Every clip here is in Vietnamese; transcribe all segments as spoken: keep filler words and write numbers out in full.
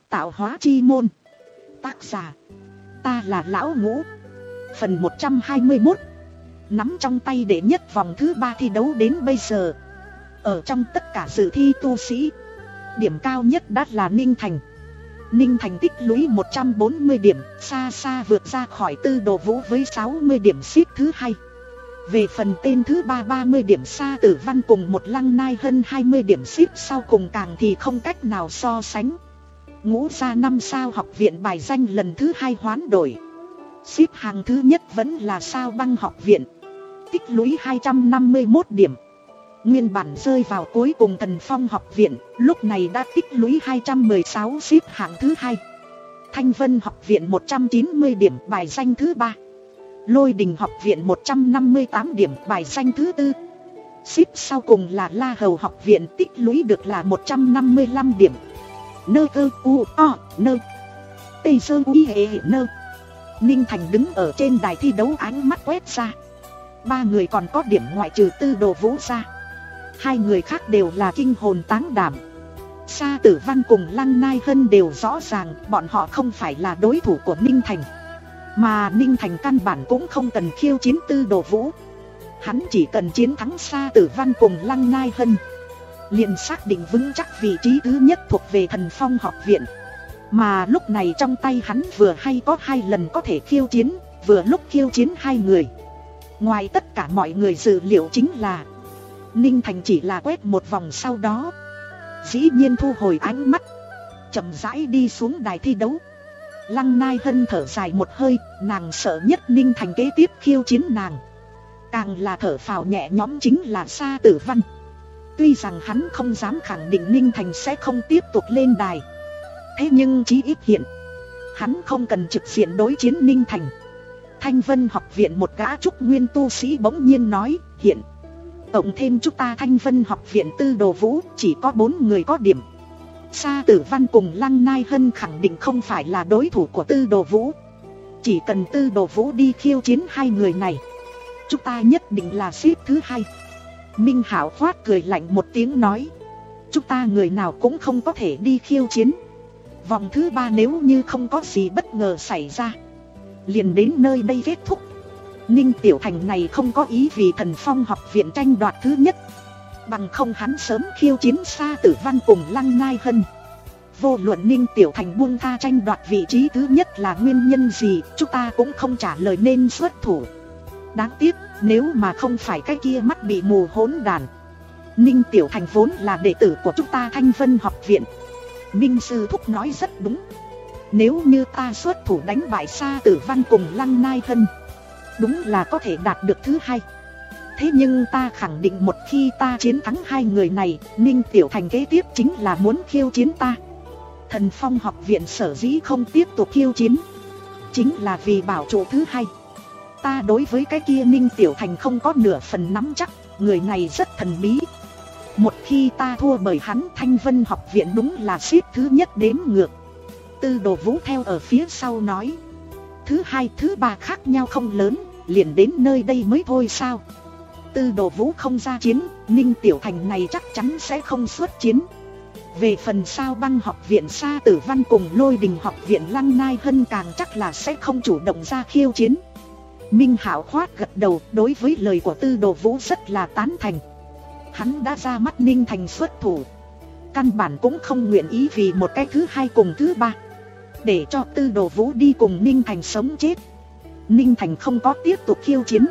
Tạo hóa chi môn. Tác giả: ta là Lão Ngũ. Phần một trăm hai mươi mốt. Nắm trong tay đệ nhất vòng thứ ba thi đấu đến bây giờ. Ở trong tất cả dự thi tu sĩ, điểm cao nhất đã là Ninh Thành. Ninh Thành tích lũy một trăm bốn mươi điểm, xa xa vượt ra khỏi Tư Đồ Vũ với sáu mươi điểm xếp thứ hai. Về phần tên thứ ba ba mươi điểm Sa Tử Văn cùng một Lăng Nai Hân hai mươi điểm xếp sau cùng càng thì không cách nào so sánh. Ngũ gia năm sao học viện bài danh lần thứ hai hoán đổi. Xếp hàng thứ nhất vẫn là Sao Băng học viện, tích lũy hai trăm năm mươi mốt điểm. Nguyên bản rơi vào cuối cùng Thần Phong học viện, lúc này đã tích lũy hai trăm mười sáu, xếp hạng thứ hai. Thanh Vân học viện một trăm chín mươi điểm, bài danh thứ ba. Lôi Đình học viện một trăm năm mươi tám điểm, bài danh thứ tư. Xếp sau cùng là La Hầu học viện, tích lũy được là một trăm năm mươi lăm điểm. Nơ cơ u o nơ tây sơ uy hệ nơ. Ninh Thành đứng ở trên đài thi đấu, ánh mắt quét ra. Ba người còn có điểm ngoại trừ Tư Đồ Vũ ra. Hai người khác đều là kinh hồn táng đảm. Sa Tử Văn cùng Lăng Nai Hân đều rõ ràng bọn họ không phải là đối thủ của Ninh Thành. Mà Ninh Thành căn bản cũng không cần khiêu chiến Tư Đồ Vũ. Hắn chỉ cần chiến thắng Sa Tử Văn cùng Lăng Nai Hân, liền xác định vững chắc vị trí thứ nhất thuộc về Thần Phong học viện. Mà lúc này trong tay hắn vừa hay có hai lần có thể khiêu chiến, vừa lúc khiêu chiến hai người. Ngoài tất cả mọi người dự liệu chính là Ninh Thành chỉ là quét một vòng, sau đó dĩ nhiên thu hồi ánh mắt, chậm rãi đi xuống đài thi đấu. Lăng Nai Hân thở dài một hơi, nàng sợ nhất Ninh Thành kế tiếp khiêu chiến nàng. Càng là thở phào nhẹ nhõm chính là Sa Tử Văn. Tuy rằng hắn không dám khẳng định Ninh Thành sẽ không tiếp tục lên đài, thế nhưng chí ít hiện hắn không cần trực diện đối chiến Ninh Thành. Thanh Vân học viện một gã trúc nguyên tu sĩ bỗng nhiên nói, hiện cộng thêm chúng ta Thanh Vân học viện Tư Đồ Vũ chỉ có bốn người có điểm. Sa Tử Văn cùng Lăng Nai Hân khẳng định không phải là đối thủ của Tư Đồ Vũ. Chỉ cần Tư Đồ Vũ đi khiêu chiến hai người này, chúng ta nhất định là xếp thứ hai. Minh Hạo khoát cười lạnh một tiếng nói, chúng ta người nào cũng không có thể đi khiêu chiến. Vòng thứ ba nếu như không có gì bất ngờ xảy ra, liền đến nơi đây kết thúc. Ninh Tiểu Thành này không có ý vì Thần Phong học viện tranh đoạt thứ nhất, bằng không hắn sớm khiêu chiến Sa Tử Văn cùng Lăng Nai Hân. Vô luận Ninh Tiểu Thành buông tha tranh đoạt vị trí thứ nhất là nguyên nhân gì, chúng ta cũng không trả lời nên xuất thủ. Đáng tiếc, nếu mà không phải cái kia mắt bị mù hỗn đàn. Ninh Tiểu Thành vốn là đệ tử của chúng ta Thanh Vân học viện. Minh sư thúc nói rất đúng. Nếu như ta xuất thủ đánh bại Sa Tử Văn cùng Lăng Nai Hân, đúng là có thể đạt được thứ hai. Thế nhưng ta khẳng định một khi ta chiến thắng hai người này, Ninh Tiểu Thành kế tiếp chính là muốn khiêu chiến ta. Thần Phong học viện sở dĩ không tiếp tục khiêu chiến, chính là vì bảo trụ thứ hai. Ta đối với cái kia Ninh Tiểu Thành không có nửa phần nắm chắc, người này rất thần bí. Một khi ta thua bởi hắn, Thanh Vân học viện đúng là xếp thứ nhất đếm ngược. Tư Đồ Vũ theo ở phía sau nói, thứ hai thứ ba khác nhau không lớn, liền đến nơi đây mới thôi sao? Tư Đồ Vũ không ra chiến, Ninh Tiểu Thành này chắc chắn sẽ không xuất chiến. Về phần Sao Băng học viện Sa Tử Văn cùng Lôi Đình học viện Lăng Nai Hân càng chắc là sẽ không chủ động ra khiêu chiến. Minh Hạo khoát gật đầu, đối với lời của Tư Đồ Vũ rất là tán thành. Hắn đã ra mắt Ninh Thành xuất thủ, căn bản cũng không nguyện ý vì một cái thứ hai cùng thứ ba, để cho Tư Đồ Vũ đi cùng Ninh Thành sống chết. Ninh Thành không có tiếp tục khiêu chiến,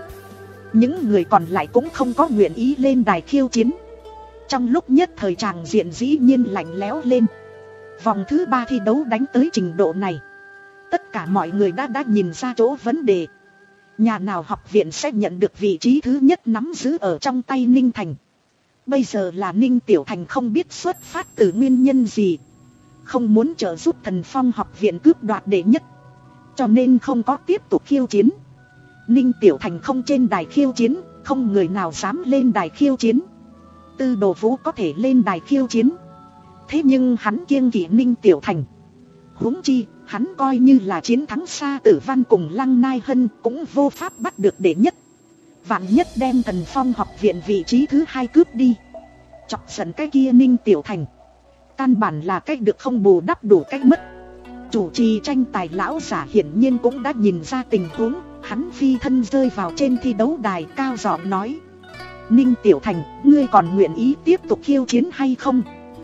những người còn lại cũng không có nguyện ý lên đài khiêu chiến. Trong lúc nhất thời tràng diện dĩ nhiên lạnh lẽo lên. Vòng thứ ba thi đấu đánh tới trình độ này, tất cả mọi người đã đã nhìn ra chỗ vấn đề. Nhà nào học viện sẽ nhận được vị trí thứ nhất nắm giữ ở trong tay Ninh Thành. Bây giờ là Ninh Tiểu Thành không biết xuất phát từ nguyên nhân gì, không muốn trợ giúp Thần Phong học viện cướp đoạt đệ nhất, cho nên không có tiếp tục khiêu chiến. Ninh Tiểu Thành không trên đài khiêu chiến, không người nào dám lên đài khiêu chiến. Tư Đồ Vũ có thể lên đài khiêu chiến, thế nhưng hắn kiêng kỵ Ninh Tiểu Thành. Huống chi, hắn coi như là chiến thắng Sa Tử Văn cùng Lăng Nai Hân cũng vô pháp bắt được đệ nhất. Vạn nhất đem Thần Phong học viện vị trí thứ hai cướp đi, chọc giận cái kia Ninh Tiểu Thành, căn bản là cách được không bù đắp đủ cách mất. Chủ trì tranh tài lão giả hiển nhiên cũng đã nhìn ra tình huống. Hắn phi thân rơi vào trên thi đấu đài, cao giọng nói: Ninh Tiểu Thành, ngươi còn nguyện ý tiếp tục khiêu chiến hay không?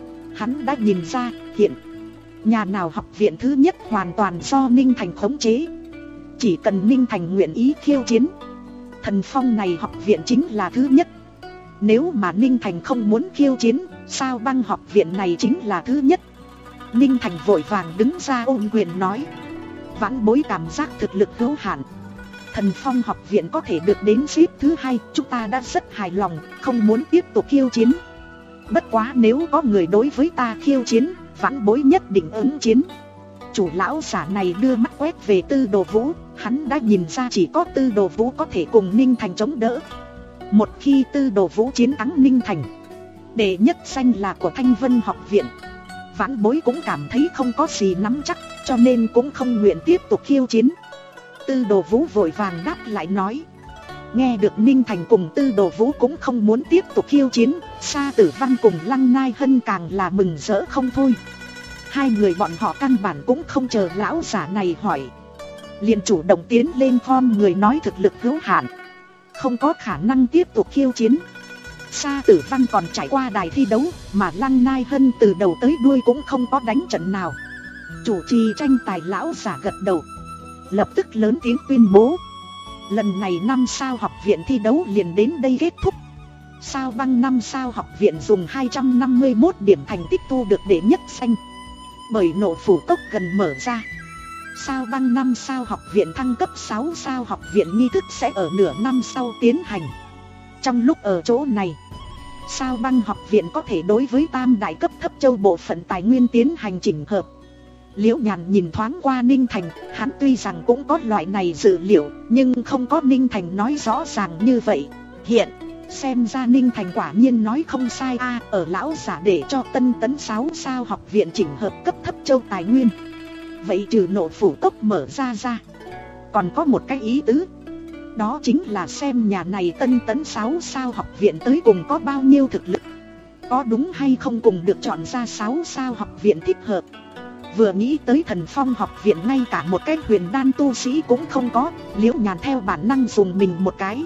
Hắn đã nhìn ra, hiện nhà nào học viện thứ nhất hoàn toàn do Ninh Thành khống chế. Chỉ cần Ninh Thành nguyện ý khiêu chiến, Thần Phong này học viện chính là thứ nhất. Nếu mà Ninh Thành không muốn khiêu chiến, Sao Băng học viện này chính là thứ nhất. Ninh Thành vội vàng đứng ra ôm quyền nói: Vãn bối cảm giác thực lực hữu hạn, Thần Phong học viện có thể được đến xếp thứ hai, chúng ta đã rất hài lòng, không muốn tiếp tục khiêu chiến. Bất quá nếu có người đối với ta khiêu chiến, vãn bối nhất định ứng chiến. Chủ lão giả này đưa mắt quét về Tư Đồ Vũ, hắn đã nhìn ra chỉ có Tư Đồ Vũ có thể cùng Ninh Thành chống đỡ. Một khi Tư Đồ Vũ chiến thắng Ninh Thành, đệ nhất danh là của Thanh Vân học viện. Vãn bối cũng cảm thấy không có gì nắm chắc, cho nên cũng không nguyện tiếp tục khiêu chiến. Tư Đồ Vũ vội vàng đáp lại nói. Nghe được Ninh Thành cùng Tư Đồ Vũ cũng không muốn tiếp tục khiêu chiến, Sa Tử Văn cùng Lăng Nai Hân càng là mừng rỡ không thôi. Hai người bọn họ căn bản cũng không chờ lão giả này hỏi, liền chủ động tiến lên khom người nói thực lực hữu hạn, không có khả năng tiếp tục khiêu chiến. Sa Tử Văn còn trải qua đài thi đấu, mà Lăng Nai Hân từ đầu tới đuôi cũng không có đánh trận nào. Chủ trì tranh tài lão giả gật đầu, lập tức lớn tiếng tuyên bố: Lần này năm sao học viện thi đấu liền đến đây kết thúc. Sao Băng năm sao học viện dùng hai trăm năm mươi mốt điểm thành tích thu được đệ nhất danh. Bởi nộ phủ cốc gần mở ra, Sao Băng năm sao học viện thăng cấp sáu sao học viện nghi thức sẽ ở nửa năm sau tiến hành. Trong lúc ở chỗ này, Sao Băng học viện có thể đối với tam đại cấp thấp châu bộ phận tài nguyên tiến hành chỉnh hợp. Liễu Nhàn nhìn thoáng qua Ninh Thành, hắn tuy rằng cũng có loại này dự liệu, nhưng không có Ninh Thành nói rõ ràng như vậy. Hiện, xem ra Ninh Thành quả nhiên nói không sai a, ở lão giả để cho Tân Tấn sáu sao học viện chỉnh hợp cấp thấp châu tài nguyên. Vậy trừ nộ phủ cốc mở ra ra, còn có một cái ý tứ, đó chính là xem nhà này Tân Tấn sáu sao học viện tới cùng có bao nhiêu thực lực, có đúng hay không cùng được chọn ra sáu sao học viện thích hợp. Vừa nghĩ tới Thần Phong học viện ngay cả một cái huyền đan tu sĩ cũng không có, Liễu Nhàn theo bản năng dùng mình một cái.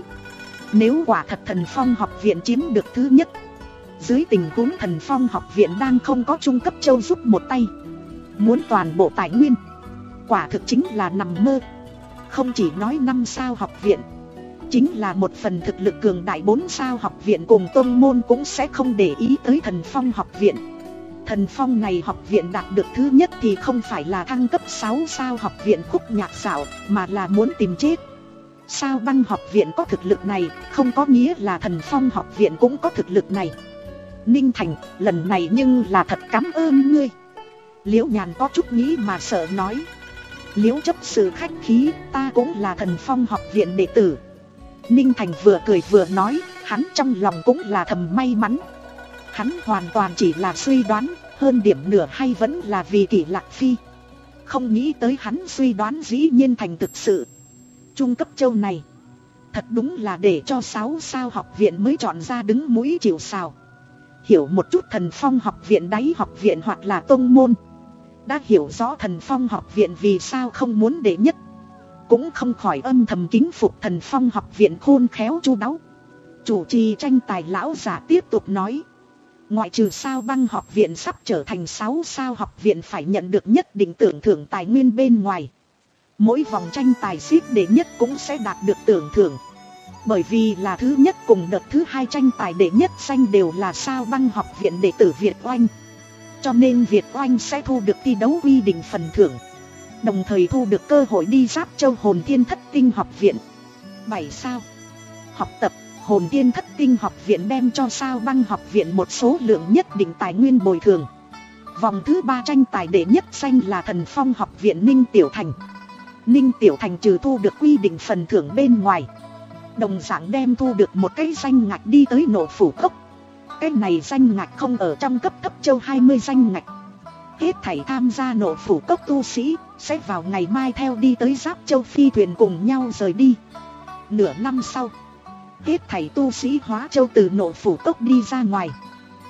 Nếu quả thật Thần Phong học viện chiếm được thứ nhất, dưới tình huống Thần Phong học viện đang không có trung cấp châu giúp một tay, muốn toàn bộ tài nguyên, quả thực chính là nằm mơ. Không chỉ nói năm sao học viện, chính là một phần thực lực cường đại bốn sao học viện cùng tôn môn cũng sẽ không để ý tới Thần Phong học viện. Thần Phong này học viện đạt được thứ nhất thì không phải là thăng cấp sáu sao học viện khúc nhạc xảo, mà là muốn tìm chết. Sao Băng học viện có thực lực này, không có nghĩa là Thần Phong học viện cũng có thực lực này. Ninh Thành, lần này nhưng là thật cảm ơn ngươi. Liễu Nhàn có chút nghĩ mà sợ nói. Liễu chấp sự khách khí, ta cũng là Thần Phong học viện đệ tử. Ninh Thành vừa cười vừa nói, hắn trong lòng cũng là thầm may mắn. Hắn hoàn toàn chỉ là suy đoán, hơn điểm nửa hay vẫn là vì Kỷ Lạc Phi. Không nghĩ tới hắn suy đoán dĩ nhiên thành thực sự. Trung cấp châu này, thật đúng là để cho sáu sao học viện mới chọn ra đứng mũi chịu sào. Hiểu một chút Thần Phong học viện đáy học viện hoặc là tông môn, đã hiểu rõ Thần Phong học viện vì sao không muốn đệ nhất, cũng không khỏi âm thầm kính phục Thần Phong học viện khôn khéo chu đáo. Chủ trì tranh tài lão giả tiếp tục nói. Ngoại trừ Sao Băng học viện sắp trở thành sáu sao học viện phải nhận được nhất định tưởng thưởng tài nguyên bên ngoài, mỗi vòng tranh tài xếp đệ nhất cũng sẽ đạt được tưởng thưởng. Bởi vì là thứ nhất cùng đợt thứ hai tranh tài đệ nhất danh đều là Sao Băng học viện đệ tử Việt Oanh, cho nên Việt Oanh sẽ thu được thi đấu quy định phần thưởng, đồng thời thu được cơ hội đi Giáp Châu Hồn Thiên Thất Tinh học viện. Bảy sao học tập Hồn Thiên Thất Tinh học viện đem cho Sao Băng học viện một số lượng nhất định tài nguyên bồi thường. Vòng thứ ba tranh tài đệ nhất danh là Thần Phong học viện Ninh Tiểu Thành. Ninh Tiểu Thành trừ thu được quy định phần thưởng bên ngoài, đồng dạng đem thu được một cái danh ngạch đi tới nộ phủ cốc. Cái này danh ngạch không ở trong cấp thấp châu hai mươi danh ngạch. Hết thảy tham gia nộ phủ cốc tu sĩ sẽ vào ngày mai theo đi tới Giáp Châu phi thuyền cùng nhau rời đi. Nửa năm sau, hết thảy tu sĩ Hóa Châu từ nộ phủ cốc đi ra ngoài,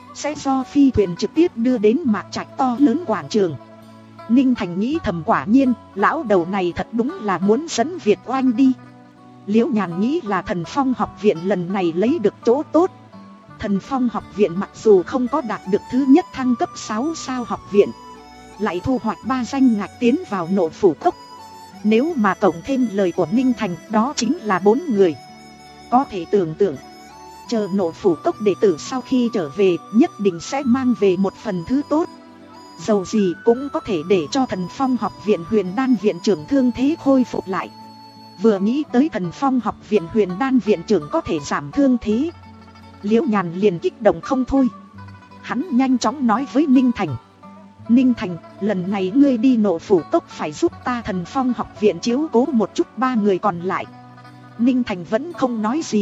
sẽ do phi thuyền trực tiếp đưa đến Mạc Trạch to lớn quảng trường. Ninh Thành nghĩ thầm, quả nhiên, lão đầu này thật đúng là muốn dẫn Việt Oanh đi. Liễu Nhàn nghĩ là Thần Phong học viện lần này lấy được chỗ tốt. Thần Phong học viện mặc dù không có đạt được thứ nhất thăng cấp sáu sao học viện, lại thu hoạch ba danh ngạch tiến vào Nộ Phủ Cốc. Nếu mà cộng thêm lời của Ninh Thành, đó chính là bốn người. Có thể tưởng tượng, chờ Nộ Phủ Cốc đệ tử sau khi trở về, nhất định sẽ mang về một phần thứ tốt. Dầu gì cũng có thể để cho Thần Phong học viện Huyền Đan viện trưởng thương thế khôi phục lại. Vừa nghĩ tới Thần Phong học viện Huyền Đan viện trưởng có thể giảm thương thế, Liễu Nhàn liền kích động không thôi. Hắn nhanh chóng nói với Ninh Thành: Ninh Thành, lần này ngươi đi Nộ Phủ Cốc phải giúp ta Thần Phong học viện chiếu cố một chút ba người còn lại. Ninh Thành vẫn không nói gì.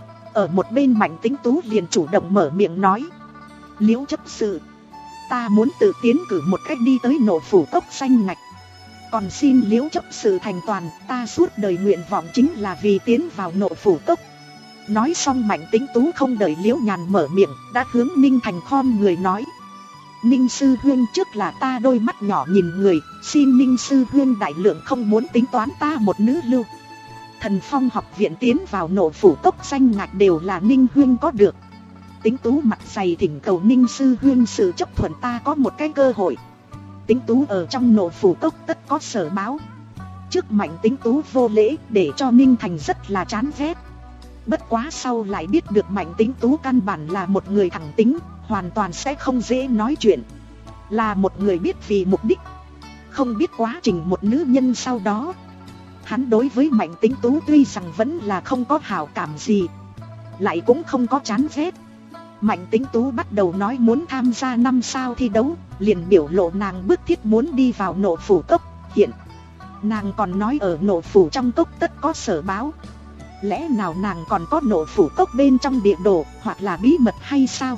Ở một bên Mạnh Tính Tú liền chủ động mở miệng nói: Liễu chấp sự, ta muốn tự tiến cử một cách đi tới Nộ Phủ Cốc danh ngạch. Còn xin Liễu chấp sự thành toàn, ta suốt đời nguyện vọng chính là vì tiến vào Nộ Phủ Cốc. Nói xong Mạnh Tính Tú không đợi Liễu Nhàn mở miệng, đã hướng Ninh Thành khom người nói: Ninh sư huynh, trước là ta đôi mắt nhỏ nhìn người, xin Ninh sư huynh đại lượng không muốn tính toán ta một nữ lưu. Thần Phong học viện tiến vào Nộ Phủ Cốc danh ngạch đều là Ninh huynh có được. Tính Tú mặt dày thỉnh cầu Ninh sư huynh sự chấp thuận ta có một cái cơ hội. Tính Tú ở trong Nộ Phủ Cốc tất có sở báo. Trước Mạnh Tính Tú vô lễ để cho Ninh Thành rất là chán ghét. Bất quá sau lại biết được Mạnh Tính Tú căn bản là một người thẳng tính, hoàn toàn sẽ không dễ nói chuyện, là một người biết vì mục đích, không biết quá trình một nữ nhân sau đó. Hắn đối với Mạnh Tính Tú tuy rằng vẫn là không có hảo cảm gì, lại cũng không có chán ghét. Mạnh Tính Tú bắt đầu nói muốn tham gia năm sao thi đấu, liền biểu lộ nàng bức thiết muốn đi vào Nộ Phủ Cốc. Hiện nàng còn nói ở Nộ Phủ trong cốc tất có sở báo. Lẽ nào nàng còn có Nộ Phủ Cốc bên trong địa đồ hoặc là bí mật hay sao?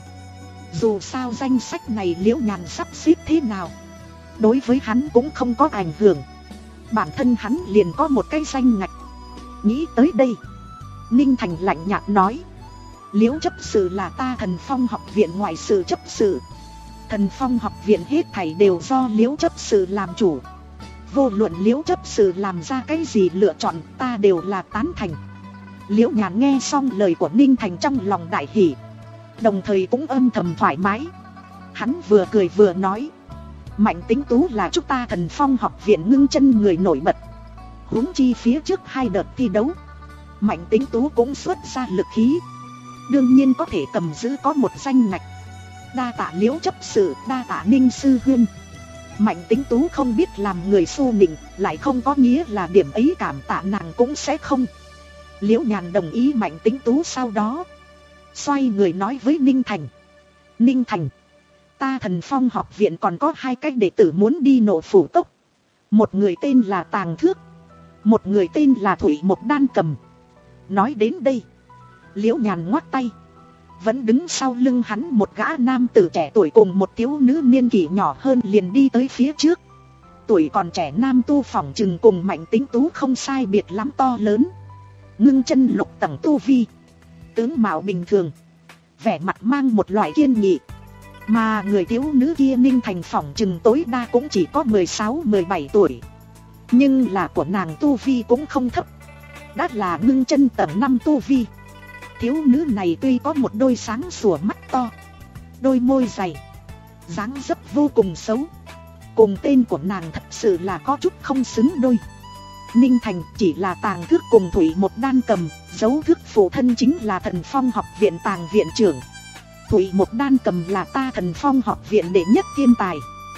Dù sao danh sách này Liễu Nhàn sắp xếp thế nào, đối với hắn cũng không có ảnh hưởng. Bản thân hắn liền có một cái danh ngạch. Nghĩ tới đây, Ninh Thành lạnh nhạt nói: Liễu chấp sự là ta Thần Phong học viện ngoại sự chấp sự. Thần Phong học viện hết thảy đều do Liễu chấp sự làm chủ. Vô luận Liễu chấp sự làm ra cái gì lựa chọn, ta đều là tán thành. Liễu Nhàn nghe xong lời của Ninh Thành trong lòng đại hỉ, đồng thời cũng âm thầm thoải mái. Hắn vừa cười vừa nói: Mạnh Tính Tú là chúng ta Thần Phong học viện ngưng chân người nổi bật. Huống chi phía trước hai đợt thi đấu, Mạnh Tính Tú cũng xuất ra lực khí, đương nhiên có thể cầm giữ có một danh ngạch. Đa tạ Liễu chấp sự, đa tạ Ninh sư huynh. Mạnh Tính Tú không biết làm người xu nịnh, lại không có nghĩa là điểm ấy cảm tạ nàng cũng sẽ không. Liễu Nhàn đồng ý Mạnh Tính Tú, sau đó xoay người nói với Ninh Thành: Ninh Thành, ta Thần Phong học viện còn có hai cách đệ tử muốn đi Nộ Phủ Cốc. Một người tên là Tàng Thước, một người tên là Thủy Mộc Đan Cầm. Nói đến đây, Liễu Nhàn ngoắc tay. Vẫn đứng sau lưng hắn một gã nam tử trẻ tuổi cùng một thiếu nữ niên kỷ nhỏ hơn liền đi tới phía trước. Tuổi còn trẻ nam tu phỏng chừng cùng Mạnh Tính Tú không sai biệt lắm, to lớn, ngưng chân lục tầng tu vi, tướng mạo bình thường, vẻ mặt mang một loại kiên nghị. Mà người thiếu nữ kia Ninh Thành phỏng chừng tối đa cũng chỉ có mười sáu mười bảy tuổi. Nhưng là của nàng tu vi cũng không thấp, đã là ngưng chân tầng năm tu vi. Thiếu nữ này tuy có một đôi sáng sủa mắt to, đôi môi dày, dáng dấp vô cùng xấu, cùng tên của nàng thật sự là có chút không xứng đôi. Ninh Thành chỉ là Tàng Thước cùng Thủy Mộc Đan Cầm, dấu thước phụ thân chính là Thần Phong học viện Tàng viện trưởng. Thủy Mộc Đan Cầm là ta Thần Phong học viện đệ nhất thiên tài.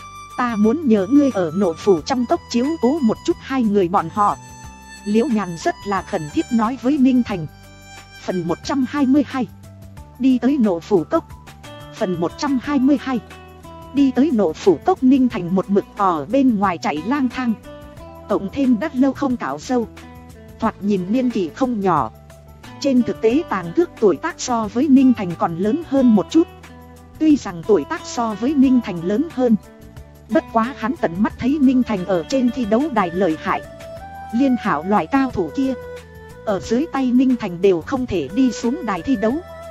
Ta muốn nhờ ngươi ở Nộ Phủ trong cốc chiếu cố một chút hai người bọn họ. Liễu Nhàn rất là khẩn thiết nói với Ninh Thành. Phần một trăm hai mươi hai, đi tới Nộ Phủ cốc. Phần một trăm hai mươi hai, đi tới Nộ Phủ cốc. Ninh Thành một mực ở bên ngoài chạy lang thang, cộng thêm đã lâu không cạo râu, thoạt nhìn niên kỷ không nhỏ. Trên thực tế Tàng Thước tuổi tác so với Ninh Thành còn lớn hơn một chút. Tuy rằng tuổi tác so với Ninh Thành lớn hơn, bất quá hắn tận mắt thấy Ninh Thành ở trên thi đấu đài lợi hại. Liên hảo loại cao thủ kia ở dưới tay Ninh Thành đều không thể đi xuống đài thi đấu.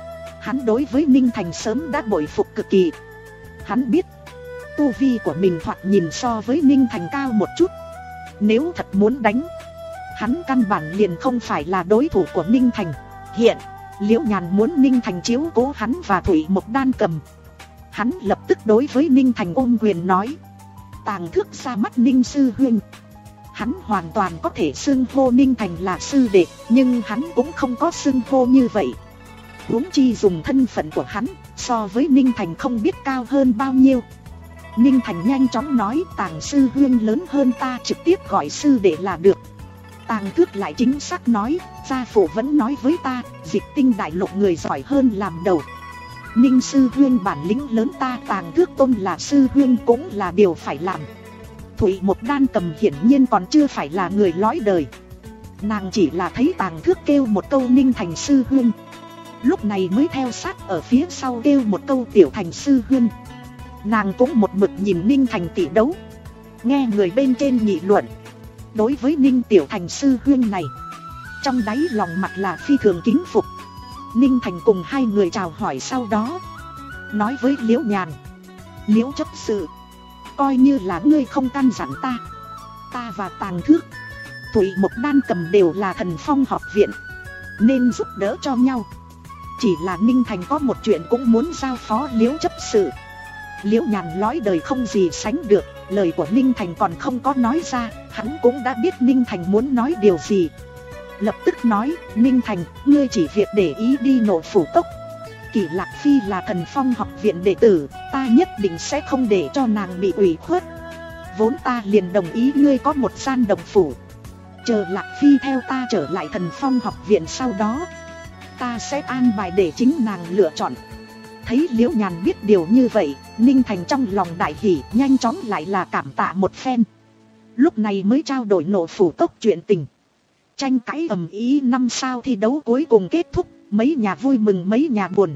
Hắn đối với Ninh Thành sớm đã bội phục cực kỳ. Hắn biết tu vi của mình thoạt nhìn so với Ninh Thành cao một chút. Nếu thật muốn đánh, hắn căn bản liền không phải là đối thủ của Ninh Thành. Hiện Liễu Nhàn muốn Ninh Thành chiếu cố hắn và Thủy Mộc Đan cầm. Hắn lập tức đối với Ninh Thành ôm quyền nói: Tàng Thước ra mắt Ninh sư huynh. Hắn hoàn toàn có thể xưng hô Ninh Thành là sư đệ, nhưng hắn cũng không có xưng hô như vậy. Huống chi dùng thân phận của hắn, so với Ninh Thành không biết cao hơn bao nhiêu. Ninh Thành nhanh chóng nói: Tàng sư huynh lớn hơn ta, trực tiếp gọi sư đệ là được. Tàng Thước lại chính xác nói: gia phụ vẫn nói với ta, Dịch Tinh đại lục người giỏi hơn làm đầu. Ninh sư huynh bản lĩnh lớn, ta Tàng Thước tôn là sư huynh cũng là điều phải làm. Thủy Mộc Đan cầm hiển nhiên còn chưa phải là người lõi đời. Nàng chỉ là thấy Tàng Thước kêu một câu Ninh Thành sư huynh, lúc này mới theo sát ở phía sau kêu một câu Tiểu Thành sư huynh. Nàng cũng một mực nhìn Ninh Thành tỷ đấu, nghe người bên trên nghị luận. Đối với Ninh Tiểu Thành sư huynh này, trong đáy lòng mặt là phi thường kính phục. Ninh Thành cùng hai người chào hỏi sau đó, nói với Liễu Nhàn: Liễu chấp sự, coi như là ngươi không căn dặn ta. Ta và Tàng Thước, Thủy Mộc Đan cầm đều là Thần Phong học viện, nên giúp đỡ cho nhau. Chỉ là Ninh Thành có một chuyện cũng muốn giao phó Liễu chấp sự. Liễu Nhàn lõi đời không gì sánh được, lời của Ninh Thành còn không có nói ra, hắn cũng đã biết Ninh Thành muốn nói điều gì. Lập tức nói: Ninh Thành, ngươi chỉ việc để ý đi Nội Phủ Cốc. Kỷ Lạc Phi là Thần Phong học viện đệ tử, ta nhất định sẽ không để cho nàng bị ủy khuất. Vốn ta liền đồng ý ngươi có một gian đồng phủ. Chờ Lạc Phi theo ta trở lại Thần Phong học viện sau đó, ta sẽ an bài để chính nàng lựa chọn. Thấy Liễu Nhàn biết điều như vậy, Ninh Thành trong lòng đại hỉ, nhanh chóng lại là cảm tạ một phen. Lúc này mới trao đổi Nội Phủ Cốc chuyện tình. Tranh cãi ầm ĩ năm sao thi đấu cuối cùng kết thúc, mấy nhà vui mừng mấy nhà buồn.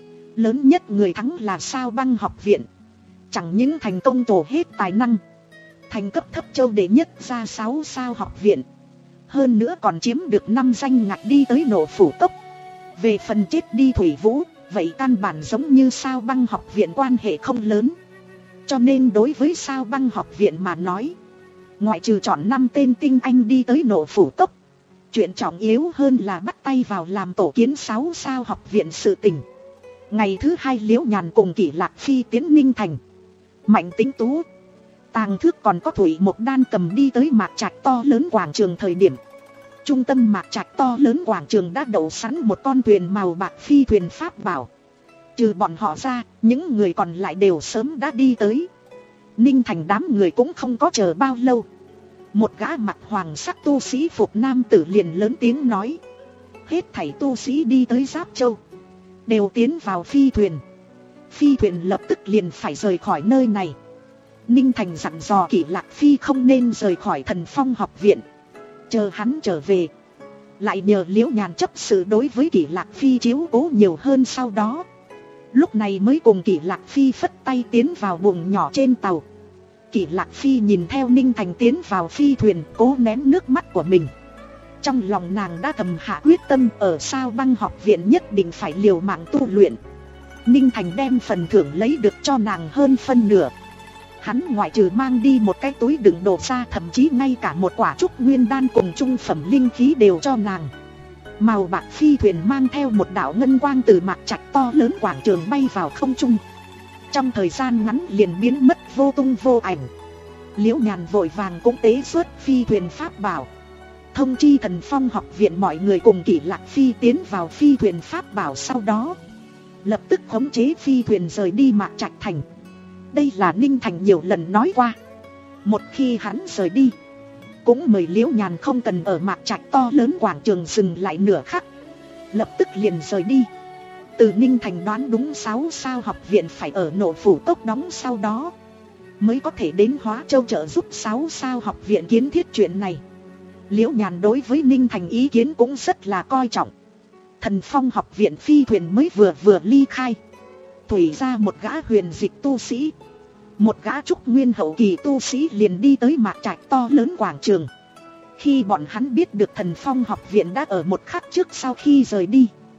Lớn nhất người thắng là Sao Băng học viện. Chẳng những thành công trổ hết tài năng, thành cấp thấp châu đệ nhất ra sáu sao học viện, hơn nữa còn chiếm được năm danh ngạch đi tới Nội Phủ Cốc. Về phần chết đi Thủy Vũ, vậy căn bản giống như Sao Băng học viện quan hệ không lớn. Cho nên đối với Sao Băng học viện mà nói, ngoại trừ chọn năm tên tinh anh đi tới Nội Phủ Cốc, chuyện trọng yếu hơn là bắt tay vào làm tổ kiến sáu sao học viện sự tình. Ngày thứ hai Liễu Nhàn cùng Kỷ Lạc Phi tiến Ninh Thành. Mạnh Tính Tú, Tàng Thước còn có Thủy Mộc Đan cầm đi tới Mạc Trạch to lớn quảng trường thời điểm, trung tâm Mạc Trạch to lớn quảng trường đã đậu sẵn một con thuyền màu bạc phi thuyền pháp bảo. Trừ bọn họ ra, những người còn lại đều sớm đã đi tới. Ninh Thành đám người cũng không có chờ bao lâu. Một gã mặc hoàng sắc tu sĩ phục nam tử liền lớn tiếng nói: hết thảy tu sĩ đi tới Giáp Châu đều tiến vào phi thuyền. Phi thuyền lập tức liền phải rời khỏi nơi này. Ninh Thành dặn dò Kỷ Lạc Phi không nên rời khỏi Thần Phong học viện, chờ hắn trở về. Lại nhờ Liễu Nhàn chấp sự đối với Kỷ Lạc Phi chiếu cố nhiều hơn sau đó. Lúc này mới cùng Kỷ Lạc Phi phất tay tiến vào buồng nhỏ trên tàu. Kỷ Lạc Phi nhìn theo Ninh Thành tiến vào phi thuyền, cố nén nước mắt của mình. Trong lòng nàng đã thầm hạ quyết tâm ở Sao Băng học viện nhất định phải liều mạng tu luyện. Ninh Thành đem phần thưởng lấy được cho nàng hơn phân nửa. Hắn ngoại trừ mang đi một cái túi đựng đồ ra, thậm chí ngay cả một quả trúc nguyên đan cùng trung phẩm linh khí đều cho nàng. Màu bạc phi thuyền mang theo một đạo ngân quang từ Mạc Trạch to lớn quảng trường bay vào không trung. Trong thời gian ngắn liền biến mất vô tung vô ảnh. Liễu Nhàn vội vàng cũng tế xuất phi thuyền pháp bảo, thông chi Thần Phong học viện mọi người cùng Kỷ Lạc Phi tiến vào phi thuyền pháp bảo. Sau đó lập tức khống chế phi thuyền rời đi Mạc Trạch thành. Đây là Ninh Thành nhiều lần nói qua, một khi hắn rời đi, cũng mời Liễu Nhàn không cần ở Mạc Trạch to lớn quảng trường dừng lại nửa khắc, lập tức liền rời đi. Từ Ninh Thành đoán đúng sáu sao học viện phải ở Nội Phủ Cốc đóng, sau đó mới có thể đến Hóa Châu trợ giúp sáu sao học viện kiến thiết chuyện này. Liễu Nhàn đối với Ninh Thành ý kiến cũng rất là coi trọng. Thần Phong học viện phi thuyền mới vừa vừa ly khai, thủy ra một gã huyền dịch tu sĩ, một gã trúc nguyên hậu kỳ tu sĩ liền đi tới Mạc Trạch to lớn quảng trường. Khi bọn hắn biết được Thần Phong học viện đã ở một khắc trước sau khi rời đi,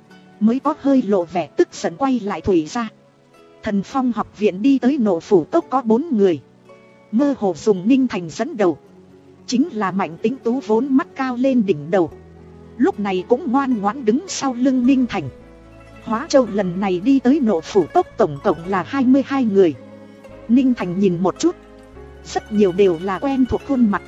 mới có hơi lộ vẻ tức giận quay lại Thủy ra. Thần Phong học viện đi tới Nộ Phủ Cốc có bốn người. Mơ hồ dùng Ninh Thành dẫn đầu. Chính là Mạnh Tính Tú vốn mắt cao lên đỉnh đầu, lúc này cũng ngoan ngoãn đứng sau lưng Ninh Thành. Hóa Châu lần này đi tới Nộ Phủ Cốc tổng cộng là hai mươi hai người. Ninh Thành nhìn một chút, rất nhiều đều là quen thuộc khuôn mặt.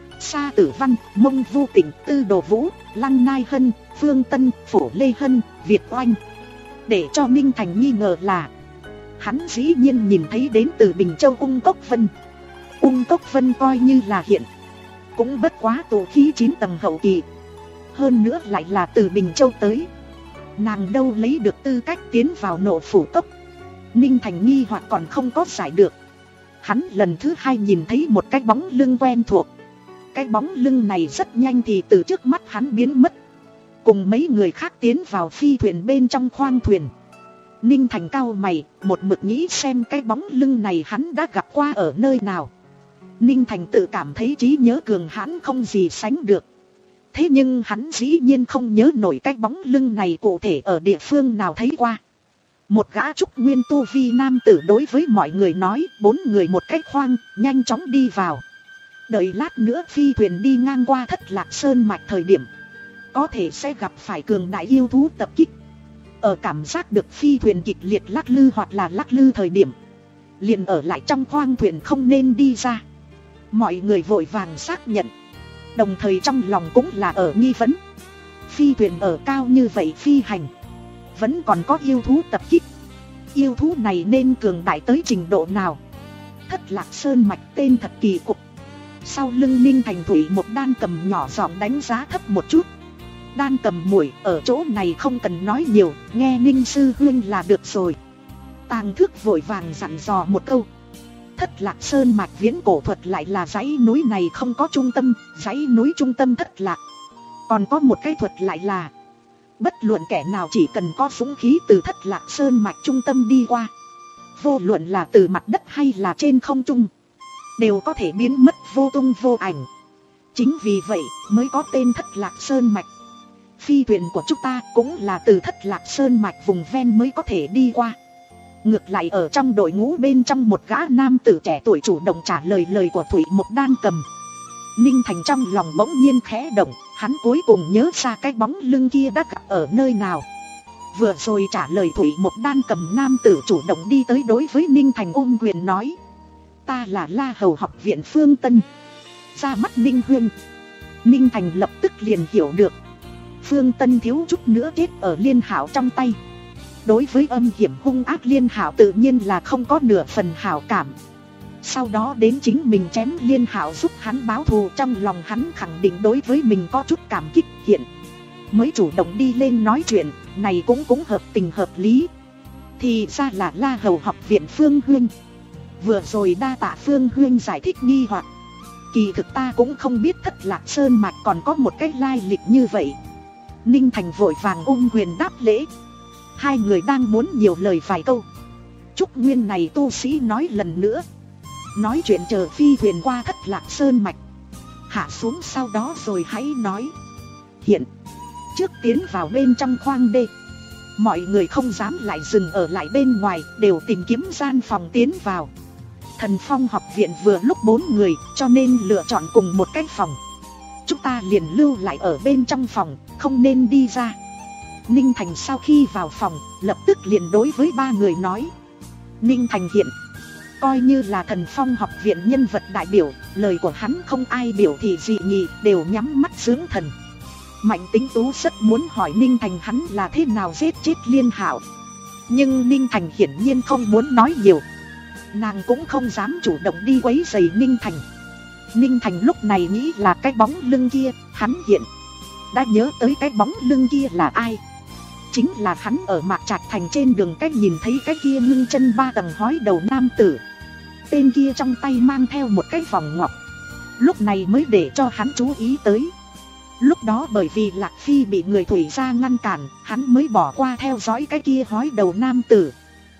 Sa Tử Văn, Mông Vu Tịnh, Tư Đồ Vũ, Lăng Nai Hân, Phương Tân, Phổ Lê Hân, Việt Oanh. Để cho Ninh Thành nghi ngờ là hắn dĩ nhiên nhìn thấy đến từ Bình Châu Ung Cốc Vân. Ung Cốc Vân coi như là hiện cũng bất quá tụ khí chín tầng hậu kỳ, hơn nữa lại là từ Bình Châu tới. Nàng đâu lấy được tư cách tiến vào Nộ Phủ Cốc? Ninh Thành nghi hoặc còn không có giải được. Hắn lần thứ hai nhìn thấy một cái bóng lưng quen thuộc. Cái bóng lưng này rất nhanh thì từ trước mắt hắn biến mất, cùng mấy người khác tiến vào phi thuyền bên trong khoang thuyền. Ninh Thành cau mày, một mực nghĩ xem cái bóng lưng này hắn đã gặp qua ở nơi nào. Ninh Thành tự cảm thấy trí nhớ cường hãn không gì sánh được. Thế nhưng hắn dĩ nhiên không nhớ nổi cái bóng lưng này cụ thể ở địa phương nào thấy qua. Một gã trúc nguyên tu vi nam tử đối với mọi người nói, bốn người một cái khoang, nhanh chóng đi vào. Đợi lát nữa phi thuyền đi ngang qua Thất Lạc Sơn mạch thời điểm, có thể sẽ gặp phải cường đại yêu thú tập kích. Ở cảm giác được phi thuyền kịch liệt lắc lư hoặc là lắc lư thời điểm, liền ở lại trong khoang thuyền không nên đi ra. Mọi người vội vàng xác nhận, đồng thời trong lòng cũng là ở nghi vấn. Phi thuyền ở cao như vậy phi hành, vẫn còn có yêu thú tập kích. Yêu thú này nên cường đại tới trình độ nào? Thất Lạc Sơn mạch tên thật kỳ cục. Sau lưng Ninh Thành Thủy một đan cầm nhỏ giọng đánh giá thấp một chút. Đan cầm muội ở chỗ này không cần nói nhiều, nghe Ninh sư huynh là được rồi. Tàng Thước vội vàng dặn dò một câu. Thất Lạc Sơn mạch viễn cổ thuật lại là dãy núi này không có trung tâm, dãy núi trung tâm thất lạc. Còn có một cái thuật lại là bất luận kẻ nào chỉ cần có dũng khí từ Thất Lạc Sơn mạch trung tâm đi qua, vô luận là từ mặt đất hay là trên không trung, đều có thể biến mất vô tung vô ảnh. Chính vì vậy mới có tên Thất Lạc Sơn mạch. Phi thuyền của chúng ta cũng là từ Thất Lạc Sơn mạch vùng ven mới có thể đi qua. Ngược lại ở trong đội ngũ bên trong một gã nam tử trẻ tuổi chủ động trả lời lời của Thủy Mộc Đan cầm. Ninh Thành trong lòng bỗng nhiên khẽ động, hắn cuối cùng nhớ ra cái bóng lưng kia đã gặp ở nơi nào. Vừa rồi trả lời Thủy Mộc Đan cầm nam tử chủ động đi tới đối với Ninh Thành ôm quyền nói: ta là La Hầu học viện Phương Tân. Ra mắt Ninh huynh. Ninh Thành lập tức liền hiểu được, Phương Tân thiếu chút nữa chết ở Liên Hạo trong tay. Đối với âm hiểm hung ác Liên Hạo tự nhiên là không có nửa phần hảo cảm. Sau đó đến chính mình chém Liên Hạo giúp hắn báo thù, trong lòng hắn khẳng định đối với mình có chút cảm kích, hiện mới chủ động đi lên nói chuyện, này cũng cũng hợp tình hợp lý. Thì ra là La Hầu học viện Phương huynh. Vừa rồi đa tạ Phương huynh giải thích nghi hoặc. Kỳ thực ta cũng không biết Thất Lạc Sơn mạch còn có một cái lai lịch như vậy. Ninh Thành vội vàng ôm quyền đáp lễ. Hai người đang muốn nhiều lời vài câu, Trúc Nguyên này tu sĩ nói lần nữa: nói chuyện chờ phi thuyền qua Thất Lạc Sơn mạch hạ xuống sau đó rồi hãy nói. Hiện trước tiến vào bên trong khoang đê. Mọi người không dám lại dừng ở lại bên ngoài, đều tìm kiếm gian phòng tiến vào. Thần Phong học viện vừa lúc bốn người, cho nên lựa chọn cùng một cái phòng. Chúng ta liền lưu lại ở bên trong phòng, không nên đi ra. Ninh Thành sau khi vào phòng, lập tức liền đối với ba người nói. Ninh Thành hiện coi như là Thần Phong học viện nhân vật đại biểu, lời của hắn không ai biểu thị dị nghị, đều nhắm mắt dưỡng thần. Mạnh Tính Tú rất muốn hỏi Ninh Thành hắn là thế nào giết chết Liên Hạo, nhưng Ninh Thành hiển nhiên không muốn nói nhiều. Nàng cũng không dám chủ động đi quấy rầy Ninh Thành. Ninh Thành lúc này nghĩ là cái bóng lưng kia, hắn hiện đã nhớ tới cái bóng lưng kia là ai. Chính là hắn ở Mạc Trạch Thành trên đường cách nhìn thấy cái kia ngưng chân ba tầng hói đầu nam tử. Tên kia trong tay mang theo một cái vòng ngọc, lúc này mới để cho hắn chú ý tới. Lúc đó bởi vì Lạc Phi bị người Thủy gia ngăn cản, hắn mới bỏ qua theo dõi cái kia hói đầu nam tử.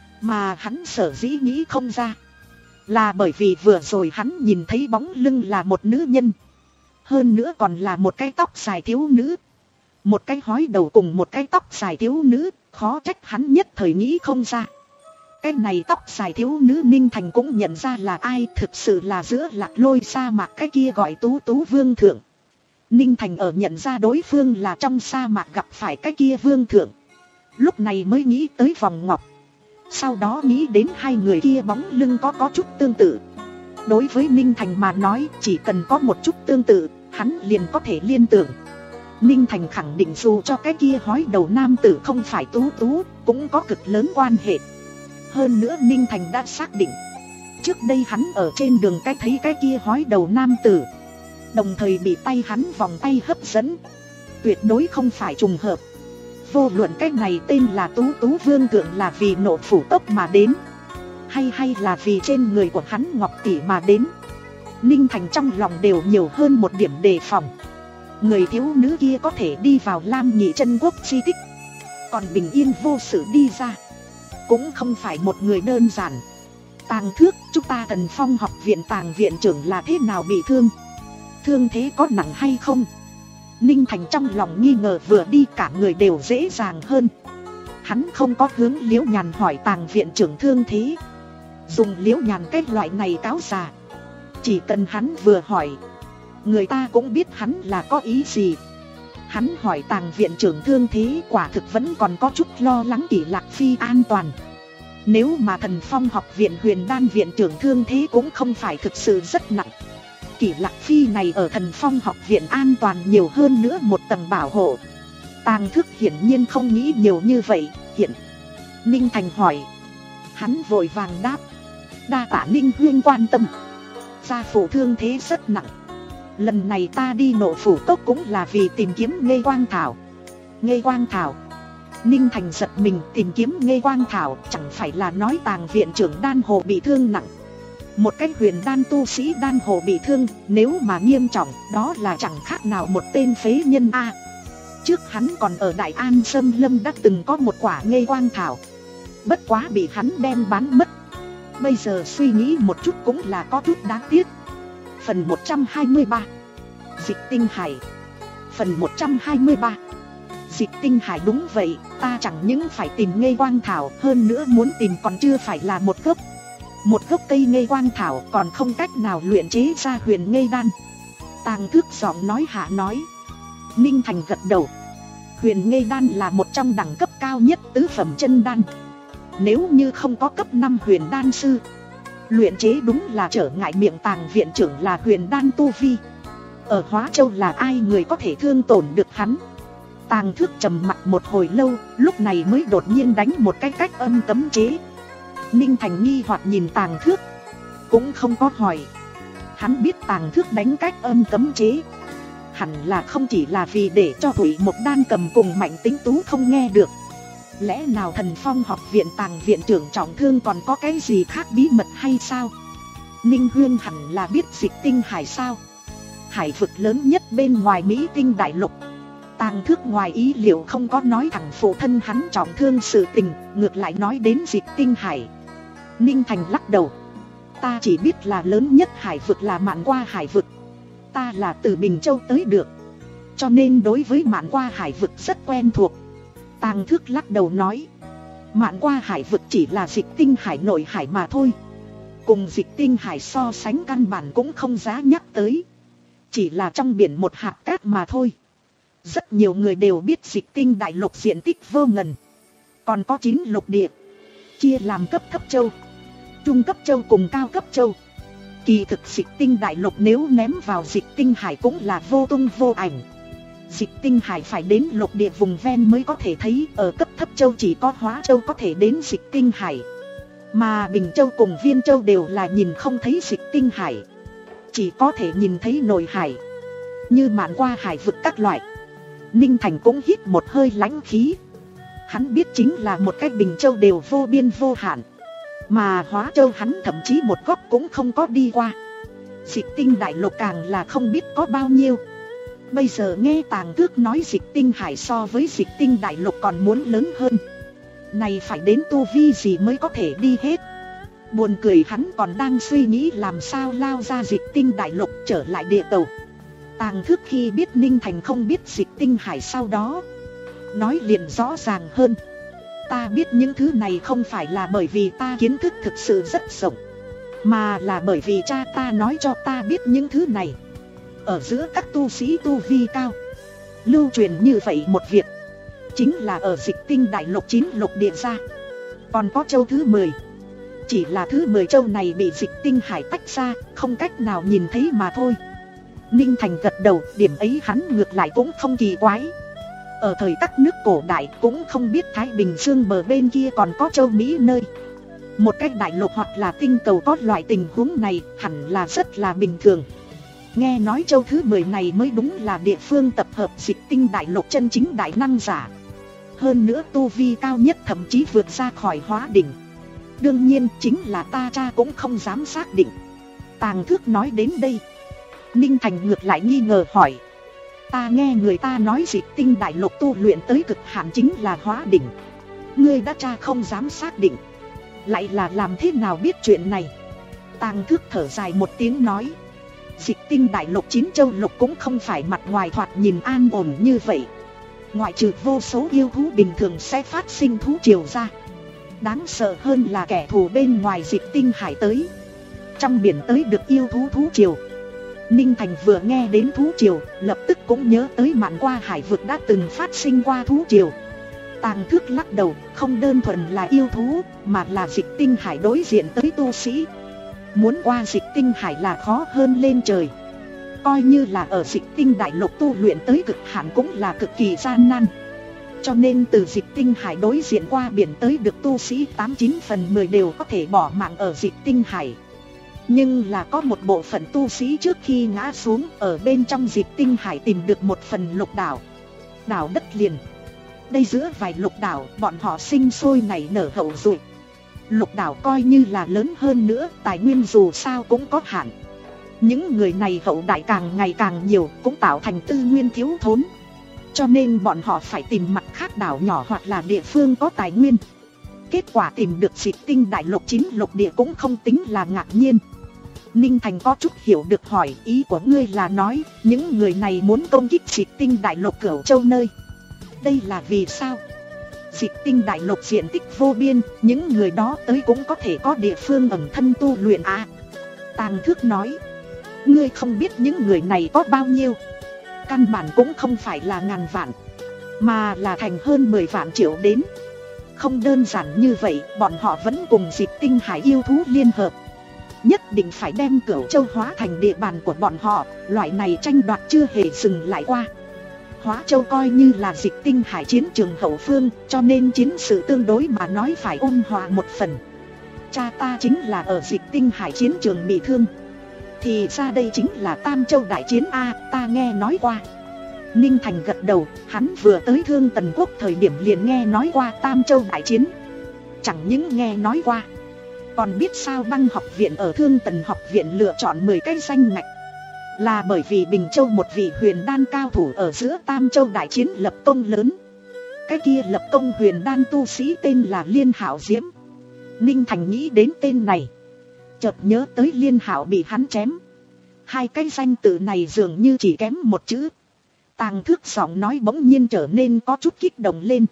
Mà hắn sở dĩ nghĩ không ra, là bởi vì vừa rồi hắn nhìn thấy bóng lưng là một nữ nhân, hơn nữa còn là một cái tóc dài thiếu nữ. Một cái hói đầu cùng một cái tóc dài thiếu nữ, Khó trách hắn nhất thời nghĩ không ra. Cái này tóc dài thiếu nữ Ninh Thành cũng nhận ra là ai, thực sự là giữa Lạc Lôi sa mạc cái kia gọi Tú Tú Vương Thượng. Ninh Thành ở nhận ra đối phương là trong sa mạc gặp phải cái kia Vương Thượng. Lúc này mới nghĩ tới vòng ngọc. Sau đó nghĩ đến hai người kia bóng lưng có có chút tương tự. Đối với Ninh Thành mà nói, chỉ cần có một chút tương tự, hắn liền có thể liên tưởng. Ninh Thành khẳng định dù cho cái kia hói đầu nam tử không phải Tú Tú, cũng có cực lớn quan hệ. Hơn nữa Ninh Thành đã xác định, trước đây hắn ở trên đường cái thấy cái kia hói đầu nam tử, đồng thời bị tay hắn vòng tay hấp dẫn. Tuyệt đối không phải trùng hợp. Vô luận cái này tên là Tú Tú Vương Thượng là vì nộ phủ tốc mà đến, hay hay là vì trên người của hắn Ngọc Tỷ mà đến, Ninh Thành trong lòng đều nhiều hơn một điểm đề phòng. Người thiếu nữ kia có thể đi vào Lam Nhị Chân Quốc di tích, còn bình yên vô sự đi ra, cũng không phải một người đơn giản. Tàng Thước, chúng ta Thần Phong học viện Tàng viện trưởng là thế nào bị thương? Thương thế có nặng hay không? Ninh Thành trong lòng nghi ngờ vừa đi cả người đều dễ dàng hơn. Hắn không có hướng Liễu Nhàn hỏi Tàng viện trưởng thương thế. Dùng Liễu Nhàn cái loại này cáo già, chỉ cần hắn vừa hỏi, người ta cũng biết hắn là có ý gì. Hắn hỏi Tàng viện trưởng thương thế, quả thực vẫn còn có chút lo lắng Kỷ Lạc Phi an toàn. Nếu mà Thần Phong học viện Huyền Đan viện trưởng thương thế cũng không phải thực sự rất nặng. Kỷ Lạc Phi này ở Thần Phong học viện an toàn nhiều hơn nữa một tầng bảo hộ. Tàng Thước hiển nhiên không nghĩ nhiều như vậy. Hiện Ninh Thành hỏi, hắn vội vàng đáp, đa tạ Ninh huynh quan tâm. Gia phụ thương thế rất nặng. Lần này ta đi nộ phủ cốc cũng là vì tìm kiếm Nghê Quang Thảo. Nghê Quang Thảo? Ninh Thành giật mình, tìm kiếm Nghê Quang Thảo chẳng phải là nói Tàng viện trưởng Đan Hồ bị thương nặng. Một cái huyền đan tu sĩ Đan Hồ bị thương, nếu mà nghiêm trọng, đó là chẳng khác nào một tên phế nhân a. Trước hắn còn ở Đại An Sâm Lâm đã từng có một quả Nghê Quang Thảo, bất quá bị hắn đem bán mất. Bây giờ suy nghĩ một chút cũng là có chút đáng tiếc. Phần một trăm hai mươi ba, Dịch Tinh Hải. Phần một trăm hai mươi ba, Dịch Tinh Hải. Đúng vậy, ta chẳng những phải tìm Nghê Quang Thảo, hơn nữa muốn tìm còn chưa phải là một gốc. Một gốc cây Nghê Quang Thảo còn không cách nào luyện chế ra huyền Nghê Đan. Tàng Thước giọng nói hạ nói. Ninh Thành gật đầu. Huyền Nghê Đan là một trong đẳng cấp cao nhất tứ phẩm chân đan. Nếu như không có cấp năm huyền đan sư, luyện chế đúng là trở ngại miệng Tàng viện trưởng là huyền đan tu vi. Ở Hóa Châu là ai người có thể thương tổn được hắn? Tàng Thước trầm mặc một hồi lâu, lúc này mới đột nhiên đánh một cái cách âm cấm chế. Ninh Thành nghi hoặc nhìn Tàng Thước, cũng không có hỏi. Hắn biết Tàng Thước đánh cách âm cấm chế hẳn là không chỉ là vì để cho Thủy Một Đan cầm cùng Mạnh Tính Tú không nghe được. Lẽ nào Thần Phong học viện Tàng viện trưởng trọng thương còn có cái gì khác bí mật hay sao? Ninh huyên hẳn là biết Dịch Tinh Hải sao? Hải vực lớn nhất bên ngoài Mỹ Tinh Đại Lục. Tàng Thước ngoài ý liệu không có nói thẳng phụ thân hắn trọng thương sự tình, ngược lại nói đến Dịch Tinh Hải. Ninh Thành lắc đầu. Ta chỉ biết là lớn nhất hải vực là Mạn Qua hải vực. Ta là từ Bình Châu tới được, cho nên đối với Mạn Qua hải vực rất quen thuộc. Tàng Thước lắc đầu nói, Mạn Qua hải vực chỉ là Dịch Tinh Hải nội hải mà thôi. Cùng Dịch Tinh Hải so sánh căn bản cũng không giá nhắc tới. Chỉ là trong biển một hạt cát mà thôi. Rất nhiều người đều biết Dịch Tinh Đại Lục diện tích vô ngần, còn có chín lục địa, chia làm cấp thấp châu, trung cấp châu cùng cao cấp châu. Kỳ thực Dịch Tinh Đại Lục nếu ném vào Dịch Tinh Hải cũng là vô tung vô ảnh. Dịch Tinh Hải phải đến lục địa vùng ven mới có thể thấy, ở cấp thấp châu chỉ có Hóa Châu có thể đến Dịch Tinh Hải. Mà Bình Châu cùng Viên Châu đều là nhìn không thấy Dịch Tinh Hải, chỉ có thể nhìn thấy nội hải, như Mạn Qua hải vực các loại. Ninh Thành cũng hít một hơi lãnh khí. Hắn biết chính là một cái Bình Châu đều vô biên vô hạn, mà Hóa Châu hắn thậm chí một góc cũng không có đi qua. Dịch Tinh Đại Lục càng là không biết có bao nhiêu. Bây giờ nghe Tàng Thước nói Dịch Tinh Hải so với Dịch Tinh Đại Lục còn muốn lớn hơn, này phải đến tu vi gì mới có thể đi hết. Buồn cười, hắn còn đang suy nghĩ làm sao lao ra Dịch Tinh Đại Lục trở lại địa cầu. Tàng Thước khi biết Ninh Thành không biết Dịch Tinh Hải sau đó, nói liền rõ ràng hơn. Ta biết những thứ này không phải là bởi vì ta kiến thức thực sự rất rộng, mà là bởi vì cha ta nói cho ta biết những thứ này. Ở giữa các tu sĩ tu vi cao, lưu truyền như vậy một việc, chính là ở Dịch Tinh Đại Lục chín lục địa ra còn có châu thứ mười. Chỉ là thứ mười châu này bị Dịch Tinh Hải tách ra, không cách nào nhìn thấy mà thôi. Ninh Thành gật đầu, điểm ấy hắn ngược lại cũng không kỳ quái. Ở thời các nước cổ đại cũng không biết Thái Bình Dương bờ bên kia còn có châu Mỹ nơi. Một cái đại lục hoặc là tinh cầu có loại tình huống này hẳn là rất là bình thường. Nghe nói châu thứ mười này mới đúng là địa phương tập hợp Dịch Tinh Đại Lục chân chính đại năng giả. Hơn nữa tu vi cao nhất thậm chí vượt ra khỏi hóa đỉnh. Đương nhiên chính là ta cha cũng không dám xác định. Tàng Thước nói đến đây, Ninh Thành ngược lại nghi ngờ hỏi: ta nghe người ta nói Dịch Tinh Đại Lục tu luyện tới cực hạn chính là hóa đỉnh. Ngươi đã cha không dám xác định, lại là làm thế nào biết chuyện này? Tàng Thước thở dài một tiếng nói: Dịch Tinh Đại Lục chín châu lục cũng không phải mặt ngoài thoạt nhìn an ổn như vậy. Ngoại trừ vô số yêu thú bình thường sẽ phát sinh thú triều ra, đáng sợ hơn là kẻ thù bên ngoài Dịch Tinh Hải tới. Trong biển tới được yêu thú thú triều. Ninh Thành vừa nghe đến thú triều, lập tức cũng nhớ tới mạn qua hải vực đã từng phát sinh qua thú triều. Tàng Thước lắc đầu, không đơn thuần là yêu thú, mà là Dịch Tinh Hải đối diện tới tu sĩ. Muốn qua Dịch Tinh Hải là khó hơn lên trời. Coi như là ở Dịch Tinh Đại Lục tu luyện tới cực hạn cũng là cực kỳ gian nan. Cho nên từ Dịch Tinh Hải đối diện qua biển tới được tu sĩ tám chín phần mười đều có thể bỏ mạng ở Dịch Tinh Hải. Nhưng là có một bộ phận tu sĩ trước khi ngã xuống ở bên trong Dịch Tinh Hải tìm được một phần lục đảo, đảo đất liền. Đây giữa vài lục đảo bọn họ sinh sôi nảy nở hậu duệ. Lục đảo coi như là lớn hơn nữa, tài nguyên dù sao cũng có hạn. Những người này hậu đại càng ngày càng nhiều, cũng tạo thành tư nguyên thiếu thốn. Cho nên bọn họ phải tìm mặt khác đảo nhỏ hoặc là địa phương có tài nguyên. Kết quả tìm được Dịch Tinh Đại Lục chín lục địa cũng không tính là ngạc nhiên. Ninh Thành có chút hiểu được hỏi: ý của ngươi là nói những người này muốn công kích Dịch Tinh Đại Lục Cửu Châu nơi. Đây là vì sao? Dịch Tinh Đại Lục diện tích vô biên, những người đó tới cũng có thể có địa phương ẩn thân tu luyện à? Tàng Thước nói: ngươi không biết những người này có bao nhiêu. Căn bản cũng không phải là ngàn vạn, mà là thành hơn mười vạn triệu đến. Không đơn giản như vậy, bọn họ vẫn cùng Dịch Tinh Hải yêu thú liên hợp. Nhất định phải đem Cửu Châu hóa thành địa bàn của bọn họ. Loại này tranh đoạt chưa hề dừng lại qua. Hóa Châu coi như là Dịch Tinh Hải chiến trường hậu phương, cho nên chiến sự tương đối mà nói phải ôn hòa một phần. Cha ta chính là ở Dịch Tinh Hải chiến trường bị thương. Thì ra đây chính là Tam Châu đại chiến a, ta nghe nói qua. Ninh Thành gật đầu, hắn vừa tới Thương Tần Quốc thời điểm liền nghe nói qua Tam Châu đại chiến. Chẳng những nghe nói qua, còn biết sao Băng học viện ở Thương Tần học viện lựa chọn mười cái danh ngạch. Là bởi vì Bình Châu một vị huyền đan cao thủ ở giữa Tam Châu đại chiến lập công lớn. Cái kia lập công huyền đan tu sĩ tên là Liên Hạo Diễm. Ninh Thành nghĩ đến tên này, chợt nhớ tới Liên Hạo bị hắn chém. Hai cái danh tự này dường như chỉ kém một chữ. Tàng Thước giọng nói bỗng nhiên trở nên có chút kích động lên.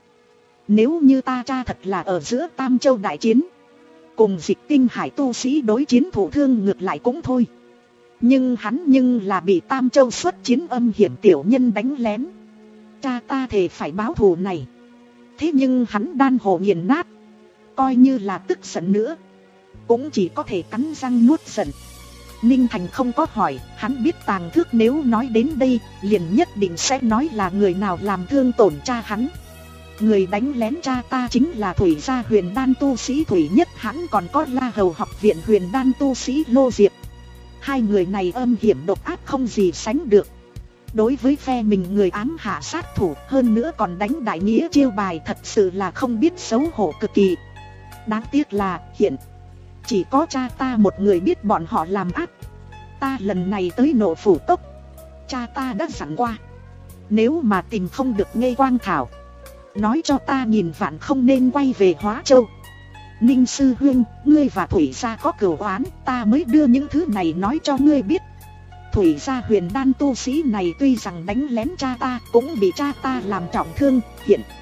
Nếu như ta cha thật là ở giữa Tam Châu đại chiến, cùng Dịch Tinh Hải tu sĩ đối chiến thụ thương ngược lại cũng thôi. Nhưng hắn nhưng là bị Tam Châu xuất chiến âm hiểm tiểu nhân đánh lén. Cha ta thề phải báo thù này. Thế nhưng hắn đan hồ nghiền nát, coi như là tức giận nữa, cũng chỉ có thể cắn răng nuốt giận. Ninh Thành không có hỏi, hắn biết Tàng Thước nếu nói đến đây, liền nhất định sẽ nói là người nào làm thương tổn cha hắn. Người đánh lén cha ta chính là Thủy gia huyền đan tu sĩ Thủy Nhất, hắn còn có La Hầu học viện huyền đan tu sĩ Lô Diệp. Hai người này âm hiểm độc ác không gì sánh được. Đối với phe mình người ám hạ sát thủ, hơn nữa còn đánh đại nghĩa chiêu bài, thật sự là không biết xấu hổ cực kỳ. Đáng tiếc là hiện chỉ có cha ta một người biết bọn họ làm ác. Ta lần này tới Nộ Phủ Cốc, cha ta đã dặn qua, nếu mà tìm không được Ngây Quang Thảo, nói cho ta nghìn vạn không nên quay về Hóa Châu. Ninh sư huynh, ngươi và Thủy gia có cửu oán, ta mới đưa những thứ này nói cho ngươi biết. Thủy gia huyền đan tu sĩ này tuy rằng đánh lén cha ta, cũng bị cha ta làm trọng thương. Hiện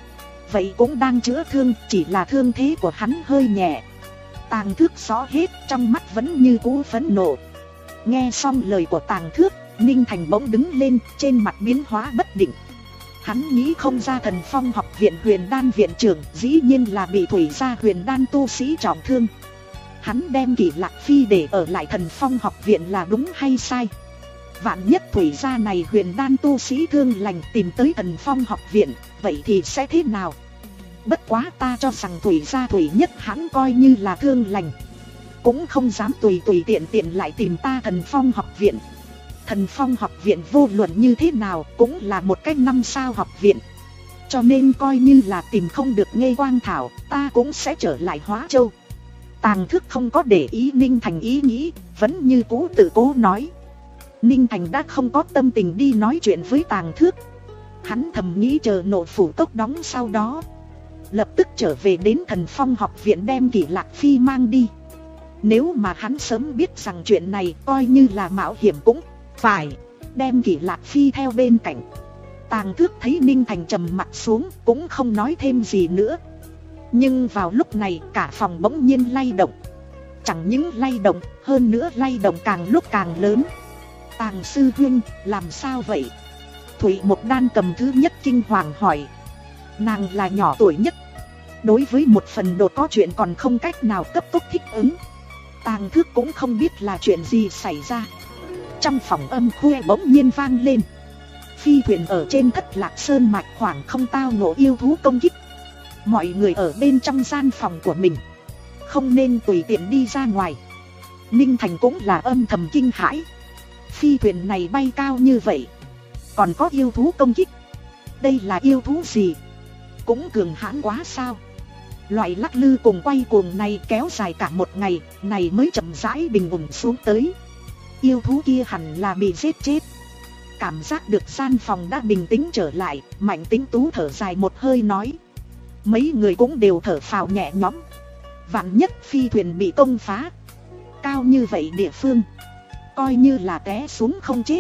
vậy cũng đang chữa thương, chỉ là thương thế của hắn hơi nhẹ. Tàng Thước rõ hết, trong mắt vẫn như cũ phẫn nộ. Nghe xong lời của Tàng Thước, Ninh Thành bỗng đứng lên, trên mặt biến hóa bất định. Hắn nghĩ không ra Thần Phong học viện Huyền Đan viện trưởng dĩ nhiên là bị Thủy gia Huyền Đan tu sĩ trọng thương. Hắn đem Kỷ Lạc Phi để ở lại Thần Phong học viện là đúng hay sai? Vạn nhất Thủy gia này Huyền Đan tu sĩ thương lành tìm tới Thần Phong học viện, vậy thì sẽ thế nào? Bất quá ta cho rằng Thủy gia Thủy Nhất hắn coi như là thương lành, cũng không dám tùy tùy tiện tiện lại tìm ta Thần Phong học viện. Thần Phong học viện vô luận như thế nào cũng là một cái năm sao học viện, cho nên coi như là tìm không được Nghê Quang Thảo, ta cũng sẽ trở lại Hóa Châu. Tàng Thước không có để ý Ninh Thành ý nghĩ, vẫn như cũ tự cố nói. Ninh Thành đã không có tâm tình đi nói chuyện với Tàng Thước. Hắn thầm nghĩ chờ Nội phủ cốc đóng sau đó, lập tức trở về đến Thần Phong học viện đem Kỷ Lạc Phi mang đi. Nếu mà hắn sớm biết rằng chuyện này, coi như là mạo hiểm cũng phải đem Kỷ Lạc Phi theo bên cạnh. Tàng Thước thấy Ninh Thành trầm mặt xuống, cũng không nói thêm gì nữa. Nhưng vào lúc này cả phòng bỗng nhiên lay động. Chẳng những lay động, hơn nữa lay động càng lúc càng lớn. Tàng sư huynh, làm sao vậy? Thủy Mộc Đan cầm thứ nhất kinh hoàng hỏi. Nàng là nhỏ tuổi nhất, đối với một phần đột có chuyện còn không cách nào cấp tốc thích ứng. Tàng Thước cũng không biết là chuyện gì xảy ra. Trong phòng âm khuya bỗng nhiên vang lên. Phi thuyền ở trên Thất Lạc Sơn mạch khoảng không tao ngộ yêu thú công kích. Mọi người ở bên trong gian phòng của mình, không nên tùy tiện đi ra ngoài. Ninh Thành cũng là âm thầm kinh hãi. Phi thuyền này bay cao như vậy, còn có yêu thú công kích. Đây là yêu thú gì? Cũng cường hãn quá sao? Loại lắc lư cùng quay cuồng này kéo dài cả một ngày, này mới chậm rãi bình ổn xuống tới. Yêu thú kia hẳn là bị giết chết. Cảm giác được gian phòng đã bình tĩnh trở lại, Mạnh Tính Tú thở dài một hơi nói. Mấy người cũng đều thở phào nhẹ nhõm. Vạn nhất phi thuyền bị công phá, cao như vậy địa phương, coi như là té xuống không chết,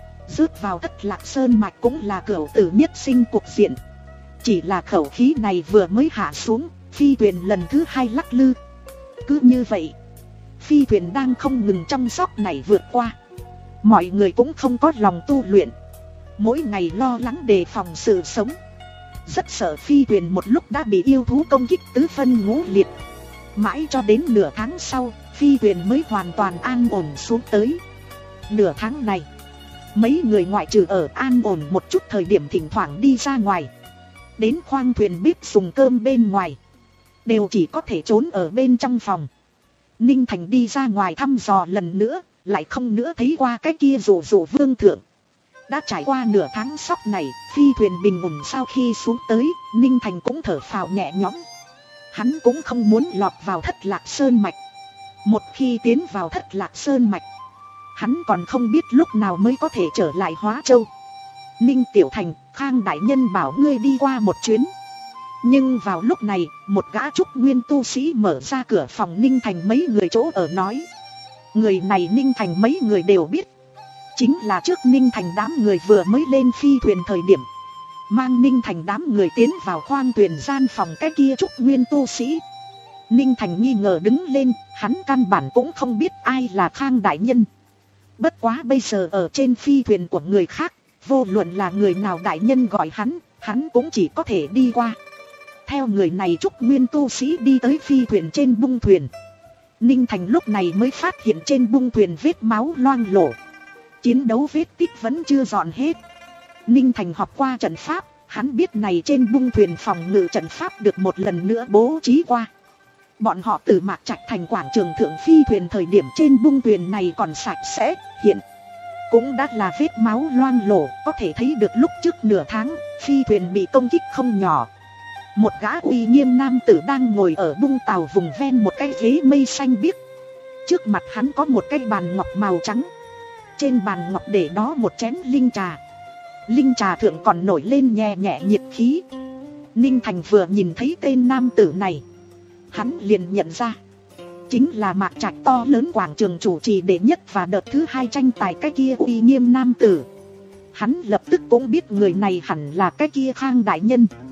rớt vào Thất Lạc Sơn mạch cũng là cửu tử nhất sinh cục diện. Chỉ là khẩu khí này vừa mới hạ xuống, phi thuyền lần thứ hai lắc lư. Cứ như vậy, phi thuyền đang không ngừng trong sóc này vượt qua. Mọi người cũng không có lòng tu luyện, mỗi ngày lo lắng đề phòng sự sống. Rất sợ phi thuyền một lúc đã bị yêu thú công kích tứ phân ngũ liệt. Mãi cho đến nửa tháng sau, phi thuyền mới hoàn toàn an ổn xuống tới. Nửa tháng này, mấy người ngoại trừ ở an ổn một chút thời điểm thỉnh thoảng đi ra ngoài, đến khoang thuyền bếp dùng cơm bên ngoài, đều chỉ có thể trốn ở bên trong phòng. Ninh Thành đi ra ngoài thăm dò lần nữa, lại không nữa thấy qua cái kia rủ rủ vương thượng. Đã trải qua nửa tháng sóc này, phi thuyền bình ổn sau khi xuống tới, Ninh Thành cũng thở phào nhẹ nhõm. Hắn cũng không muốn lọt vào Thất Lạc Sơn mạch. Một khi tiến vào Thất Lạc Sơn mạch, hắn còn không biết lúc nào mới có thể trở lại Hóa Châu. Ninh Tiểu Thành, Khang đại nhân bảo ngươi đi qua một chuyến. Nhưng vào lúc này, một gã trúc nguyên tu sĩ mở ra cửa phòng Ninh Thành mấy người chỗ ở nói. Người này Ninh Thành mấy người đều biết, chính là trước Ninh Thành đám người vừa mới lên phi thuyền thời điểm, mang Ninh Thành đám người tiến vào khoang thuyền gian phòng cái kia trúc nguyên tu sĩ. Ninh Thành nghi ngờ đứng lên, hắn căn bản cũng không biết ai là Khang đại nhân. Bất quá bây giờ ở trên phi thuyền của người khác, vô luận là người nào đại nhân gọi hắn, hắn cũng chỉ có thể đi qua. Theo người này trúc nguyên tu sĩ đi tới phi thuyền trên bung thuyền. Ninh Thành lúc này mới phát hiện trên bung thuyền vết máu loang lổ. Chiến đấu vết tích vẫn chưa dọn hết. Ninh Thành học qua trận pháp, hắn biết này trên bung thuyền phòng ngự trận pháp được một lần nữa bố trí qua. Bọn họ từ Mạc Trạch thành quảng trường thượng phi thuyền thời điểm trên bung thuyền này còn sạch sẽ, hiện cũng đã là vết máu loang lổ, có thể thấy được lúc trước nửa tháng, phi thuyền bị công kích không nhỏ. Một gã uy nghiêm nam tử đang ngồi ở bung tàu vùng ven một cái ghế mây xanh biếc. Trước mặt hắn có một cái bàn ngọc màu trắng. Trên bàn ngọc để đó một chén linh trà. Linh trà thượng còn nổi lên nhẹ nhẹ nhiệt khí. Ninh Thành vừa nhìn thấy tên nam tử này, hắn liền nhận ra, chính là Mạc Trạch to lớn quảng trường chủ trì đệ nhất và đợt thứ hai tranh tài cái kia uy nghiêm nam tử. Hắn lập tức cũng biết người này hẳn là cái kia Khang đại nhân.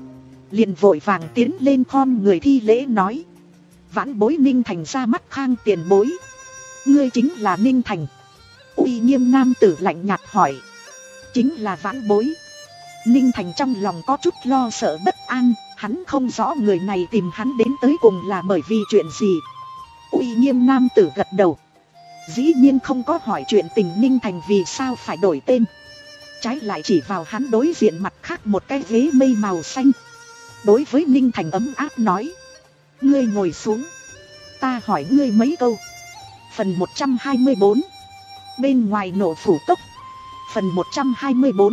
liền vội vàng tiến lên khom người thi lễ nói. Vãn bối Ninh Thành ra mắt Khang tiền bối. Ngươi chính là Ninh Thành? Uy Nghiêm nam tử lạnh nhạt hỏi. Chính là vãn bối. Ninh Thành trong lòng có chút lo sợ bất an, hắn không rõ người này tìm hắn đến tới cùng là bởi vì chuyện gì. Uy Nghiêm nam tử gật đầu. Dĩ nhiên không có hỏi chuyện tình Ninh Thành vì sao phải đổi tên. Trái lại chỉ vào hắn đối diện mặt khác một cái ghế mây màu xanh. Đối với Ninh Thành ấm áp nói. Ngươi ngồi xuống. Ta hỏi ngươi mấy câu. Phần một trăm hai mươi bốn. Bên ngoài nổ phủ tốc. Phần một trăm hai mươi bốn.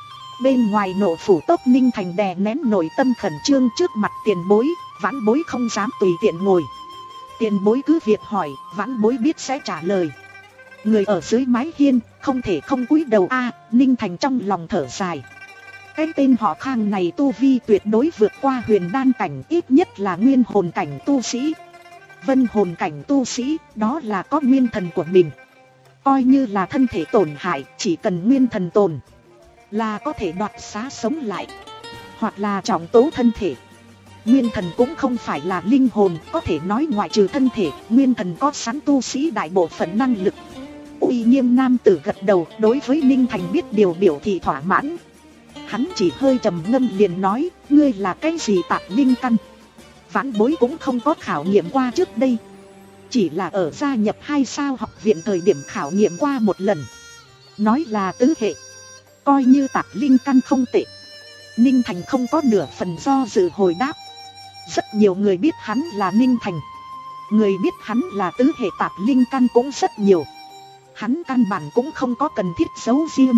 Bên ngoài nổ phủ tốc. Ninh Thành đè nén nội tâm khẩn trương trước mặt tiền bối. Vãn bối không dám tùy tiện ngồi. Tiền bối cứ việc hỏi, vãn bối biết sẽ trả lời. Người ở dưới mái hiên, không thể không cúi đầu a. Ninh Thành trong lòng thở dài. Cái tên họ Khang này tu vi tuyệt đối vượt qua huyền đan cảnh, ít nhất là nguyên hồn cảnh tu sĩ. Vân hồn cảnh tu sĩ, đó là có nguyên thần của mình. Coi như là thân thể tổn hại, chỉ cần nguyên thần tồn là có thể đoạt xá sống lại, hoặc là trọng tố thân thể. Nguyên thần cũng không phải là linh hồn, có thể nói ngoại trừ thân thể, nguyên thần có sẵn tu sĩ đại bộ phận năng lực. Uy Nghiêm nam tử gật đầu, đối với Ninh Thành biết điều biểu thị thỏa mãn. Hắn chỉ hơi trầm ngâm liền nói, ngươi là cái gì tạp linh căn? Vãn bối cũng không có khảo nghiệm qua trước đây. Chỉ là ở gia nhập hai sao học viện thời điểm khảo nghiệm qua một lần. Nói là tứ hệ. Coi như tạp linh căn không tệ. Ninh Thành không có nửa phần do dự hồi đáp. Rất nhiều người biết hắn là Ninh Thành. Người biết hắn là tứ hệ tạp linh căn cũng rất nhiều. Hắn căn bản cũng không có cần thiết giấu riêng.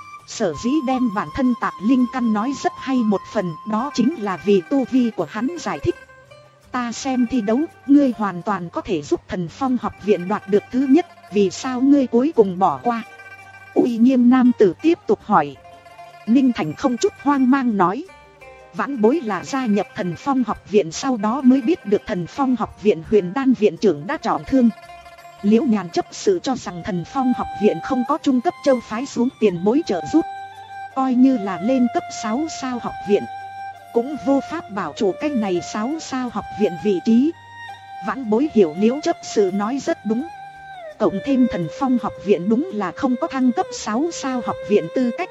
Sở dĩ đem bản thân tạp linh căn nói rất hay một phần, đó chính là vì tu vi của hắn giải thích. Ta xem thi đấu, ngươi hoàn toàn có thể giúp Thần Phong học viện đoạt được thứ nhất, vì sao ngươi cuối cùng bỏ qua? Uy Nghiêm nam tử tiếp tục hỏi. Ninh Thành không chút hoang mang nói. Vãn bối là gia nhập Thần Phong học viện, sau đó mới biết được Thần Phong học viện huyền đan viện trưởng đã trọng thương. Liễu Nhàn chấp sự cho rằng Thần Phong học viện không có trung cấp châu phái xuống tiền bối trợ giúp. Coi như là lên cấp sáu sao học viện, cũng vô pháp bảo chủ cách này sáu sao học viện vị trí. Vãn bối hiểu Liễu chấp sự nói rất đúng. Cộng thêm Thần Phong học viện đúng là không có thăng cấp sáu sao học viện tư cách.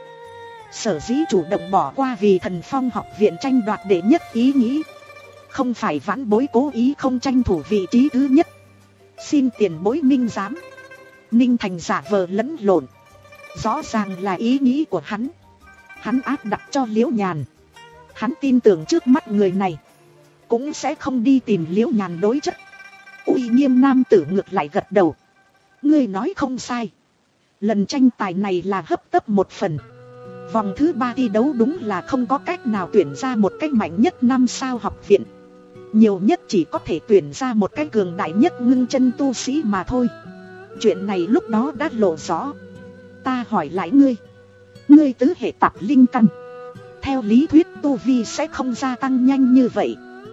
Sở dĩ chủ động bỏ qua vì Thần Phong học viện tranh đoạt đệ nhất ý nghĩ. Không phải vãn bối cố ý không tranh thủ vị trí thứ nhất. Xin tiền bối minh giám. Ninh Thành giả vờ lẫn lộn. Rõ ràng là ý nghĩ của hắn. Hắn áp đặt cho Liễu Nhàn. Hắn tin tưởng trước mắt người này cũng sẽ không đi tìm Liễu Nhàn đối chất. Uy Nghiêm nam tử ngược lại gật đầu. Ngươi nói không sai. Lần tranh tài này là hấp tấp một phần. Vòng thứ ba thi đấu đúng là không có cách nào tuyển ra một cách mạnh nhất năm sao học viện. Nhiều nhất chỉ có thể tuyển ra một cái cường đại nhất ngưng chân tu sĩ mà thôi. Chuyện này lúc đó đã lộ rõ. Ta hỏi lại ngươi. Ngươi tứ hệ tạp linh căn, theo lý thuyết tu vi sẽ không gia tăng nhanh như vậy.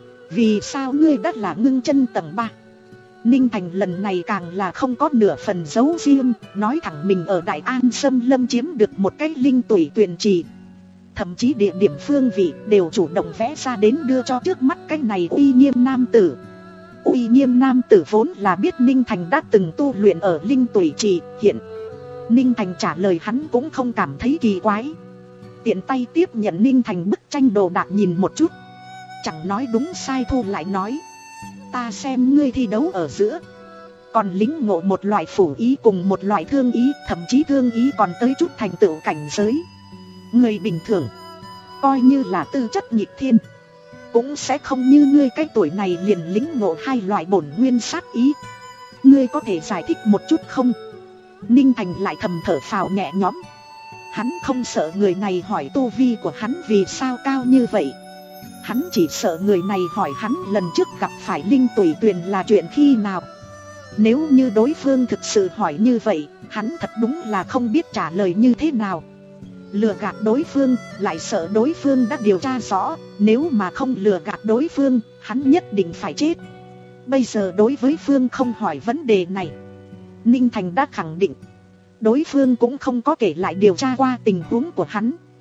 Vì sao ngươi đã là ngưng chân tầng ba? Ninh Thành lần này càng là không có nửa phần giấu riêng, nói thẳng mình ở Đại An Sâm Lâm chiếm được một cái linh tủy tuyền trì. Thậm chí địa điểm phương vị đều chủ động vẽ ra đến đưa cho trước mắt cái này Uy Nghiêm nam tử. Uy Nghiêm nam tử vốn là biết Ninh Thành đã từng tu luyện ở linh tủy trì, hiện Ninh Thành trả lời hắn cũng không cảm thấy kỳ quái. Tiện tay tiếp nhận Ninh Thành bức tranh đồ đạc nhìn một chút. Chẳng nói đúng sai thu lại nói. Ta xem ngươi thi đấu ở giữa còn lính ngộ một loại phủ ý cùng một loại thương ý, thậm chí thương ý còn tới chút thành tựu cảnh giới. Người bình thường, coi như là tư chất nhịp thiên, cũng sẽ không như ngươi cái tuổi này liền lính ngộ hai loại bổn nguyên sát ý. Ngươi có thể giải thích một chút không? Ninh Thành lại thầm thở phào nhẹ nhõm. Hắn không sợ người này hỏi tu vi của hắn vì sao cao như vậy. Hắn chỉ sợ người này hỏi hắn lần trước gặp phải linh tủy tuyền là chuyện khi nào. Nếu như đối phương thực sự hỏi như vậy, hắn thật đúng là không biết trả lời như thế nào. Lừa gạt đối phương, lại sợ đối phương đã điều tra rõ. Nếu mà không lừa gạt đối phương, hắn nhất định phải chết. Bây giờ đối với phương không hỏi vấn đề này, Ninh Thành đã khẳng định đối phương cũng không có kể lại điều tra qua tình huống của hắn.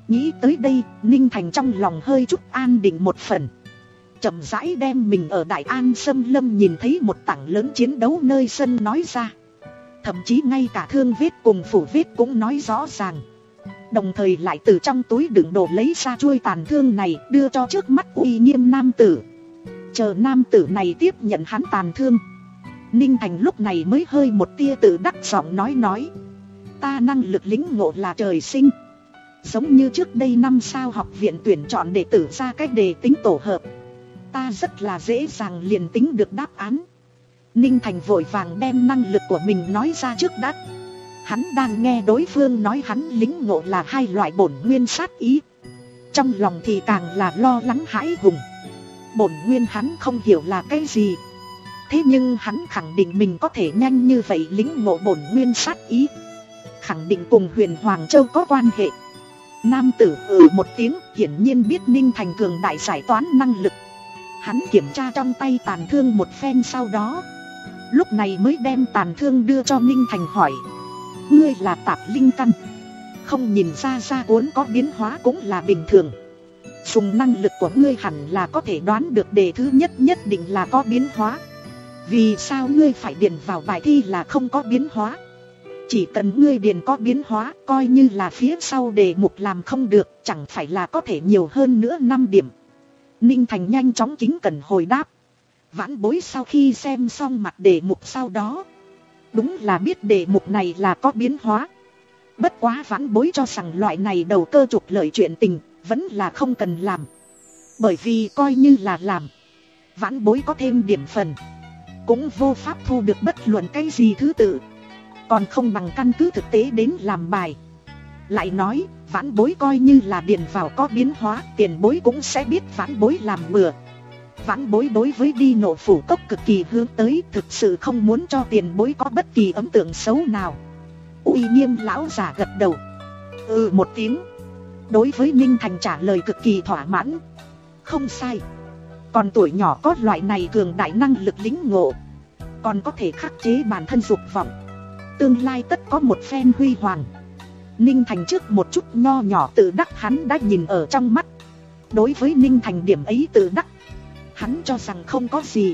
Nghĩ tới đây, Ninh Thành trong lòng hơi chút an định một phần. Chậm rãi đem mình ở Đại An Xâm Lâm nhìn thấy một tảng lớn chiến đấu nơi sân nói ra. Thậm chí ngay cả thương vết cùng phủ vết cũng nói rõ ràng. Đồng thời lại từ trong túi đựng đồ lấy ra chuôi tàn thương này đưa cho trước mắt uy nghiêm nam tử. Chờ nam tử này tiếp nhận hắn tàn thương, Ninh Thành lúc này mới hơi một tia tự đắc giọng nói nói: ta năng lực lĩnh ngộ là trời sinh. Giống như trước đây năm sao học viện tuyển chọn đệ tử ra cách đề tính tổ hợp, ta rất là dễ dàng liền tính được đáp án. Ninh Thành vội vàng đem năng lực của mình nói ra trước đã. Hắn đang nghe đối phương nói hắn lĩnh ngộ là hai loại bổn nguyên sát ý, trong lòng thì càng là lo lắng hãi hùng. Bổn nguyên hắn không hiểu là cái gì, thế nhưng hắn khẳng định mình có thể nhanh như vậy lĩnh ngộ bổn nguyên sát ý, khẳng định cùng Huyền Hoàng Châu có quan hệ. Nam tử ừ một tiếng, hiển nhiên biết Ninh Thành cường đại giải toán năng lực. Hắn kiểm tra trong tay tàn thương một phen sau đó, lúc này mới đem tàn thương đưa cho Ninh Thành hỏi: ngươi là tạp linh căn, không nhìn ra ra cuốn có biến hóa cũng là bình thường. Dùng năng lực của ngươi hẳn là có thể đoán được đề thứ nhất nhất định là có biến hóa. Vì sao ngươi phải điền vào bài thi là không có biến hóa? Chỉ cần ngươi điền có biến hóa, coi như là phía sau đề mục làm không được, chẳng phải là có thể nhiều hơn nữa năm điểm. Ninh Thành nhanh chóng kính cẩn hồi đáp. Vãn bối sau khi xem xong mặt đề mục sau đó, đúng là biết đề mục này là có biến hóa. Bất quá vãn bối cho rằng loại này đầu cơ trục lợi chuyện tình vẫn là không cần làm. Bởi vì coi như là làm, vãn bối có thêm điểm phần, cũng vô pháp thu được bất luận cái gì thứ tự, còn không bằng căn cứ thực tế đến làm bài. Lại nói, vãn bối coi như là điền vào có biến hóa, tiền bối cũng sẽ biết vãn bối làm bừa. Vãn bối đối với đi Nộ Phủ Cốc cực kỳ hướng tới, thực sự không muốn cho tiền bối có bất kỳ ấn tượng xấu nào. Uy nghiêm lão giả gật đầu, ừ một tiếng. Đối với Ninh Thành trả lời cực kỳ thỏa mãn. Không sai, còn tuổi nhỏ có loại này cường đại năng lực lĩnh ngộ, còn có thể khắc chế bản thân dục vọng, tương lai tất có một phen huy hoàng. Ninh Thành trước một chút nho nhỏ tự đắc hắn đã nhìn ở trong mắt. Đối với Ninh Thành điểm ấy tự đắc, hắn cho rằng không có gì.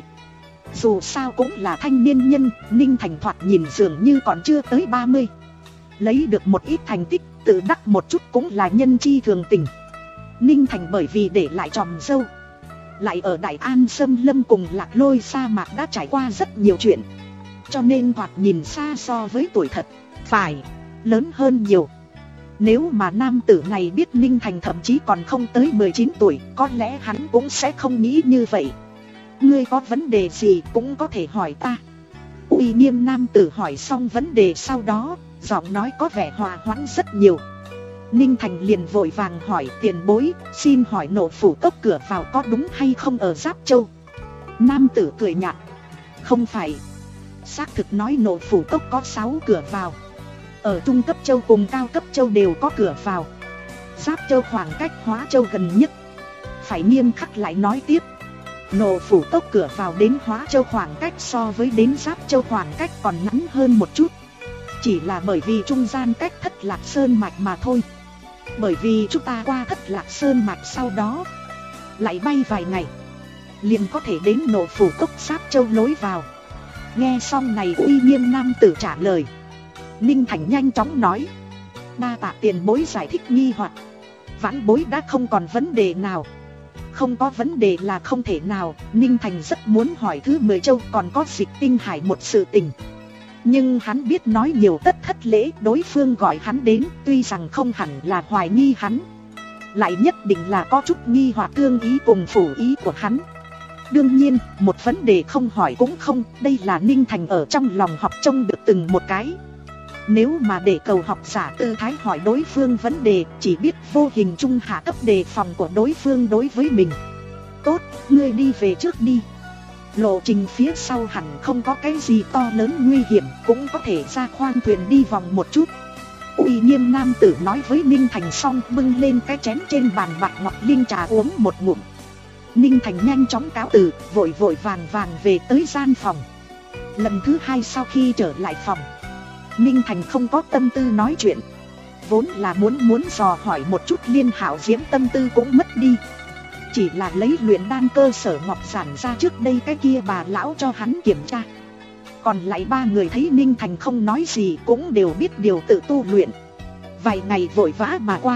Dù sao cũng là thanh niên nhân, Ninh Thành thoạt nhìn dường như còn chưa tới ba mươi. Lấy được một ít thành tích, tự đắc một chút cũng là nhân chi thường tình. Ninh Thành bởi vì để lại tròm dâu, lại ở Đại An Xâm Lâm cùng Lạc Lôi sa mạc đã trải qua rất nhiều chuyện, cho nên thoạt nhìn xa so với tuổi thật phải lớn hơn nhiều. Nếu mà nam tử này biết Ninh Thành thậm chí còn không tới mười chín tuổi, có lẽ hắn cũng sẽ không nghĩ như vậy. Ngươi có vấn đề gì cũng có thể hỏi ta. Uy nghiêm nam tử hỏi xong vấn đề sau đó, giọng nói có vẻ hòa hoãn rất nhiều. Ninh Thành liền vội vàng hỏi: tiền bối, xin hỏi Nộ Phủ Cốc cửa vào có đúng hay không ở Giáp Châu? Nam tử cười nhạt: không phải. Xác thực nói Nộ Phủ Cốc có sáu cửa vào, ở trung cấp châu cùng cao cấp châu đều có cửa vào. Giáp Châu khoảng cách Hóa Châu gần nhất. Phải nghiêm khắc lại nói tiếp, Nộ Phủ Cốc cửa vào đến Hóa Châu khoảng cách so với đến Giáp Châu khoảng cách còn ngắn hơn một chút. Chỉ là bởi vì trung gian cách Thất Lạc Sơn Mạch mà thôi. Bởi vì chúng ta qua Thất Lạc Sơn Mạch sau đó lại bay vài ngày, liền có thể đến Nộ Phủ Cốc Giáp Châu lối vào. Nghe xong này uy nghiêm nam tử trả lời, Ninh Thành nhanh chóng nói: đa tạ tiền bối giải thích nghi hoặc, vãn bối đã không còn vấn đề nào. Không có vấn đề là không thể nào. Ninh Thành rất muốn hỏi thứ mười châu còn có Dịch Tinh Hải một sự tình, nhưng hắn biết nói nhiều tất thất lễ. Đối phương gọi hắn đến, tuy rằng không hẳn là hoài nghi hắn, lại nhất định là có chút nghi hoặc cương ý cùng phủ ý của hắn. Đương nhiên, một vấn đề không hỏi cũng không, đây là Ninh Thành ở trong lòng học trông được từng một cái. Nếu mà để cầu học giả tư thái hỏi đối phương vấn đề, chỉ biết vô hình trung hạ cấp đề phòng của đối phương đối với mình. Tốt, ngươi đi về trước đi. Lộ trình phía sau hẳn không có cái gì to lớn nguy hiểm, cũng có thể ra khoang thuyền đi vòng một chút. Uy nghiêm nam tử nói với Ninh Thành xong, bưng lên cái chén trên bàn bạc ngọc linh trà uống một ngụm. Ninh Thành nhanh chóng cáo từ, vội vội vàng vàng về tới gian phòng. Lần thứ hai sau khi trở lại phòng, Ninh Thành không có tâm tư nói chuyện. Vốn là muốn muốn dò hỏi một chút Liên Hạo Diễm tâm tư cũng mất đi. Chỉ là lấy luyện đan cơ sở Ngọc Giản ra trước đây cái kia bà lão cho hắn kiểm tra. Còn lại ba người thấy Ninh Thành không nói gì cũng đều biết điều tự tu luyện. Vài ngày vội vã mà qua.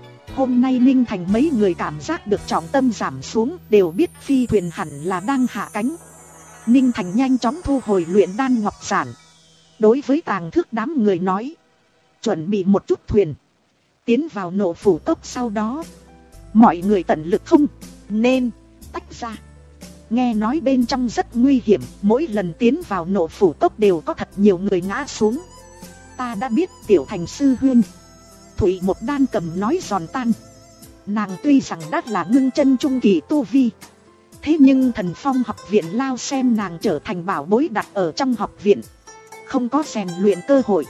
Hôm nay Ninh Thành mấy người cảm giác được trọng tâm giảm xuống, đều biết phi thuyền hẳn là đang hạ cánh. Ninh Thành nhanh chóng thu hồi luyện đan Ngọc Giản. Đối với Tàng Thước đám người nói, chuẩn bị một chút thuyền, tiến vào Nộ Phủ Cốc. Sau đó mọi người tận lực không nên tách ra. Nghe nói bên trong rất nguy hiểm, mỗi lần tiến vào Nộ Phủ Cốc đều có thật nhiều người ngã xuống. Ta đã biết Tiểu Thành sư huynh. Thủy Một Đan cầm nói giòn tan. Nàng tuy rằng đã là ngưng chân trung kỳ tu vi, thế nhưng Thần Phong học viện lao xem nàng trở thành bảo bối đặt ở trong học viện, không có rèn luyện cơ hội.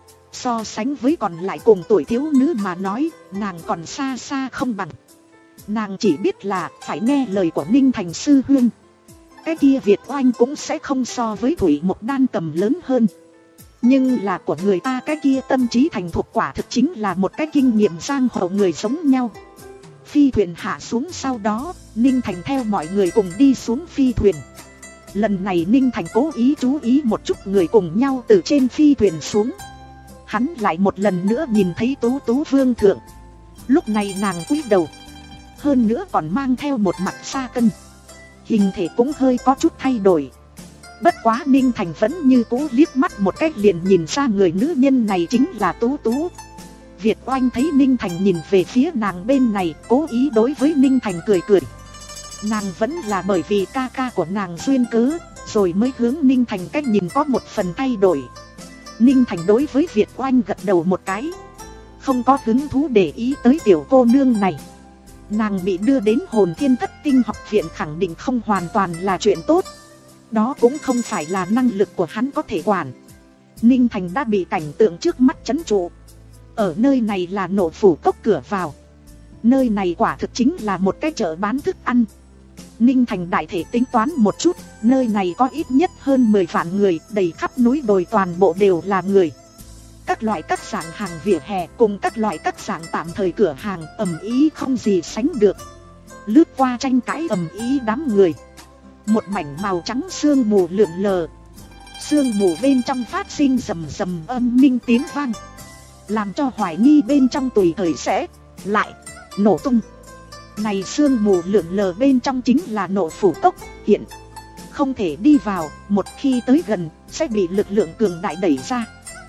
So sánh với còn lại cùng tuổi thiếu nữ mà nói, nàng còn xa xa không bằng. Nàng chỉ biết là phải nghe lời của Ninh Thành sư huynh. Cái kia Việt Oanh cũng sẽ không so với Thủy Một Đan cầm lớn hơn. Nhưng là của người ta cái kia tâm trí thành thục quả thực chính là một cái kinh nghiệm giang hồ người giống nhau. Phi thuyền hạ xuống sau đó, Ninh Thành theo mọi người cùng đi xuống phi thuyền. Lần này Ninh Thành cố ý chú ý một chút người cùng nhau từ trên phi thuyền xuống. Hắn lại một lần nữa nhìn thấy Tú Tú Vương thượng. Lúc này nàng cúi đầu, hơn nữa còn mang theo một mặt sa cân, hình thể cũng hơi có chút thay đổi. Bất quá Ninh Thành vẫn như cũ liếc mắt một cách liền nhìn ra người nữ nhân này chính là Tú Tú. Việt Oanh thấy Ninh Thành nhìn về phía nàng bên này, cố ý đối với Ninh Thành cười cười. Nàng vẫn là bởi vì ca ca của nàng duyên cớ, rồi mới hướng Ninh Thành cách nhìn có một phần thay đổi. Ninh Thành đối với Việt Oanh gật đầu một cái, không có hứng thú để ý tới tiểu cô nương này. Nàng bị đưa đến Hồn Thiên Thất Tinh học viện khẳng định không hoàn toàn là chuyện tốt. Đó cũng không phải là năng lực của hắn có thể quản. Ninh Thành đã bị cảnh tượng trước mắt trấn trụ. Ở nơi này là Nộ Phủ Cốc cửa vào. Nơi này quả thực chính là một cái chợ bán thức ăn. Ninh Thành đại thể tính toán một chút, nơi này có ít nhất hơn mười vạn người, đầy khắp núi đồi toàn bộ đều là người. Các loại các dạng hàng vỉa hè cùng các loại các dạng tạm thời cửa hàng ầm ĩ không gì sánh được. Lướt qua tranh cãi ầm ĩ đám người. Một mảnh màu trắng sương mù lượn lờ. Sương mù bên trong phát sinh rầm rầm âm minh tiếng vang, làm cho hoài nghi bên trong tùy thời sẽ lại nổ tung. Này sương mù lượn lờ bên trong chính là Nộ Phủ Cốc, hiện không thể đi vào, một khi tới gần sẽ bị lực lượng cường đại đẩy ra.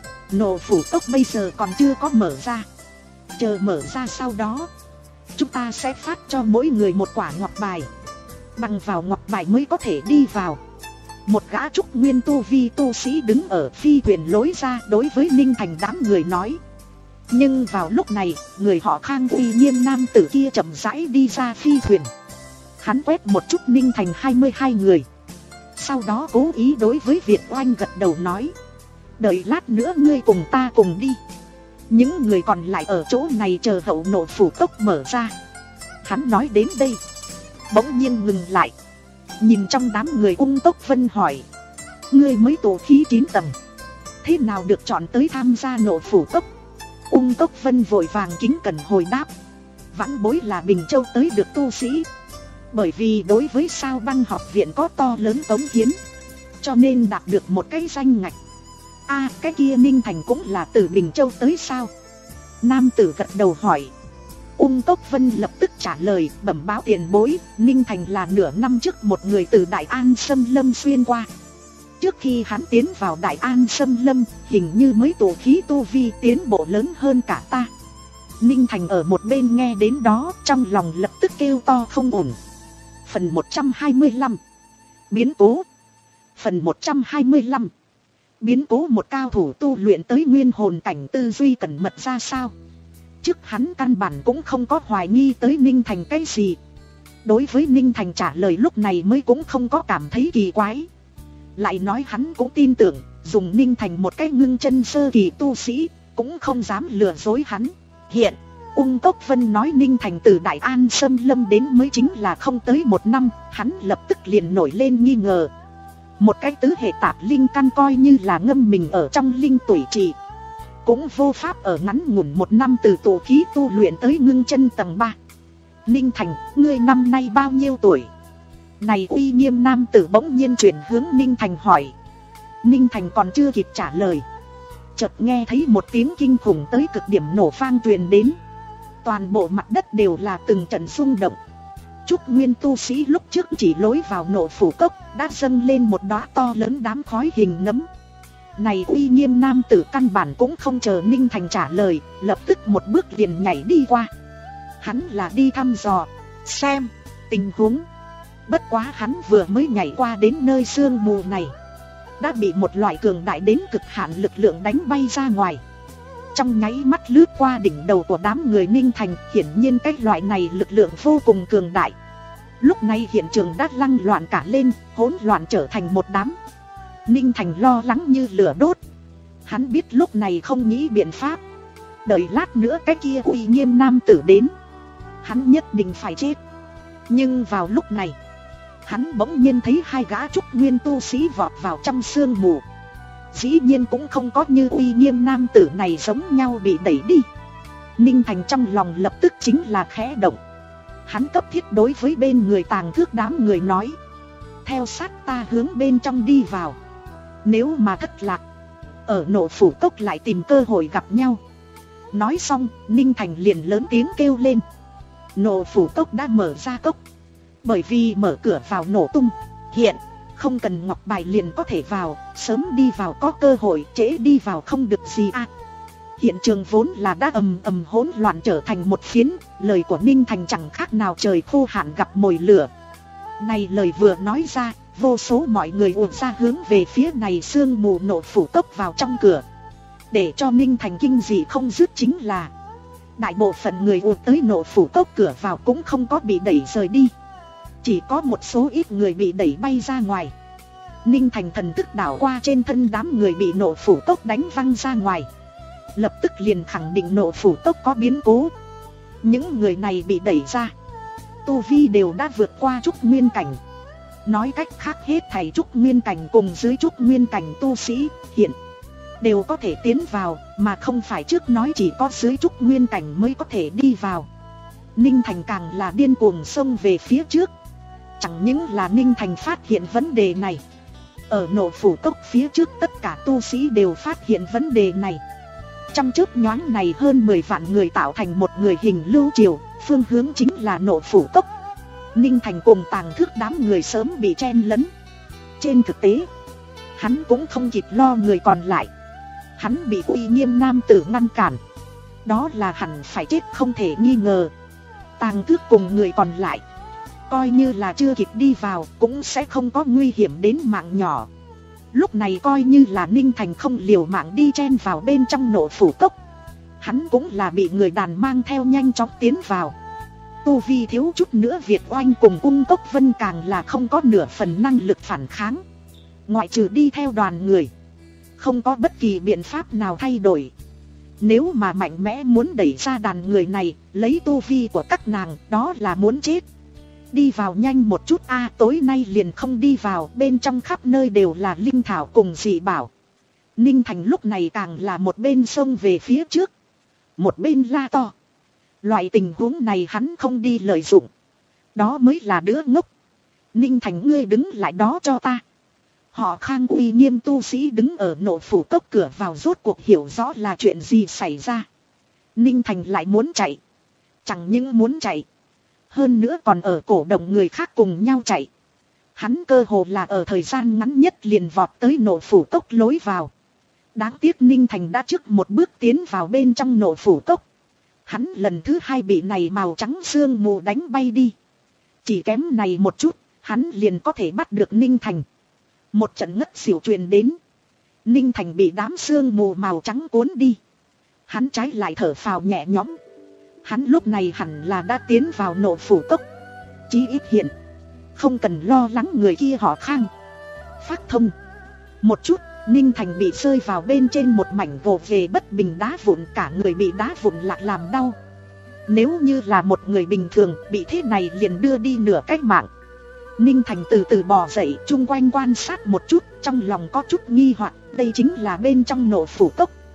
Nộ Phủ Cốc bây giờ còn chưa có mở ra. Chờ mở ra sau đó, chúng ta sẽ phát cho mỗi người một quả ngọc bài. Bằng vào ngọc bài mới có thể đi vào. Một gã trúc nguyên tu vi tu sĩ đứng ở phi thuyền lối ra đối với Ninh Thành đám người nói. Nhưng vào lúc này, người họ Khang uy nghiêm nam tử kia chậm rãi đi ra phi thuyền. Hắn quét một chút Ninh Thành hai mươi hai người, sau đó cố ý đối với Việt Oanh gật đầu nói, đợi lát nữa ngươi cùng ta cùng đi. Những người còn lại ở chỗ này chờ hậu Nộ Phủ Cốc mở ra. Hắn nói đến đây, bỗng nhiên ngừng lại, nhìn trong đám người Ung Tốc Vân hỏi, ngươi mới tổ khí chín tầng, thế nào được chọn tới tham gia Nộ Phủ Cốc? Ung Tốc Vân vội vàng kính cẩn hồi đáp, vãn bối là Bình Châu tới được tu sĩ, bởi vì đối với Sao Băng học viện có to lớn cống hiến, cho nên đạt được một cái danh ngạch. A à, cái kia Ninh Thành cũng là từ Bình Châu tới sao? Nam tử gật đầu hỏi. Ung Tốc Vân lập tức trả lời, bẩm báo tiền bối, Ninh Thành là nửa năm trước một người từ Đại An Sâm Lâm xuyên qua. Trước khi hắn tiến vào Đại An Sâm Lâm, hình như mới tổ khí tu vi tiến bộ lớn hơn cả ta. Ninh Thành ở một bên nghe đến đó, trong lòng lập tức kêu to không ổn. Phần một trăm hai mươi lăm Biến cố. Phần một trăm hai mươi lăm Biến cố. Một cao thủ tu luyện tới nguyên hồn cảnh tư duy cẩn mật ra sao? Trước hắn căn bản cũng không có hoài nghi tới Ninh Thành cái gì. Đối với Ninh Thành trả lời lúc này mới cũng không có cảm thấy kỳ quái. Lại nói hắn cũng tin tưởng, dùng Ninh Thành một cái ngưng chân sơ kỳ tu sĩ, cũng không dám lừa dối hắn. Hiện, Ung Tốc Vân nói Ninh Thành từ Đại An Sâm Lâm đến mới chính là không tới một năm, hắn lập tức liền nổi lên nghi ngờ. Một cái tứ hệ tạp linh căn coi như là ngâm mình ở trong linh tủy trì, cũng vô pháp ở ngắn ngủn một năm từ tổ khí tu luyện tới ngưng chân tầng ba. Ninh Thành, ngươi năm nay bao nhiêu tuổi? Này uy nghiêm nam tử bỗng nhiên chuyển hướng Ninh Thành hỏi. Ninh Thành còn chưa kịp trả lời, chợt nghe thấy một tiếng kinh khủng tới cực điểm nổ vang truyền đến. Toàn bộ mặt đất đều là từng trận rung động. Trúc Nguyên tu sĩ lúc trước chỉ lối vào nổ phủ cốc đã dâng lên một đóa to lớn đám khói hình nấm. Này uy nghiêm nam tử căn bản cũng không chờ Ninh Thành trả lời, lập tức một bước liền nhảy đi qua. Hắn là đi thăm dò, xem tình huống. Bất quá hắn vừa mới nhảy qua đến nơi sương mù này, đã bị một loại cường đại đến cực hạn lực lượng đánh bay ra ngoài. Trong nháy mắt lướt qua đỉnh đầu của đám người Ninh Thành, hiển nhiên cái loại này lực lượng vô cùng cường đại. Lúc này hiện trường đã lăng loạn cả lên, hỗn loạn trở thành một đám. Ninh Thành lo lắng như lửa đốt. Hắn biết lúc này không nghĩ biện pháp, đợi lát nữa cái kia uy nghiêm nam tử đến, hắn nhất định phải chết. Nhưng vào lúc này, hắn bỗng nhiên thấy hai gã trúc nguyên tu sĩ vọt vào trong sương mù. Dĩ nhiên cũng không có như uy nghiêm nam tử này giống nhau bị đẩy đi. Ninh Thành trong lòng lập tức chính là khẽ động. Hắn cấp thiết đối với bên người Tàng Thước đám người nói, theo sát ta hướng bên trong đi vào. Nếu mà thất lạc, ở nổ phủ cốc lại tìm cơ hội gặp nhau. Nói xong, Ninh Thành liền lớn tiếng kêu lên. Nổ phủ cốc đã mở ra cốc, bởi vì mở cửa vào nổ tung. Hiện không cần ngọc bài liền có thể vào, sớm đi vào có cơ hội, trễ đi vào không được gì à. Hiện trường vốn là đã ầm ầm hỗn loạn trở thành một phiến. Lời của Ninh Thành chẳng khác nào trời khô hạn gặp mồi lửa. Này lời vừa nói ra, vô số mọi người ùa ra hướng về phía này sương mù nổ phủ cốc vào trong cửa. Để cho Ninh Thành kinh dị không dứt chính là, đại bộ phận người ùa tới nổ phủ cốc cửa vào cũng không có bị đẩy rời đi, chỉ có một số ít người bị đẩy bay ra ngoài. Ninh Thành thần thức đảo qua trên thân đám người bị nổ phủ cốc đánh văng ra ngoài, lập tức liền khẳng định nổ phủ cốc có biến cố. Những người này bị đẩy ra, tu vi đều đã vượt qua trúc nguyên cảnh. Nói cách khác hết thảy trúc nguyên cảnh cùng dưới trúc nguyên cảnh tu sĩ hiện đều có thể tiến vào, mà không phải trước nói chỉ có dưới trúc nguyên cảnh mới có thể đi vào. Ninh Thành càng là điên cuồng xông về phía trước. Chẳng những là Ninh Thành phát hiện vấn đề này, ở nổ phủ cốc phía trước tất cả tu sĩ đều phát hiện vấn đề này. Trong chớp nhoáng này hơn mười vạn người tạo thành một người hình lưu triều, phương hướng chính là nổ phủ cốc. Ninh Thành cùng Tàng Thước đám người sớm bị chen lấn. Trên thực tế, hắn cũng không kịp lo người còn lại. Hắn bị uy nghiêm nam tử ngăn cản, đó là hẳn phải chết không thể nghi ngờ. Tàng Thước cùng người còn lại, coi như là chưa kịp đi vào, cũng sẽ không có nguy hiểm đến mạng nhỏ. Lúc này coi như là Ninh Thành không liều mạng đi chen vào bên trong nổ phủ cốc, hắn cũng là bị người đàn mang theo nhanh chóng tiến vào. Tu vi thiếu chút nữa Việt Oanh cùng Ung Cốc Vân càng là không có nửa phần năng lực phản kháng. Ngoại trừ đi theo đoàn người, không có bất kỳ biện pháp nào thay đổi. Nếu mà mạnh mẽ muốn đẩy ra đàn người này, lấy tu vi của các nàng, đó là muốn chết. Đi vào nhanh một chút a, tối nay liền không đi vào, bên trong khắp nơi đều là linh thảo cùng dị bảo. Ninh Thành lúc này càng là một bên xông về phía trước, một bên la to. Loại tình huống này hắn không đi lợi dụng, đó mới là đứa ngốc. Ninh Thành, ngươi đứng lại đó cho ta. Họ Khang uy nghiêm tu sĩ đứng ở nổ phủ cốc cửa vào rốt cuộc hiểu rõ là chuyện gì xảy ra. Ninh Thành lại muốn chạy, chẳng những muốn chạy, hơn nữa còn ở cổ động người khác cùng nhau chạy. Hắn cơ hồ là ở thời gian ngắn nhất liền vọt tới nổ phủ cốc lối vào. Đáng tiếc Ninh Thành đã trước một bước tiến vào bên trong nổ phủ cốc. Hắn lần thứ hai bị này màu trắng sương mù đánh bay đi. Chỉ kém này một chút, hắn liền có thể bắt được Ninh Thành. Một trận ngất xỉu truyền đến. Ninh Thành bị đám sương mù màu trắng cuốn đi. Hắn trái lại thở phào nhẹ nhõm. Hắn lúc này hẳn là đã tiến vào nổ phủ cốc. Chí ít hiện không cần lo lắng người kia họ Khang. Phát thông một chút, Ninh Thành bị rơi vào bên trên một mảnh vồ về bất bình đá vụn, cả người bị đá vụn lạc làm đau. Nếu như là một người bình thường bị thế này liền đưa đi nửa cách mạng. Ninh Thành từ từ bò dậy, chung quanh quan sát một chút, trong lòng có chút nghi hoặc, đây chính là bên trong nổ phủ cốc.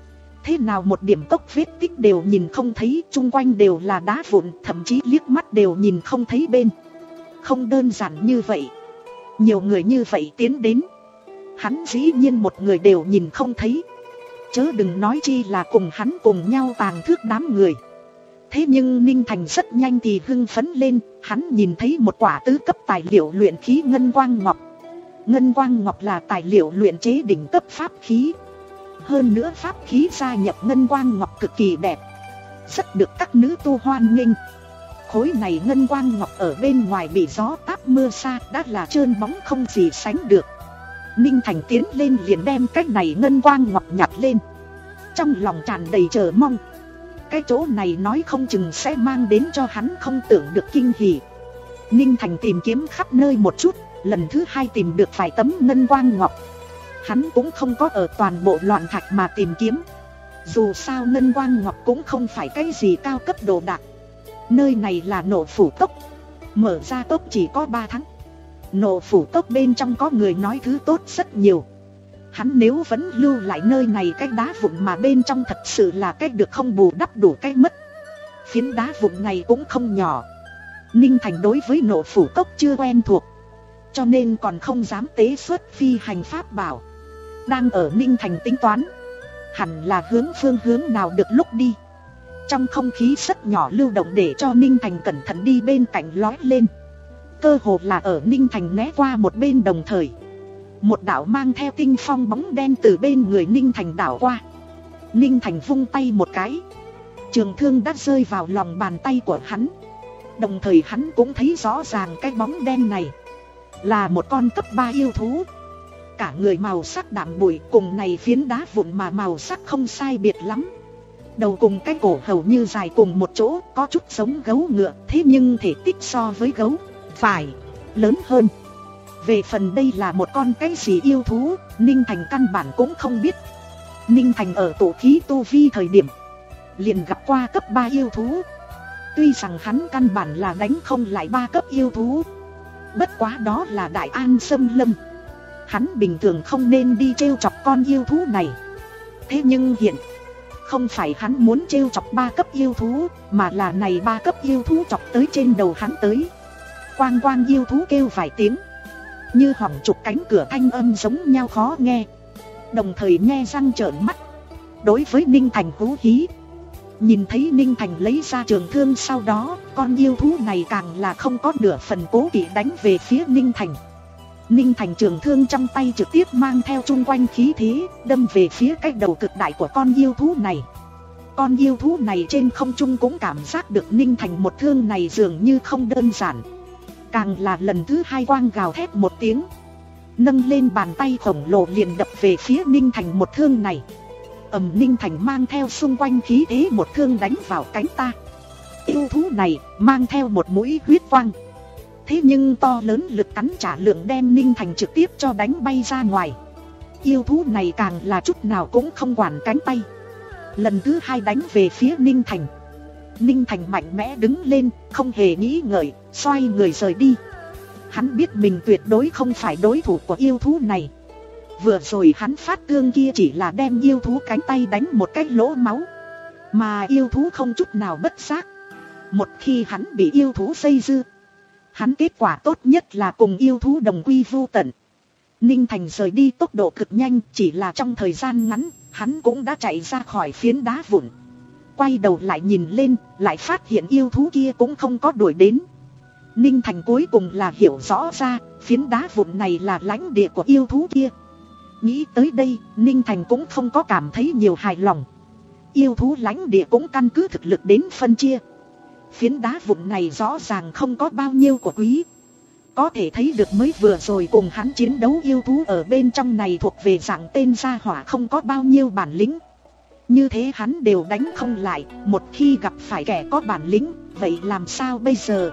Thế nào một điểm cốc vết tích đều nhìn không thấy, chung quanh đều là đá vụn, thậm chí liếc mắt đều nhìn không thấy bên. Không đơn giản như vậy. Nhiều người như vậy tiến đến, hắn dĩ nhiên một người đều nhìn không thấy. Chớ đừng nói chi là cùng hắn cùng nhau tàng thước đám người. Thế nhưng Ninh Thành rất nhanh thì hưng phấn lên, hắn nhìn thấy một quả tứ cấp tài liệu luyện khí ngân quang ngọc. Ngân quang ngọc là tài liệu luyện chế đỉnh cấp pháp khí. Hơn nữa pháp khí gia nhập ngân quang ngọc cực kỳ đẹp, rất được các nữ tu hoan nghênh. Khối này ngân quang ngọc ở bên ngoài bị gió táp mưa xa đã là trơn bóng không gì sánh được. Ninh Thành tiến lên liền đem cái này ngân quang ngọc nhặt lên, trong lòng tràn đầy chờ mong. Cái chỗ này nói không chừng sẽ mang đến cho hắn không tưởng được kinh hỉ. Ninh Thành tìm kiếm khắp nơi một chút, lần thứ hai tìm được vài tấm ngân quang ngọc. Hắn cũng không có ở toàn bộ loạn thạch mà tìm kiếm. Dù sao ngân quang ngọc cũng không phải cái gì cao cấp đồ đạc. Nơi này là Nộ Phủ Cốc, mở ra cốc chỉ có ba tháng. Nộ Phủ Cốc bên trong có người nói thứ tốt rất nhiều. Hắn nếu vẫn lưu lại nơi này, cái đá vụn mà bên trong thật sự là cái được không bù đắp đủ cái mất. Phiến đá vụn này cũng không nhỏ. Ninh Thành đối với Nộ Phủ Cốc chưa quen thuộc, cho nên còn không dám tế xuất phi hành pháp bảo. Đang ở Ninh Thành tính toán hẳn là hướng phương hướng nào được lúc đi. Trong không khí rất nhỏ lưu động để cho Ninh Thành cẩn thận đi bên cạnh lói lên. Cơ hồ là ở Ninh Thành né qua một bên đồng thời, một đạo mang theo tinh phong bóng đen từ bên người Ninh Thành đảo qua. Ninh Thành vung tay một cái, trường thương đã rơi vào lòng bàn tay của hắn. Đồng thời hắn cũng thấy rõ ràng cái bóng đen này là một con cấp ba yêu thú. Cả người màu sắc đạm bụi, cùng này phiến đá vụn mà màu sắc không sai biệt lắm. Đầu cùng cái cổ hầu như dài cùng một chỗ, có chút giống gấu ngựa, thế nhưng thể tích so với gấu phải lớn hơn. Về phần đây là một con cái gì yêu thú, Ninh Thành căn bản cũng không biết. Ninh Thành ở tổ khí tu vi thời điểm liền gặp qua cấp ba yêu thú. Tuy rằng hắn căn bản là đánh không lại ba cấp yêu thú, bất quá đó là Đại An Xâm Lâm, hắn bình thường không nên đi trêu chọc con yêu thú này. Thế nhưng hiện không phải hắn muốn trêu chọc ba cấp yêu thú, mà là này ba cấp yêu thú chọc tới trên đầu hắn tới. Quang quang yêu thú kêu vài tiếng, như hoảng trục cánh cửa, thanh âm giống nhau khó nghe, đồng thời nhe răng trợn mắt đối với Ninh Thành hú hí. Nhìn thấy Ninh Thành lấy ra trường thương sau đó, con yêu thú này càng là không có nửa phần cố kỵ đánh về phía Ninh Thành. Ninh Thành trường thương trong tay trực tiếp mang theo chung quanh khí thế, đâm về phía cái đầu cực đại của con yêu thú này. Con yêu thú này trên không trung cũng cảm giác được Ninh Thành một thương này dường như không đơn giản. Càng là lần thứ hai quang gào thét một tiếng, nâng lên bàn tay khổng lồ liền đập về phía Ninh Thành một thương này. Ầm, Ninh Thành mang theo xung quanh khí thế một thương đánh vào cánh ta. Yêu thú này mang theo một mũi huyết quang, thế nhưng to lớn lực cắn trả lượng đem Ninh Thành trực tiếp cho đánh bay ra ngoài. Yêu thú này càng là chút nào cũng không quản cánh tay, lần thứ hai đánh về phía Ninh Thành. Ninh Thành mạnh mẽ đứng lên, không hề nghĩ ngợi, xoay người rời đi. Hắn biết mình tuyệt đối không phải đối thủ của yêu thú này. Vừa rồi hắn phát cương kia chỉ là đem yêu thú cánh tay đánh một cái lỗ máu, mà yêu thú không chút nào bất giác. Một khi hắn bị yêu thú dây dưa, hắn kết quả tốt nhất là cùng yêu thú đồng quy vu tận. Ninh Thành rời đi tốc độ cực nhanh, chỉ là trong thời gian ngắn, hắn cũng đã chạy ra khỏi phiến đá vụn. Quay đầu lại nhìn lên, lại phát hiện yêu thú kia cũng không có đuổi đến. Ninh Thành cuối cùng là hiểu rõ ra, phiến đá vụn này là lãnh địa của yêu thú kia. Nghĩ tới đây, Ninh Thành cũng không có cảm thấy nhiều hài lòng. Yêu thú lãnh địa cũng căn cứ thực lực đến phân chia. Phiến đá vụn này rõ ràng không có bao nhiêu của quý. Có thể thấy được mới vừa rồi cùng hắn chiến đấu yêu thú ở bên trong này thuộc về dạng tên gia hỏa không có bao nhiêu bản lĩnh. Như thế hắn đều đánh không lại, một khi gặp phải kẻ có bản lĩnh, vậy làm sao bây giờ?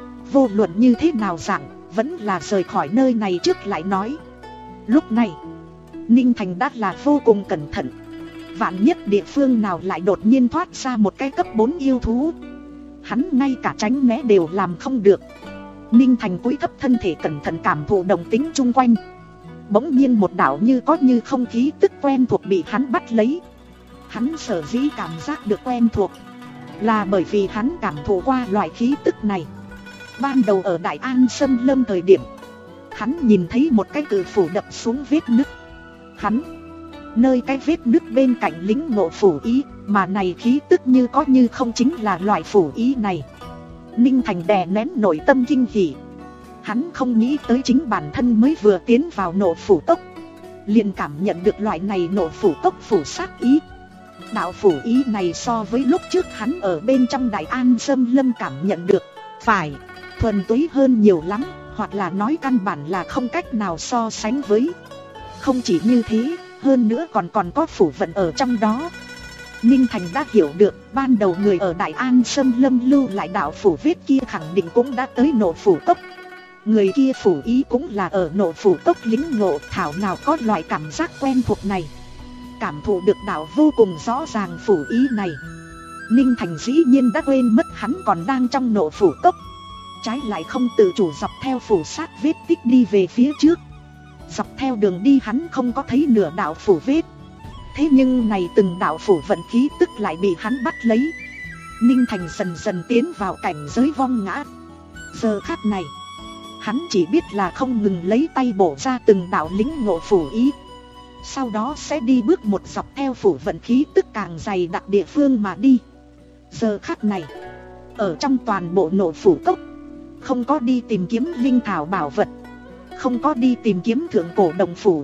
Vô luận như thế nào dạng, vẫn là rời khỏi nơi này trước lại nói. Lúc này, Ninh Thành đã là vô cùng cẩn thận. Vạn nhất địa phương nào lại đột nhiên thoát ra một cái cấp bốn yêu thú, hắn ngay cả tránh né đều làm không được. Ninh Thành cúi thấp thân thể cẩn thận cảm thụ động tính chung quanh. Bỗng nhiên một đạo như có như không khí tức quen thuộc bị hắn bắt lấy. Hắn sở dĩ cảm giác được quen thuộc là bởi vì hắn cảm thụ qua loại khí tức này. Ban đầu ở Đại An Sâm Lâm thời điểm, hắn nhìn thấy một cái cự phủ đập xuống vết nứt. Hắn, nơi cái vết nứt bên cạnh lĩnh ngộ phủ ý, mà này khí tức như có như không chính là loại phủ ý này. Ninh Thành đè nén nội tâm kinh hỉ. Hắn không nghĩ tới chính bản thân mới vừa tiến vào nộ phủ tốc, liền cảm nhận được loại này nộ phủ tốc phủ sát ý. Đạo phủ ý này so với lúc trước hắn ở bên trong Đại An Sâm Lâm cảm nhận được, phải thuần túy hơn nhiều lắm, hoặc là nói căn bản là không cách nào so sánh với. Không chỉ như thế, hơn nữa còn còn có phủ vận ở trong đó. Ninh Thành đã hiểu được, ban đầu người ở Đại An Sâm Lâm lưu lại đạo phủ vết kia khẳng định cũng đã tới nộ phủ tốc. Người kia phủ ý cũng là ở nộ phủ tốc lĩnh ngộ, thảo nào có loại cảm giác quen thuộc này. Cảm thụ được đạo vô cùng rõ ràng phủ ý này, Ninh Thành dĩ nhiên đã quên mất hắn còn đang trong nộ phủ tốc. Trái lại không tự chủ dọc theo phủ sát vết tích đi về phía trước. Dọc theo đường đi hắn không có thấy nửa đạo phủ vết. Thế nhưng này từng đạo phủ vận khí tức lại bị hắn bắt lấy. Ninh Thành dần dần tiến vào cảnh giới vong ngã. Giờ khắc này, hắn chỉ biết là không ngừng lấy tay bổ ra từng đạo lĩnh ngộ phủ ý. Sau đó sẽ đi bước một dọc theo phủ vận khí tức càng dày đặc địa phương mà đi. Giờ khắc này, ở trong toàn bộ nộ phủ cốc, không có đi tìm kiếm linh thảo bảo vật, không có đi tìm kiếm thượng cổ đồng phủ.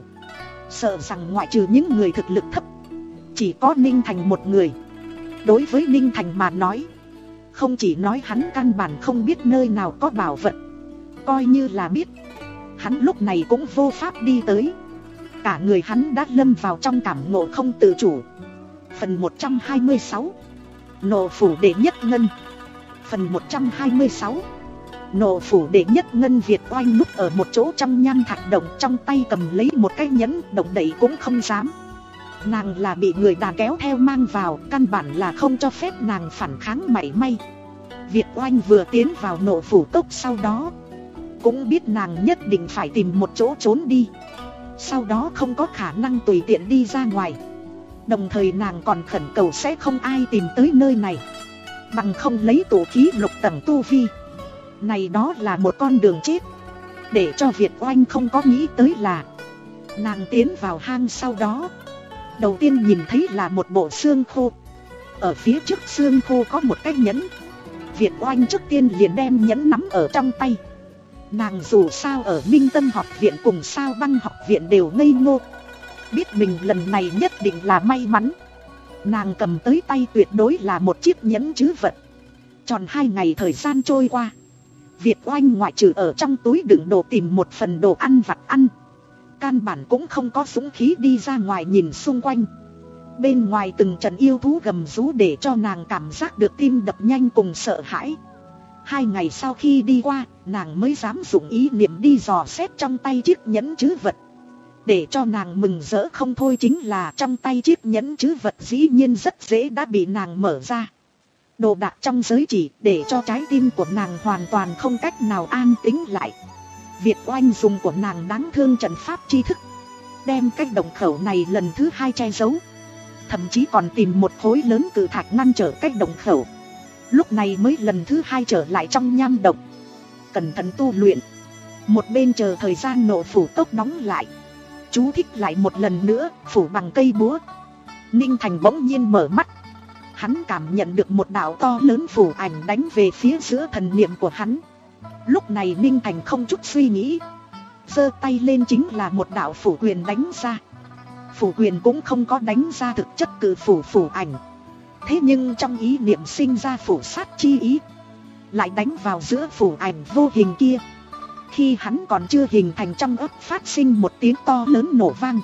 Sợ rằng ngoại trừ những người thực lực thấp, chỉ có Ninh Thành một người. Đối với Ninh Thành mà nói, không chỉ nói hắn căn bản không biết nơi nào có bảo vật, coi như là biết, hắn lúc này cũng vô pháp đi tới. Cả người hắn đã lâm vào trong cảm ngộ không tự chủ. Phần một trăm hai mươi sáu, Nộ phủ đệ nhất ngân. Phần một trăm hai mươi sáu, Nộ phủ đệ nhất ngân. Việt Oanh núp ở một chỗ trong nham thạch động, trong tay cầm lấy một cái nhẫn, động đậy cũng không dám. Nàng là bị người đàn kéo theo mang vào, căn bản là không cho phép nàng phản kháng mảy may. Việt Oanh vừa tiến vào nộ phủ cốc sau đó, cũng biết nàng nhất định phải tìm một chỗ trốn đi, sau đó không có khả năng tùy tiện đi ra ngoài. Đồng thời nàng còn khẩn cầu sẽ không ai tìm tới nơi này, bằng không lấy tụ khí lục tầng tu vi, này đó là một con đường chết. Để cho Việt Oanh không có nghĩ tới là, nàng tiến vào hang sau đó, đầu tiên nhìn thấy là một bộ xương khô. Ở phía trước xương khô có một cái nhẫn. Việt Oanh trước tiên liền đem nhẫn nắm ở trong tay. Nàng dù sao ở Minh Tâm học viện cùng Sao Băng học viện đều ngây ngô, biết mình lần này nhất định là may mắn. Nàng cầm tới tay tuyệt đối là một chiếc nhẫn trữ vật. Tròn hai ngày thời gian trôi qua, Việt Oanh ngoại trừ ở trong túi đựng đồ tìm một phần đồ ăn vặt ăn, căn bản cũng không có dũng khí đi ra ngoài nhìn xung quanh. Bên ngoài từng trận yêu thú gầm rú để cho nàng cảm giác được tim đập nhanh cùng sợ hãi. Hai ngày sau khi đi qua, nàng mới dám dùng ý niệm đi dò xét trong tay chiếc nhẫn trữ vật. Để cho nàng mừng rỡ không thôi chính là trong tay chiếc nhẫn trữ vật dĩ nhiên rất dễ đã bị nàng mở ra. Đồ đạc trong giới chỉ để cho trái tim của nàng hoàn toàn không cách nào an tĩnh lại. Việt Oanh dùng của nàng đáng thương trận pháp tri thức, đem cái động khẩu này lần thứ hai che giấu. Thậm chí còn tìm một khối lớn cự thạch ngăn trở cái động khẩu. Lúc này mới lần thứ hai trở lại trong nham động, cẩn thận tu luyện. Một bên chờ thời gian nộ phủ cốc đóng lại, chú thích lại một lần nữa, phủ bằng cây búa. Ninh Thành bỗng nhiên mở mắt. Hắn cảm nhận được một đạo to lớn phủ ảnh đánh về phía giữa thần niệm của hắn. Lúc này Ninh Thành không chút suy nghĩ, giơ tay lên chính là một đạo phủ quyền đánh ra. Phủ quyền cũng không có đánh ra thực chất cự phủ phủ ảnh, thế nhưng trong ý niệm sinh ra phủ sát chi ý, lại đánh vào giữa phủ ảnh vô hình kia. Khi hắn còn chưa hình thành, trong ấp phát sinh một tiếng to lớn nổ vang.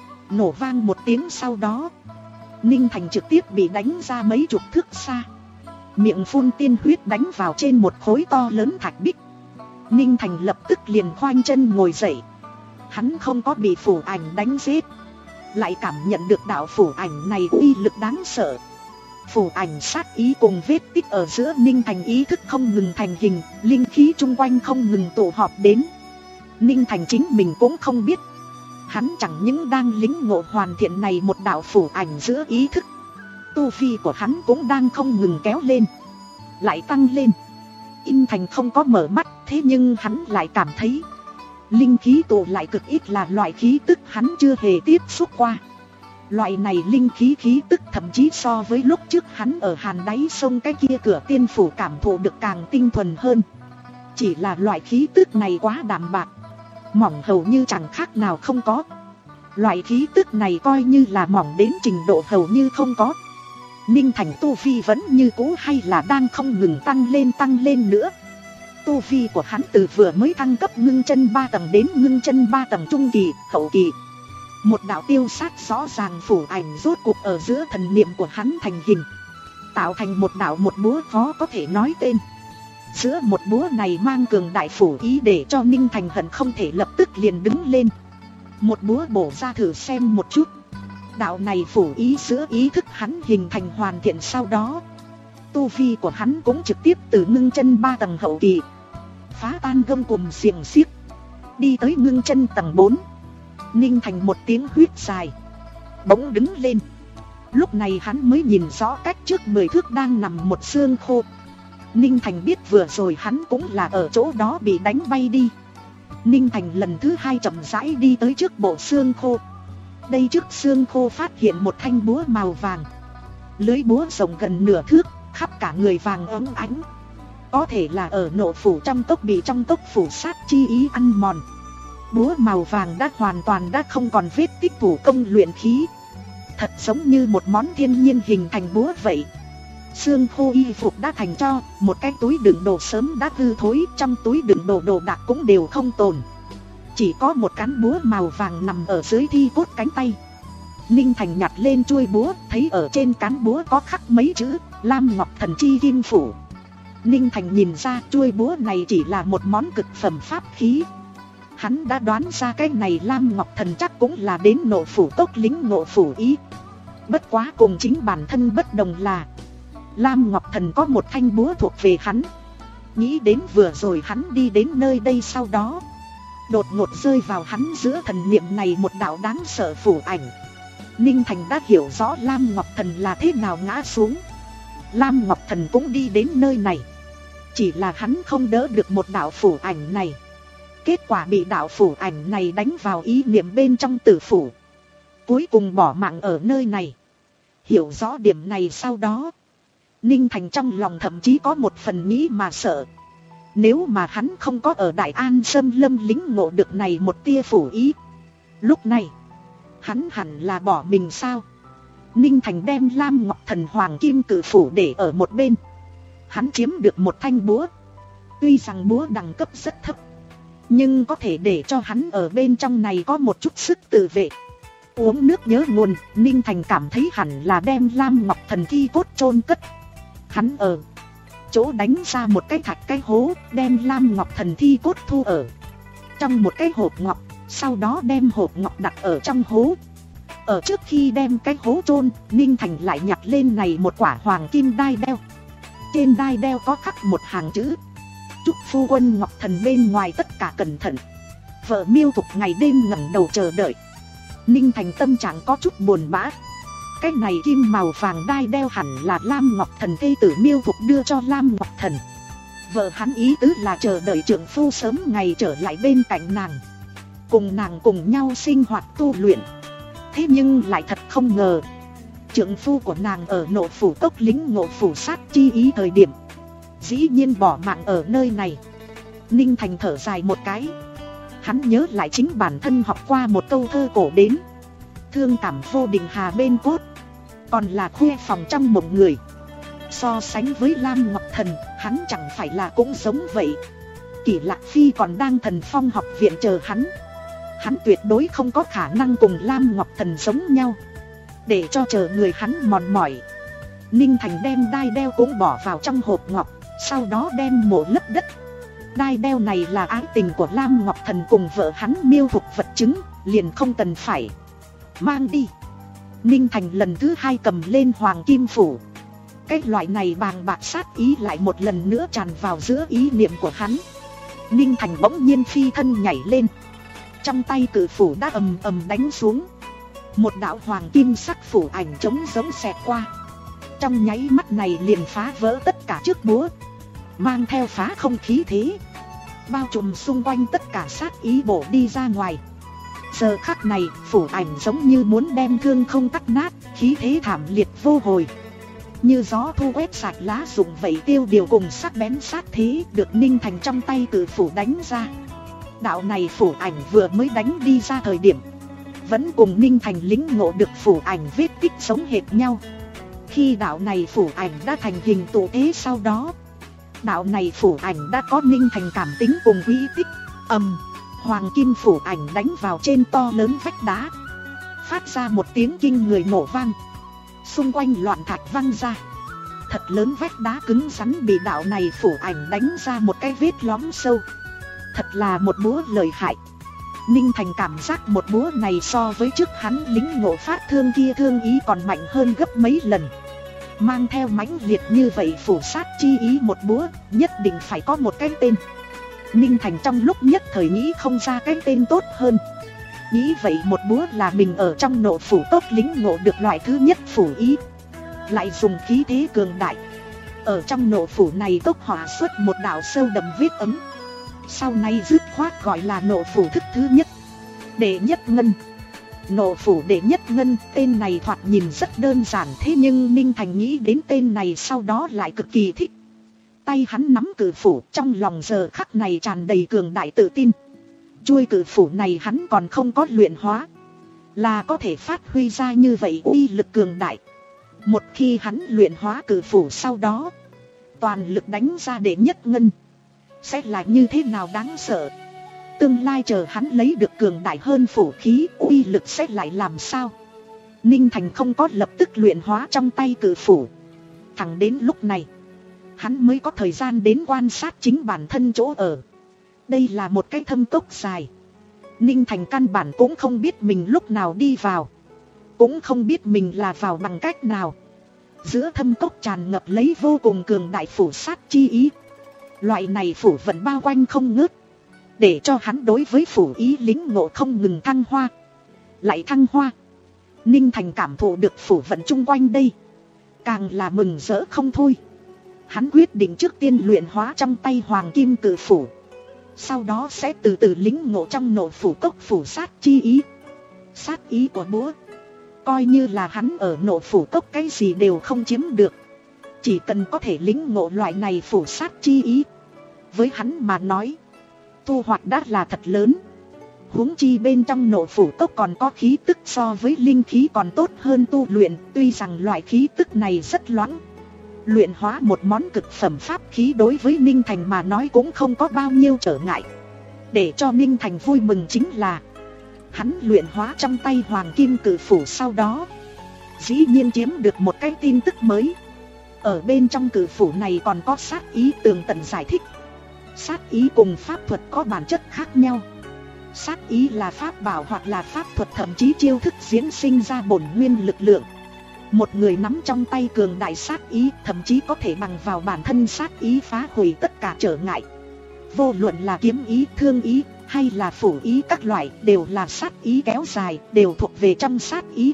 Nổ vang một tiếng sau đó, Ninh Thành trực tiếp bị đánh ra mấy chục thước xa, miệng phun tiên huyết đánh vào trên một khối to lớn thạch bích. Ninh Thành lập tức liền khoanh chân ngồi dậy. Hắn không có bị phủ ảnh đánh giết, lại cảm nhận được đạo phủ ảnh này uy lực đáng sợ. Phủ ảnh sát ý cùng vết tích ở giữa Ninh Thành ý thức không ngừng thành hình, linh khí chung quanh không ngừng tụ họp đến. Ninh Thành chính mình cũng không biết, hắn chẳng những đang lĩnh ngộ hoàn thiện này một đạo phủ ảnh giữa ý thức, Tu vi của hắn cũng đang không ngừng kéo lên, lại tăng lên. In Thành không có mở mắt, thế nhưng hắn lại cảm thấy linh khí tụ lại cực ít là loại khí tức hắn chưa hề tiếp xúc qua. Loại này linh khí khí tức thậm chí so với lúc trước hắn ở hàn đáy sông cái kia cửa tiên phủ cảm thụ được càng tinh thuần hơn. Chỉ là loại khí tức này quá đạm bạc, mỏng hầu như chẳng khác nào không có. Loại khí tức này coi như là mỏng đến trình độ hầu như không có. Ninh Thành tu vi vẫn như cũ hay là đang không ngừng tăng lên tăng lên nữa. Tu vi của hắn từ vừa mới thăng cấp ngưng chân ba tầng đến ngưng chân ba tầng trung kỳ, hậu kỳ. Một đạo tiêu sát rõ ràng phủ ảnh rốt cuộc ở giữa thần niệm của hắn thành hình, tạo thành một đạo một búa khó có thể nói tên. Giữa một búa này mang cường đại phủ ý để cho Ninh Thành hận không thể lập tức liền đứng lên. Một búa bổ ra thử xem một chút. Đạo này phủ ý giữa ý thức hắn hình thành hoàn thiện, sau đó tu vi của hắn cũng trực tiếp từ ngưng chân ba tầng hậu kỳ phá tan gông cùm xiềng xiếc, đi tới ngưng chân tầng bốn. Ninh Thành một tiếng huýt dài, bỗng đứng lên. Lúc này hắn mới nhìn rõ cách trước mười thước đang nằm một xương khô. Ninh Thành biết vừa rồi hắn cũng là ở chỗ đó bị đánh bay đi. Ninh Thành lần thứ hai chậm rãi đi tới trước bộ xương khô. Đây trước xương khô phát hiện một thanh búa màu vàng. Lưới búa rộng gần nửa thước, khắp cả người vàng óng ánh. Có thể là ở nộ phủ trong tốc bị trong tốc phủ sát chi ý ăn mòn. Búa màu vàng đã hoàn toàn đã không còn vết tích thủ công luyện khí, thật giống như một món thiên nhiên hình thành búa vậy. Xương khô y phục đã thành tro, một cái túi đựng đồ sớm đã hư thối, trong túi đựng đồ đồ đạc cũng đều không tồn. Chỉ có một cán búa màu vàng nằm ở dưới thi cốt cánh tay. Ninh Thành nhặt lên chuôi búa, thấy ở trên cán búa có khắc mấy chữ Lam Ngọc Thần Chi Kim Phủ. Ninh Thành nhìn ra chuôi búa này chỉ là một món cực phẩm pháp khí. Hắn đã đoán ra cái này Lam Ngọc Thần chắc cũng là đến nộ phủ tốc lính nộ phủ ý. Bất quá cùng chính bản thân bất đồng là Lam Ngọc Thần có một thanh búa thuộc về hắn. Nghĩ đến vừa rồi hắn đi đến nơi đây, sau đó đột ngột rơi vào hắn giữa thần niệm này một đạo đáng sợ phủ ảnh. Ninh Thành đã hiểu rõ Lam Ngọc Thần là thế nào ngã xuống. Lam Ngọc Thần cũng đi đến nơi này, chỉ là hắn không đỡ được một đạo phủ ảnh này. Kết quả bị đạo phủ ảnh này đánh vào ý niệm bên trong tử phủ, cuối cùng bỏ mạng ở nơi này. Hiểu rõ điểm này sau đó, Ninh Thành trong lòng thậm chí có một phần nghĩ mà sợ. Nếu mà hắn không có ở Đại An Sâm Lâm lính ngộ được này một tia phủ ý, lúc này hắn hẳn là bỏ mình sao? Ninh Thành đem Lam Ngọc Thần Hoàng Kim Cử Phủ để ở một bên. Hắn chiếm được một thanh búa. Tuy rằng búa đẳng cấp rất thấp, nhưng có thể để cho hắn ở bên trong này có một chút sức tự vệ. Uống nước nhớ nguồn, Ninh Thành cảm thấy hẳn là đem Lam Ngọc Thần thi cốt chôn cất. Hắn ở chỗ đánh ra một cái thạch cái hố, đem Lam Ngọc Thần thi cốt thu ở trong một cái hộp ngọc, sau đó đem hộp ngọc đặt ở trong hố. Ở trước khi đem cái hố chôn, Ninh Thành lại nhặt lên này một quả hoàng kim đai đeo. Trên đai đeo có khắc một hàng chữ: chúc phu quân Ngọc Thần bên ngoài tất cả cẩn thận. Vợ Miêu Thục ngày đêm ngẩng đầu chờ đợi. Ninh Thành tâm trạng có chút buồn bã. Cái này kim màu vàng đai đeo hẳn là Lam Ngọc Thần thê tử Miêu Thục đưa cho Lam Ngọc Thần. Vợ hắn ý tứ là chờ đợi trượng phu sớm ngày trở lại bên cạnh nàng, cùng nàng cùng nhau sinh hoạt tu luyện. Thế nhưng lại thật không ngờ, trượng phu của nàng ở nộ phủ tốc lính ngộ phủ sát chi ý thời điểm, dĩ nhiên bỏ mạng ở nơi này. Ninh Thành thở dài một cái. Hắn nhớ lại chính bản thân học qua một câu thơ cổ đến: thương cảm vô định hà bên cốt, còn là khuê phòng trong mộng người. So sánh với Lam Ngọc Thần, hắn chẳng phải là cũng giống vậy. Kỷ Lạc Phi còn đang Thần Phong học viện chờ hắn. Hắn tuyệt đối không có khả năng cùng Lam Ngọc Thần giống nhau, để cho chờ người hắn mòn mỏi. Ninh Thành đem đai đeo cũng bỏ vào trong hộp ngọc, sau đó đem mổ lấp đất. Đai đeo này là ái tình của Lam Ngọc Thần cùng vợ hắn Miêu Thục vật chứng, liền không cần phải mang đi. Ninh Thành lần thứ hai cầm lên Hoàng Kim Phủ. Cái loại này bàng bạc sát ý lại một lần nữa tràn vào giữa ý niệm của hắn. Ninh Thành bỗng nhiên phi thân nhảy lên. Trong tay cự phủ đã ầm ầm đánh xuống. Một đạo hoàng kim sắc phủ ảnh trống giống xẹt qua. Trong nháy mắt này liền phá vỡ tất cả chiếc búa, mang theo phá không khí thế, bao trùm xung quanh tất cả sát ý bổ đi ra ngoài. Giờ khắc này, Phủ Ảnh giống như muốn đem thương không cắt nát, khí thế thảm liệt vô hồi. Như gió thu quét sạch lá rụng vậy, tiêu điều cùng sắc bén sát thế được Ninh Thành trong tay cử phủ đánh ra. Đạo này Phủ Ảnh vừa mới đánh đi ra thời điểm, vẫn cùng Ninh Thành lĩnh ngộ được Phủ Ảnh vết tích giống hệt nhau. Khi đạo này Phủ Ảnh đã thành hình tụ thế sau đó, đạo này Phủ Ảnh đã có Ninh Thành cảm tính cùng quỹ tích. Ầm, hoàng kim Phủ Ảnh đánh vào trên to lớn vách đá, phát ra một tiếng kinh người nổ vang. Xung quanh loạn thạch văng ra, thật lớn vách đá cứng rắn bị đạo này Phủ Ảnh đánh ra một cái vết lõm sâu. Thật là một búa lợi hại. Ninh Thành cảm giác một búa này so với trước hắn lính ngộ phát thương kia thương ý còn mạnh hơn gấp mấy lần. Mang theo mãnh liệt như vậy phủ sát chi ý một búa, nhất định phải có một cái tên. Ninh Thành trong lúc nhất thời nghĩ không ra cái tên tốt hơn. Nghĩ vậy một búa là mình ở trong nộ phủ cốc lính ngộ được loại thứ nhất phủ ý, lại dùng khí thế cường đại. Ở trong nộ phủ này cốc hỏa xuất một đạo sâu đậm vết ấm, sau này dứt khoát gọi là nộ phủ thức thứ nhất, đệ nhất ngân. Nộ phủ đệ nhất ngân, tên này thoạt nhìn rất đơn giản, thế nhưng Ninh Thành nghĩ đến tên này sau đó lại cực kỳ thích. Tay hắn nắm cử phủ, trong lòng giờ khắc này tràn đầy cường đại tự tin. Chuôi cử phủ này hắn còn không có luyện hóa, là có thể phát huy ra như vậy uy lực cường đại. Một khi hắn luyện hóa cử phủ sau đó, toàn lực đánh ra đệ nhất ngân, sẽ là như thế nào đáng sợ. Tương lai chờ hắn lấy được cường đại hơn phủ khí, uy lực sẽ lại làm sao. Ninh Thành không có lập tức luyện hóa trong tay cử phủ. Thẳng đến lúc này, hắn mới có thời gian đến quan sát chính bản thân chỗ ở. Đây là một cái thâm cốc dài. Ninh Thành căn bản cũng không biết mình lúc nào đi vào, cũng không biết mình là vào bằng cách nào. Giữa thâm cốc tràn ngập lấy vô cùng cường đại phủ sát chi ý. Loại này phủ vận bao quanh không ngớt, để cho hắn đối với phủ ý lính ngộ không ngừng thăng hoa, lại thăng hoa. Ninh Thành cảm thụ được phủ vận chung quanh đây, càng là mừng rỡ không thôi. Hắn quyết định trước tiên luyện hóa trong tay hoàng kim cử phủ, sau đó sẽ từ từ lính ngộ trong nộ phủ cốc phủ sát chi ý. Sát ý của búa, coi như là hắn ở nộ phủ cốc cái gì đều không chiếm được, chỉ cần có thể lính ngộ loại này phủ sát chi ý, với hắn mà nói, thu hoạch đã là thật lớn. Huống chi bên trong nộ phủ cốc còn có khí tức so với linh khí còn tốt hơn tu luyện. Tuy rằng loại khí tức này rất loãng, luyện hóa một món cực phẩm pháp khí đối với Ninh Thành mà nói cũng không có bao nhiêu trở ngại. Để cho Ninh Thành vui mừng chính là, hắn luyện hóa trong tay hoàng kim cử phủ sau đó, dĩ nhiên chiếm được một cái tin tức mới. Ở bên trong cử phủ này còn có sát ý. Tường tận giải thích, sát ý cùng pháp thuật có bản chất khác nhau. Sát ý là pháp bảo hoặc là pháp thuật, thậm chí chiêu thức diễn sinh ra bổn nguyên lực lượng. Một người nắm trong tay cường đại sát ý, thậm chí có thể bằng vào bản thân sát ý phá hủy tất cả trở ngại. Vô luận là kiếm ý, thương ý hay là phủ ý, các loại đều là sát ý kéo dài, đều thuộc về trong sát ý.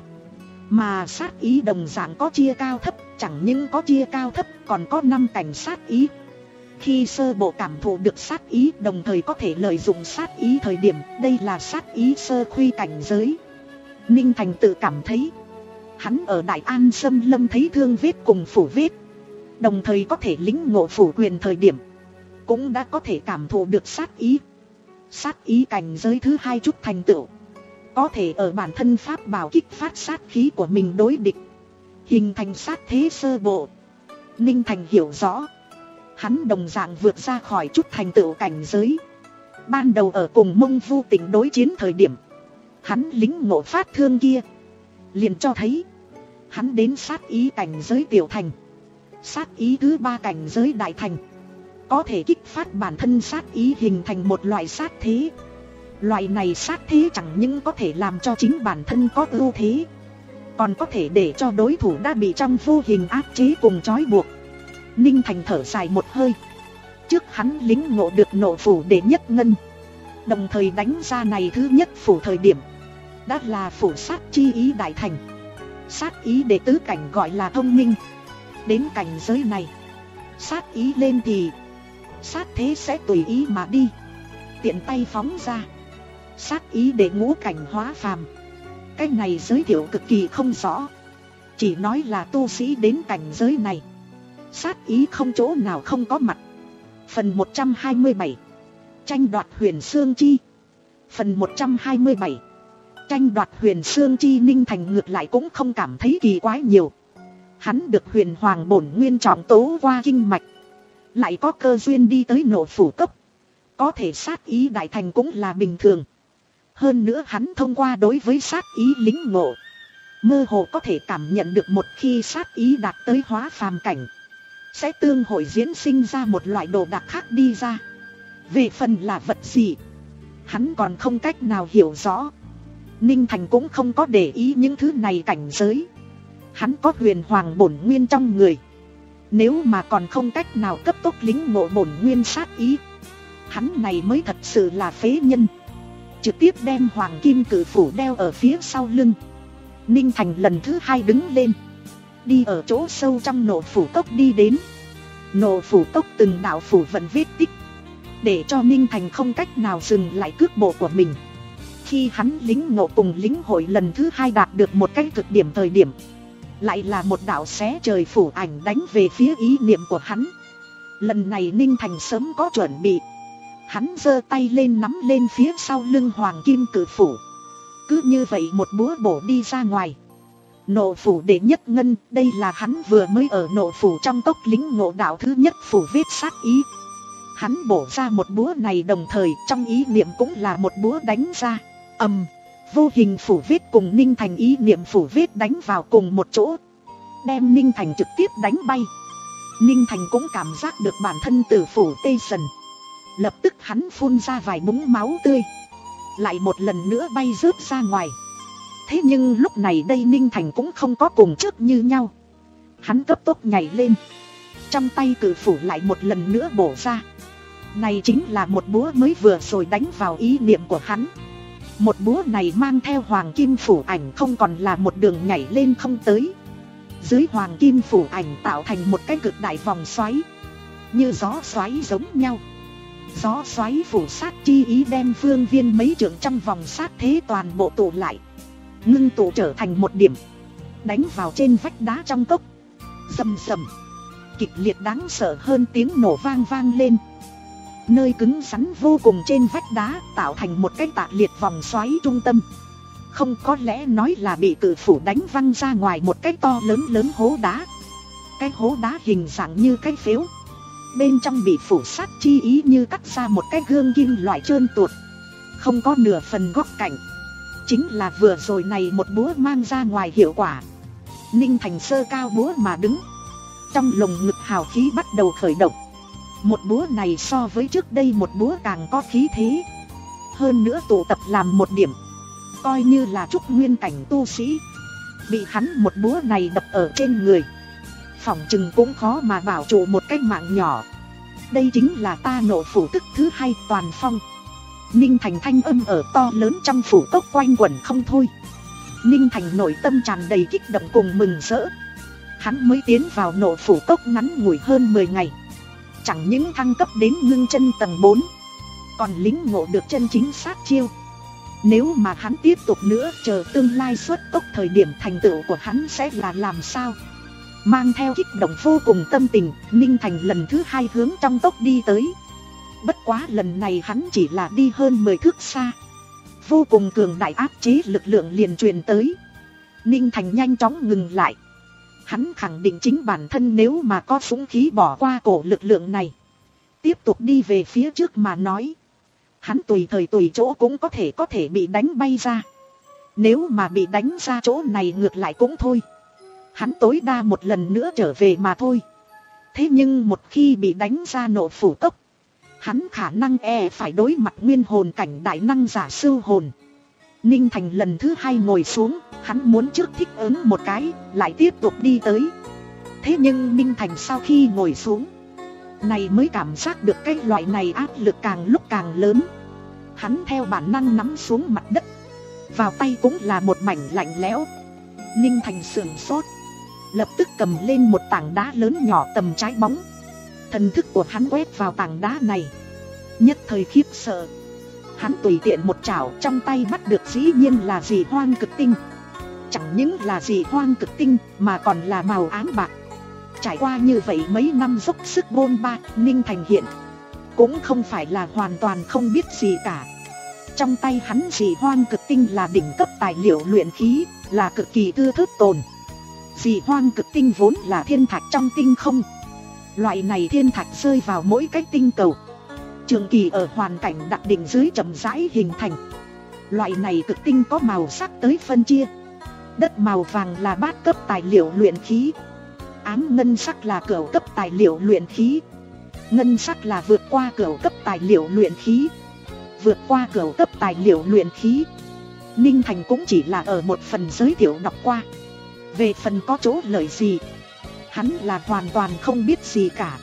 Mà sát ý đồng dạng có chia cao thấp, chẳng những có chia cao thấp còn có năm cảnh sát ý. Khi sơ bộ cảm thụ được sát ý, đồng thời có thể lợi dụng sát ý thời điểm, đây là sát ý sơ khuy cảnh giới. Ninh Thành tự cảm thấy, hắn ở Đại An Xâm Lâm thấy thương vết cùng phủ vết, đồng thời có thể lĩnh ngộ phủ quyền thời điểm, cũng đã có thể cảm thụ được sát ý. Sát ý cảnh giới thứ hai chút thành tựu, có thể ở bản thân pháp bảo kích phát sát khí của mình đối địch, hình thành sát thế sơ bộ. Ninh Thành hiểu rõ, hắn đồng dạng vượt ra khỏi chút thành tựu cảnh giới. Ban đầu ở cùng Mông Vu Tỉnh đối chiến thời điểm, hắn lính ngộ phát thương kia, liền cho thấy hắn đến sát ý cảnh giới tiểu thành. Sát ý thứ ba cảnh giới đại thành, có thể kích phát bản thân sát ý hình thành một loại sát thế. Loại này sát thế chẳng những có thể làm cho chính bản thân có ưu thế, còn có thể để cho đối thủ đã bị trong vô hình áp chế cùng trói buộc. Ninh Thành thở dài một hơi. Trước hắn lính ngộ được nộ phủ đệ nhất ngân, đồng thời đánh ra này thứ nhất phủ thời điểm, đã là phủ sát chi ý đại thành. Sát ý đệ tứ cảnh gọi là thông minh, Đến cảnh giới này, sát ý lên thì sát thế sẽ tùy ý mà đi. Tiện tay phóng ra, sát ý để ngũ cảnh hóa phàm. Cái này giới thiệu cực kỳ không rõ, chỉ nói là tu sĩ đến cảnh giới này, sát ý không chỗ nào không có mặt. Phần một trăm hai mươi bảy, tranh đoạt huyền xương chi. Phần một trăm hai mươi bảy, tranh đoạt huyền xương chi. Ninh Thành ngược lại cũng không cảm thấy kỳ quái nhiều. Hắn được huyền hoàng bổn nguyên trọng tố qua kinh mạch, lại có cơ duyên đi tới Nộ Phủ Cốc, có thể sát ý đại thành cũng là bình thường. Hơn nữa hắn thông qua đối với sát ý lĩnh ngộ, mơ hồ có thể cảm nhận được một khi sát ý đạt tới hóa phàm cảnh, sẽ tương hội diễn sinh ra một loại đồ đạc khác đi ra. Về phần là vật gì, hắn còn không cách nào hiểu rõ. Ninh Thành cũng không có để ý những thứ này cảnh giới. Hắn có huyền hoàng bổn nguyên trong người, nếu mà còn không cách nào cấp tốc lĩnh ngộ bổn nguyên sát ý, hắn này mới thật sự là phế nhân. Trực tiếp đem hoàng kim cử phủ đeo ở phía sau lưng, Ninh Thành lần thứ hai đứng lên, đi ở chỗ sâu trong Nộ Phủ Cốc đi đến. Nộ Phủ Cốc từng đạo phủ vận vết tích, để cho Ninh Thành không cách nào dừng lại cước bộ của mình. Khi hắn lĩnh ngộ cùng lĩnh hội lần thứ hai đạt được một cái cực điểm thời điểm, lại là một đạo xé trời phủ ảnh đánh về phía ý niệm của hắn. Lần này Ninh Thành sớm có chuẩn bị, hắn giơ tay lên nắm lên phía sau lưng hoàng kim cử phủ, cứ như vậy một búa bổ đi ra ngoài. Nộ Phủ đệ nhất ngân, đây là hắn vừa mới ở Nộ Phủ trong cốc lĩnh ngộ đạo thứ nhất phủ vết sát ý. Hắn bổ ra một búa này đồng thời trong ý niệm cũng là một búa đánh ra. Ầm, vô hình phủ vết cùng Ninh Thành ý niệm phủ vết đánh vào cùng một chỗ, đem Ninh Thành trực tiếp đánh bay. Ninh Thành cũng cảm giác được bản thân tử phủ tê dần, lập tức hắn phun ra vài búng máu tươi, lại một lần nữa bay rớt ra ngoài. Thế nhưng lúc này đây Ninh Thành cũng không có cùng trước như nhau. Hắn cấp tốc nhảy lên, trong tay cử phủ lại một lần nữa bổ ra. Này chính là một búa mới vừa rồi đánh vào ý niệm của hắn. Một búa này mang theo hoàng kim phủ ảnh không còn là một đường nhảy lên không tới. Dưới hoàng kim phủ ảnh tạo thành một cái cực đại vòng xoáy, như gió xoáy giống nhau. Gió xoáy phủ sát chi ý đem phương viên mấy trượng trong vòng sát thế toàn bộ tụ lại, ngưng tụ trở thành một điểm, đánh vào trên vách đá trong cốc. Rầm rầm, kịch liệt đáng sợ hơn tiếng nổ vang vang lên. Nơi cứng rắn vô cùng trên vách đá tạo thành một cái tạ liệt vòng xoáy trung tâm. Không, có lẽ nói là bị cự phủ đánh văng ra ngoài một cái to lớn lớn hố đá. Cái hố đá hình dạng như cái phếu, bên trong bị phủ sát chi ý như cắt ra một cái gương kim loại trơn tuột, không có nửa phần góc cạnh. Chính là vừa rồi này một búa mang ra ngoài hiệu quả. Ninh Thành sơ cao búa mà đứng, trong lồng ngực hào khí bắt đầu khởi động. Một búa này so với trước đây một búa càng có khí thế, hơn nữa tụ tập làm một điểm, coi như là trúc nguyên cảnh tu sĩ, bị hắn một búa này đập ở trên người, phỏng chừng cũng khó mà bảo trụ một cái mạng nhỏ. Đây chính là ta Nộ Phủ tức thứ hai toàn phong. Ninh Thành thanh âm ở to lớn trong phủ cốc quanh quẩn không thôi. Ninh Thành nội tâm tràn đầy kích động cùng mừng rỡ. Hắn mới tiến vào Nộ Phủ cốc ngắn ngủi hơn mười ngày, chẳng những thăng cấp đến ngưng chân tầng bốn, còn lĩnh ngộ được chân chính sát chiêu. Nếu mà hắn tiếp tục nữa, chờ tương lai xuất tốc thời điểm thành tựu của hắn sẽ là làm sao? Mang theo kích động vô cùng tâm tình, Ninh Thành lần thứ hai hướng trong tốc đi tới. Bất quá lần này hắn chỉ là đi hơn mười thước xa, vô cùng cường đại áp chế lực lượng liền truyền tới. Ninh Thành nhanh chóng ngừng lại. Hắn khẳng định chính bản thân nếu mà có súng khí bỏ qua cổ lực lượng này, tiếp tục đi về phía trước mà nói, hắn tùy thời tùy chỗ cũng có thể có thể bị đánh bay ra. Nếu mà bị đánh ra chỗ này ngược lại cũng thôi, hắn tối đa một lần nữa trở về mà thôi. Thế nhưng một khi bị đánh ra Nộ Phủ cốc, hắn khả năng e phải đối mặt nguyên hồn cảnh đại năng giả sưu hồn. Ninh Thành lần thứ hai ngồi xuống, hắn muốn trước thích ứng một cái, lại tiếp tục đi tới. Thế nhưng Ninh Thành sau khi ngồi xuống, này mới cảm giác được cái loại này áp lực càng lúc càng lớn. Hắn theo bản năng nắm xuống mặt đất, vào tay cũng là một mảnh lạnh lẽo. Ninh Thành sửng sốt, lập tức cầm lên một tảng đá lớn nhỏ tầm trái bóng. Thần thức của hắn quét vào tảng đá này, nhất thời khiếp sợ. Hắn tùy tiện một chảo trong tay bắt được dĩ nhiên là dị hoang cực tinh. Chẳng những là dị hoang cực tinh mà còn là màu ám bạc. Trải qua như vậy mấy năm dốc sức bôn ba, Ninh Thành hiện cũng không phải là hoàn toàn không biết gì cả. Trong tay hắn dị hoang cực tinh là đỉnh cấp tài liệu luyện khí, là cực kỳ thưa thớt tồn. Dị hoang cực tinh vốn là thiên thạch trong tinh không. Loại này thiên thạch rơi vào mỗi cái tinh cầu, trường kỳ ở hoàn cảnh đặc định dưới chậm rãi hình thành. Loại này cực tinh có màu sắc tới phân chia. Đất màu vàng là bát cấp tài liệu luyện khí, ám ngân sắc là cửu cấp tài liệu luyện khí, ngân sắc là vượt qua cửu cấp tài liệu luyện khí. Vượt qua cửu cấp tài liệu luyện khí, Ninh Thành cũng chỉ là ở một phần giới thiệu đọc qua. Về phần có chỗ lợi gì, hắn là hoàn toàn không biết gì cả.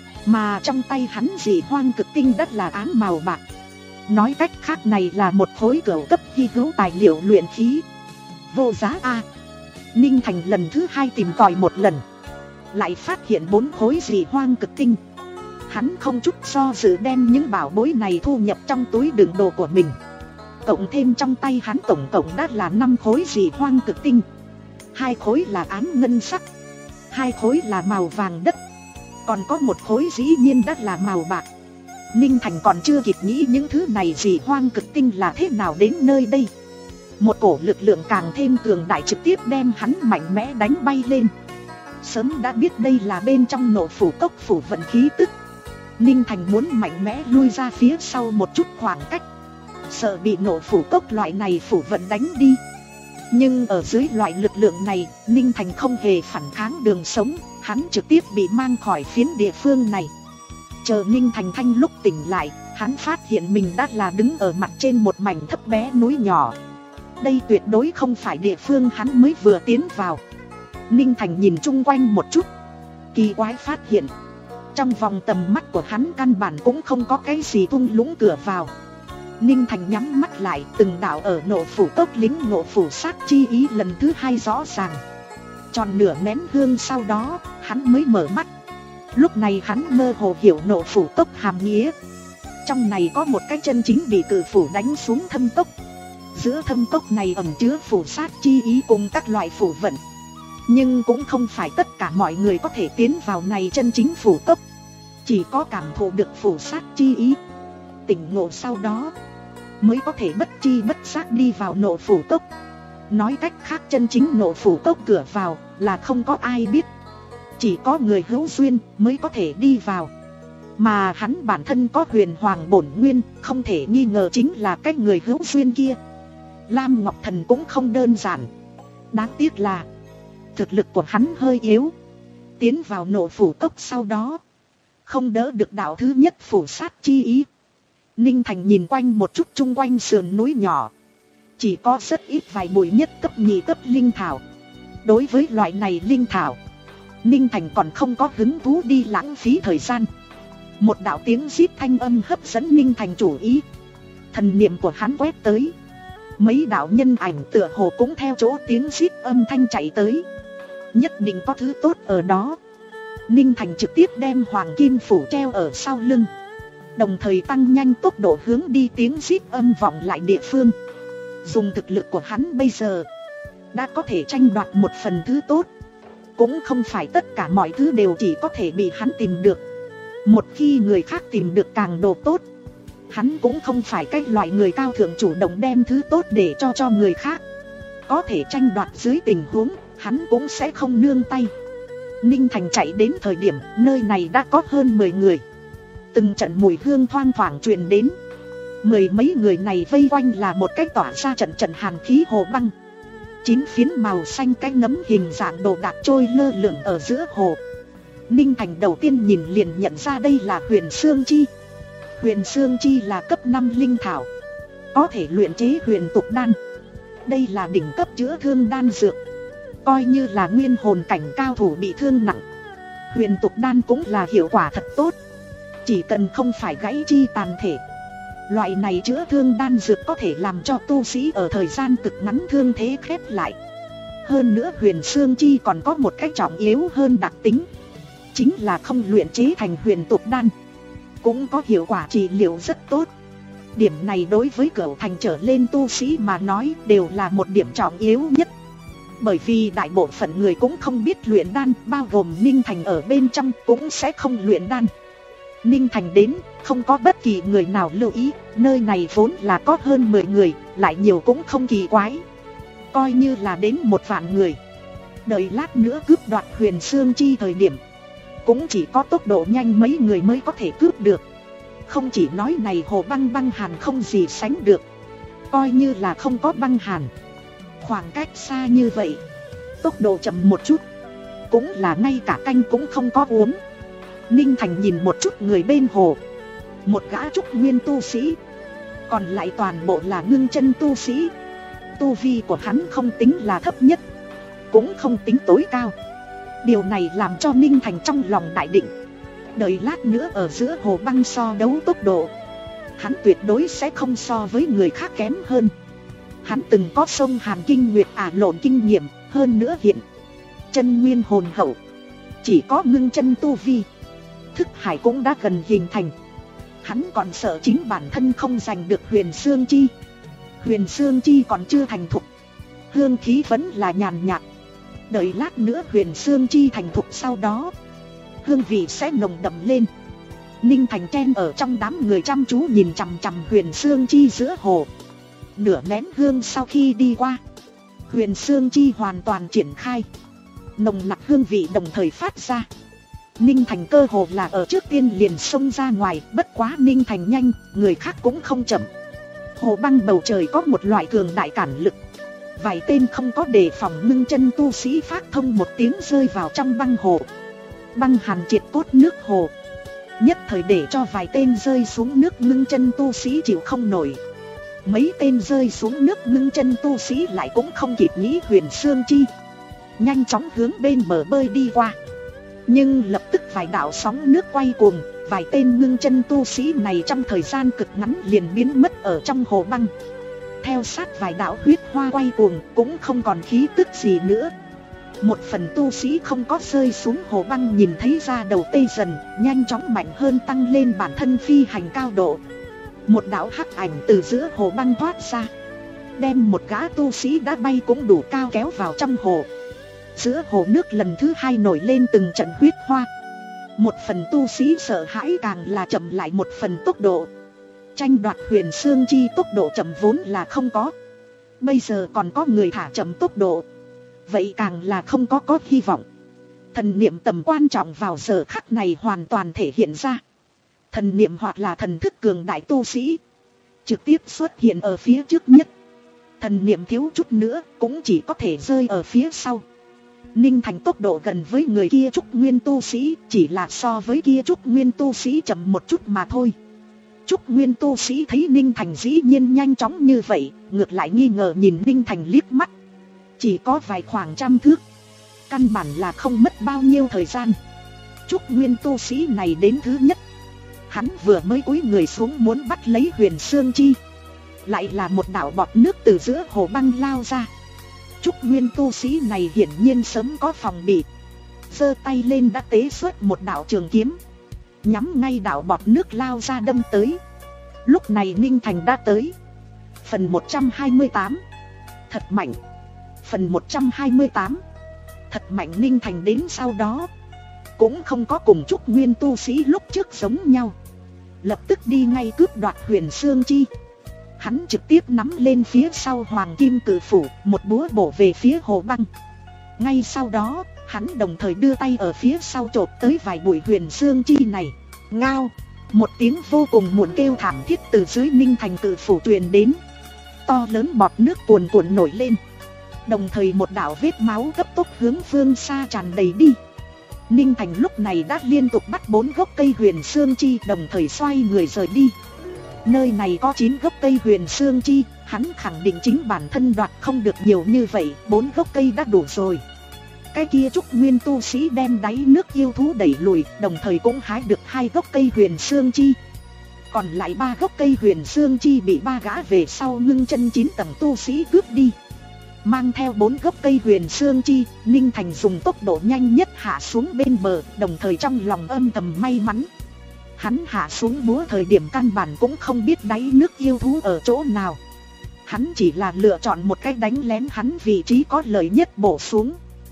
Mà trong tay hắn dị hoang cực tinh đất là ám màu bạc. Nói cách khác này là một khối cửu cấp hy hữu tài liệu luyện khí. Vô giá a. Ninh Thành lần thứ hai tìm tòi một lần, lại phát hiện bốn khối dị hoang cực tinh. Hắn không chút do dự đem những bảo bối này thu nhập trong túi đựng đồ của mình. Cộng thêm trong tay hắn tổng cộng đã là năm khối dị hoang cực tinh. Hai khối là ám ngân sắc, hai khối là màu vàng đất, còn có một khối dĩ nhiên đã là màu bạc. Ninh Thành còn chưa kịp nghĩ những thứ này dị hoang cực tinh là thế nào đến nơi đây, một cổ lực lượng càng thêm cường đại trực tiếp đem hắn mạnh mẽ đánh bay lên. Sớm đã biết đây là bên trong nộ phủ cốc phủ vận khí tức, Ninh Thành muốn mạnh mẽ lui ra phía sau một chút khoảng cách, sợ bị nộ phủ cốc loại này phủ vận đánh đi. Nhưng ở dưới loại lực lượng này, Ninh Thành không hề phản kháng đường sống, hắn trực tiếp bị mang khỏi phiến địa phương này. Chờ Ninh Thành thanh lúc tỉnh lại, hắn phát hiện mình đã là đứng ở mặt trên một mảnh thấp bé núi nhỏ. Đây tuyệt đối không phải địa phương hắn mới vừa tiến vào. Ninh Thành nhìn chung quanh một chút, kỳ quái phát hiện trong vòng tầm mắt của hắn căn bản cũng không có cái gì thung lũng cửa vào. Ninh Thành nhắm mắt lại, từng đạo ở nộ phủ cốc lính ngộ phủ sát chi ý lần thứ hai rõ ràng. Tròn nửa nén hương sau đó, hắn mới mở mắt. Lúc này hắn mơ hồ hiểu nộ phủ cốc hàm nghĩa. Trong này có một cái chân chính bị cử phủ đánh xuống thâm cốc. Giữa thâm cốc này ẩn chứa phủ sát chi ý cùng các loại phủ vận. Nhưng cũng không phải tất cả mọi người có thể tiến vào này chân chính phủ cốc. Chỉ có cảm thụ được phủ sát chi ý, tỉnh ngộ sau đó mới có thể bất chi bất giác đi vào nộ phủ cốc. Nói cách khác, chân chính nộ phủ cốc cửa vào là không có ai biết, chỉ có người hữu duyên mới có thể đi vào. Mà hắn bản thân có huyền hoàng bổn nguyên, không thể nghi ngờ chính là cái người hữu duyên kia. Lam Ngọc Thần cũng không đơn giản. Đáng tiếc là thực lực của hắn hơi yếu. Tiến vào nộ phủ cốc sau đó không đỡ được đạo thứ nhất phủ sát chi ý. Ninh Thành nhìn quanh một chút chung quanh sườn núi nhỏ, chỉ có rất ít vài bụi nhất cấp nhị cấp linh thảo. Đối với loại này linh thảo, Ninh Thành còn không có hứng thú đi lãng phí thời gian. Một đạo tiếng rít thanh âm hấp dẫn Ninh Thành chủ ý. Thần niệm của hắn quét tới, mấy đạo nhân ảnh tựa hồ cũng theo chỗ tiếng rít âm thanh chạy tới. Nhất định có thứ tốt ở đó. Ninh Thành trực tiếp đem hoàng kim phủ treo ở sau lưng, đồng thời tăng nhanh tốc độ hướng đi tiếng rít âm vọng lại địa phương. Dùng thực lực của hắn bây giờ đã có thể tranh đoạt một phần thứ tốt. Cũng không phải tất cả mọi thứ đều chỉ có thể bị hắn tìm được. Một khi người khác tìm được càng đồ tốt, hắn cũng không phải cái loại người cao thượng chủ động đem thứ tốt để cho cho người khác. Có thể tranh đoạt dưới tình huống, hắn cũng sẽ không nương tay. Ninh Thành chạy đến thời điểm nơi này đã có hơn mười người. Từng trận mùi hương thoang thoảng truyền đến. Mười mấy người này vây quanh là một cái tỏa ra trận trận hàn khí hồ băng. Chín phiến màu xanh cái nấm hình dạng đồ đạc trôi lơ lửng ở giữa hồ. Ninh Thành đầu tiên nhìn liền nhận ra đây là huyền xương chi. Huyền xương chi là cấp năm linh thảo, có thể luyện chế huyền tục đan. Đây là đỉnh cấp chữa thương đan dược, coi như là nguyên hồn cảnh cao thủ bị thương nặng, huyền tục đan cũng là hiệu quả thật tốt. Chỉ cần không phải gãy chi tàn thể, loại này chữa thương đan dược có thể làm cho tu sĩ ở thời gian cực ngắn thương thế khép lại. Hơn nữa huyền xương chi còn có một cái trọng yếu hơn đặc tính, chính là không luyện chế thành huyền tục đan, cũng có hiệu quả trị liệu rất tốt. Điểm này đối với cửu thành trở lên tu sĩ mà nói đều là một điểm trọng yếu nhất. Bởi vì đại bộ phận người cũng không biết luyện đan, bao gồm Ninh Thành ở bên trong cũng sẽ không luyện đan. Ninh Thành đến, không có bất kỳ người nào lưu ý, nơi này vốn là có hơn mười người, lại nhiều cũng không kỳ quái. Coi như là đến một vạn người, đợi lát nữa cướp đoạt huyền xương chi thời điểm, cũng chỉ có tốc độ nhanh mấy người mới có thể cướp được. Không chỉ nói này Hồ Băng Băng Hàn không gì sánh được, coi như là không có băng hàn, khoảng cách xa như vậy, tốc độ chậm một chút, cũng là ngay cả canh cũng không có uống. Ninh Thành nhìn một chút người bên hồ, một gã trúc nguyên tu sĩ, còn lại toàn bộ là ngưng chân tu sĩ. Tu vi của hắn không tính là thấp nhất, cũng không tính tối cao. Điều này làm cho Ninh Thành trong lòng đại định, đợi lát nữa ở giữa hồ băng so đấu tốc độ, hắn tuyệt đối sẽ không so với người khác kém hơn. Hắn từng có sông Hàn Kinh Nguyệt ả lộn kinh nghiệm, hơn nữa hiện chân nguyên hồn hậu, chỉ có ngưng chân tu vi, thức hải cũng đã gần hình thành. Hắn còn sợ chính bản thân không giành được huyền xương chi. Huyền xương chi còn chưa thành thục, hương khí vẫn là nhàn nhạt. Đợi lát nữa huyền xương chi thành thục, sau đó hương vị sẽ nồng đậm lên. Ninh Thành chen ở trong đám người chăm chú nhìn chằm chằm huyền xương chi giữa hồ. Nửa nén hương sau khi đi qua, huyền xương chi hoàn toàn triển khai, nồng nặc hương vị đồng thời phát ra. Ninh Thành cơ hồ là ở trước tiên liền xông ra ngoài, bất quá Ninh Thành nhanh, người khác cũng không chậm. Hồ băng bầu trời có một loại cường đại cản lực, vài tên không có đề phòng ngưng chân tu sĩ phát thông một tiếng rơi vào trong băng hồ. Băng hàn triệt cốt nước hồ, nhất thời để cho vài tên rơi xuống nước ngưng chân tu sĩ chịu không nổi. Mấy tên rơi xuống nước ngưng chân tu sĩ lại cũng không kịp nghĩ huyền xương chi, nhanh chóng hướng bên bờ bơi đi qua. Nhưng lập tức vài đạo sóng nước quay cuồng, vài tên ngưng chân tu sĩ này trong thời gian cực ngắn liền biến mất ở trong hồ băng. Theo sát vài đạo huyết hoa quay cuồng, cũng không còn khí tức gì nữa. Một phần tu sĩ không có rơi xuống hồ băng nhìn thấy ra đầu tê dần, nhanh chóng mạnh hơn tăng lên bản thân phi hành cao độ. Một đạo hắc ảnh từ giữa hồ băng thoát ra, đem một gã tu sĩ đã bay cũng đủ cao kéo vào trong hồ. Giữa hồ nước lần thứ hai nổi lên từng trận huyết hoa. Một phần tu sĩ sợ hãi càng là chậm lại một phần tốc độ. Tranh đoạt huyền xương chi tốc độ chậm vốn là không có, bây giờ còn có người thả chậm tốc độ, vậy càng là không có có hy vọng. Thần niệm tầm quan trọng vào giờ khắc này hoàn toàn thể hiện ra. Thần niệm hoặc là thần thức cường đại tu sĩ trực tiếp xuất hiện ở phía trước nhất, thần niệm thiếu chút nữa cũng chỉ có thể rơi ở phía sau. Ninh Thành tốc độ gần với người kia trúc nguyên tu sĩ, chỉ là so với kia trúc nguyên tu sĩ chậm một chút mà thôi. Trúc nguyên tu sĩ thấy Ninh Thành dĩ nhiên nhanh chóng như vậy, ngược lại nghi ngờ nhìn Ninh Thành liếc mắt. Chỉ có vài khoảng trăm thước, căn bản là không mất bao nhiêu thời gian. Trúc nguyên tu sĩ này đến thứ nhất, hắn vừa mới cúi người xuống muốn bắt lấy huyền xương chi, lại là một đạo bọt nước từ giữa hồ băng lao ra. Trúc nguyên tu sĩ này hiển nhiên sớm có phòng bị, giơ tay lên đã tế xuất một đạo trường kiếm, nhắm ngay đạo bọt nước lao ra đâm tới. Lúc này Ninh Thành đã tới. Phần một trăm hai mươi tám. Thật mạnh. Phần một trăm hai mươi tám. Thật mạnh. Ninh Thành đến sau đó cũng không có cùng Trúc nguyên tu sĩ lúc trước giống nhau, lập tức đi ngay cướp đoạt huyền xương chi. Hắn trực tiếp nắm lên phía sau hoàng kim cử phủ, một búa bổ về phía hồ băng. Ngay sau đó, hắn đồng thời đưa tay ở phía sau chộp tới vài bụi huyền xương chi này. Ngao! Một tiếng vô cùng muộn kêu thảm thiết từ dưới Ninh Thành cử phủ truyền đến. To lớn bọt nước cuồn cuộn nổi lên, đồng thời một đạo vết máu cấp tốc hướng phương xa tràn đầy đi. Ninh Thành lúc này đã liên tục bắt bốn gốc cây huyền xương chi, đồng thời xoay người rời đi. Nơi này có chín gốc cây huyền xương chi, hắn khẳng định chính bản thân đoạt không được nhiều như vậy, bốn gốc cây đã đủ rồi. Cái kia trúc nguyên tu sĩ đem đáy nước yêu thú đẩy lùi, đồng thời cũng hái được hai gốc cây huyền xương chi. Còn lại ba gốc cây huyền xương chi bị ba gã về sau ngưng chân chín tầng tu sĩ cướp đi. Mang theo bốn gốc cây huyền xương chi, Ninh Thành dùng tốc độ nhanh nhất hạ xuống bên bờ, đồng thời trong lòng âm thầm may mắn. Hắn hạ xuống búa thời điểm căn bản cũng không biết đáy nước yêu thú ở chỗ nào. Hắn chỉ là lựa chọn một cách đánh lén hắn vị trí có lợi nhất bổ xuống.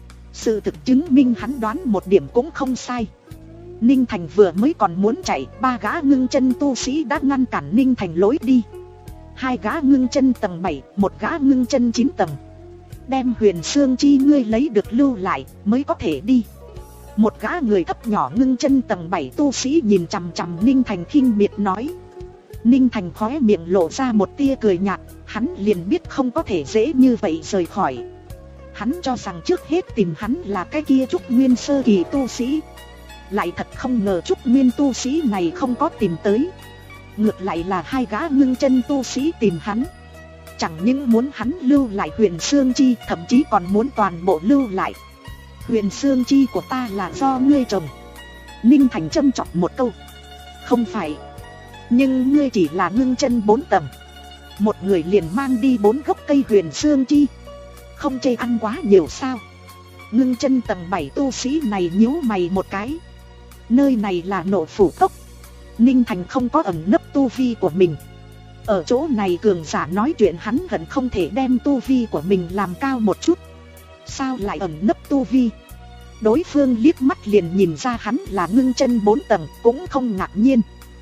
Sự thực chứng minh hắn đoán một điểm cũng không sai. Ninh Thành vừa mới còn muốn chạy, ba gã ngưng chân tu sĩ đã ngăn cản Ninh Thành lối đi. Hai gã ngưng chân tầng bảy, một gã ngưng chân chín tầng. Đem huyền xương chi ngươi lấy được lưu lại mới có thể đi. Một gã người thấp nhỏ ngưng chân tầng bảy tu sĩ nhìn chằm chằm Ninh Thành khinh miệt nói. Ninh Thành khóe miệng lộ ra một tia cười nhạt, hắn liền biết không có thể dễ như vậy rời khỏi. Hắn cho rằng trước hết tìm hắn là cái kia Trúc Nguyên sơ kỳ tu sĩ. Lại thật không ngờ Trúc Nguyên tu sĩ này không có tìm tới. Ngược lại là hai gã ngưng chân tu sĩ tìm hắn. Chẳng những muốn hắn lưu lại huyền xương chi, thậm chí còn muốn toàn bộ lưu lại. Huyền xương chi của ta là do ngươi trồng. Ninh Thành châm chọc một câu. Không phải. Nhưng ngươi chỉ là ngưng chân bốn tầng. Một người liền mang đi bốn gốc cây huyền xương chi. Không chê ăn quá nhiều sao? Ngưng chân tầng bảy tu sĩ này nhíu mày một cái. Nơi này là Nộ Phủ Cốc. Ninh Thành không có ẩn nấp tu vi của mình. Ở chỗ này cường giả nói chuyện hắn hận không thể đem tu vi của mình làm cao một chút. Sao lại ẩn nấp tu vi? Đối phương liếc mắt liền nhìn ra hắn là ngưng chân bốn tầng, cũng không ngạc nhiên.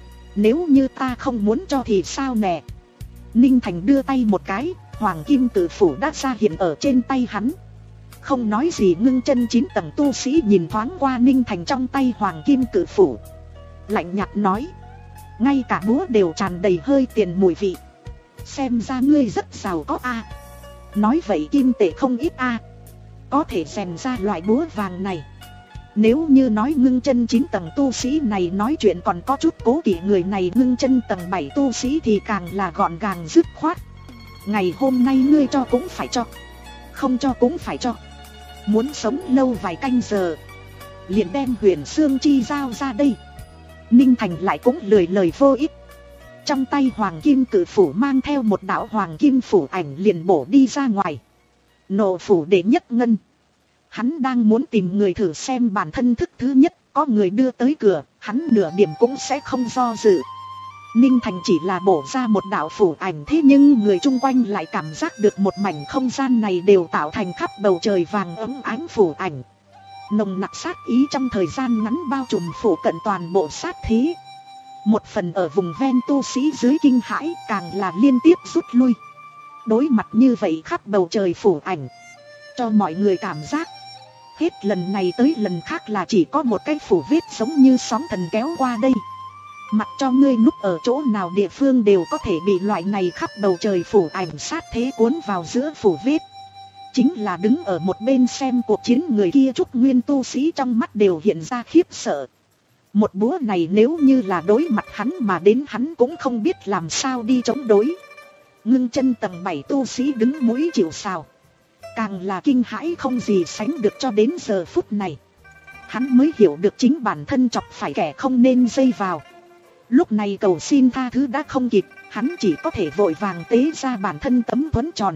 Nếu như ta không muốn cho thì sao nè? Ninh Thành đưa tay một cái, Hoàng Kim Tự Phủ đã ra hiện ở trên tay hắn. Không nói gì ngưng chân chín tầng tu sĩ nhìn thoáng qua Ninh Thành trong tay Hoàng Kim Tự Phủ, lạnh nhạt nói. Ngay cả búa đều tràn đầy hơi tiền mùi vị. Xem ra ngươi rất giàu có a. Nói vậy kim tệ không ít a. Có thể rèn ra loại búa vàng này. Nếu như nói ngưng chân chín tầng tu sĩ này nói chuyện còn có chút cố kỵ, người này ngưng chân tầng bảy tu sĩ thì càng là gọn gàng dứt khoát. Ngày hôm nay ngươi cho cũng phải cho, không cho cũng phải cho. Muốn sống lâu vài canh giờ, liền đem huyền xương chi giao ra đây. Ninh Thành lại cũng lười lời vô ích. Trong tay Hoàng Kim Cự Phủ mang theo một đạo Hoàng Kim Phủ ảnh liền bổ đi ra ngoài. Nộ Phủ đệ nhất ngân. Hắn đang muốn tìm người thử xem bản thân thức thứ nhất. Có người đưa tới cửa, hắn nửa điểm cũng sẽ không do dự. Ninh Thành chỉ là bổ ra một đạo phủ ảnh, thế nhưng người chung quanh lại cảm giác được một mảnh không gian này đều tạo thành khắp bầu trời vàng ấm ánh phủ ảnh. Nồng nặc sát ý trong thời gian ngắn bao trùm phủ cận toàn bộ sát thế. Một phần ở vùng ven tu sĩ dưới kinh hãi càng là liên tiếp rút lui. Đối mặt như vậy khắp bầu trời phủ ảnh, cho mọi người cảm giác hết lần này tới lần khác là chỉ có một cái phủ vết giống như sóng thần kéo qua đây. Mặc cho ngươi núp ở chỗ nào địa phương đều có thể bị loại này khắp bầu trời phủ ảnh sát thế cuốn vào giữa phủ vết. Chính là đứng ở một bên xem cuộc chiến người kia Trúc Nguyên tu sĩ trong mắt đều hiện ra khiếp sợ. Một búa này nếu như là đối mặt hắn mà đến, hắn cũng không biết làm sao đi chống đối. Ngưng chân tầng bảy tu sĩ đứng mũi chịu sào, càng là kinh hãi không gì sánh được. Cho đến giờ phút này hắn mới hiểu được chính bản thân chọc phải kẻ không nên dây vào. Lúc này cầu xin tha thứ đã không kịp, hắn chỉ có thể vội vàng tế ra bản thân tấm thuẫn tròn.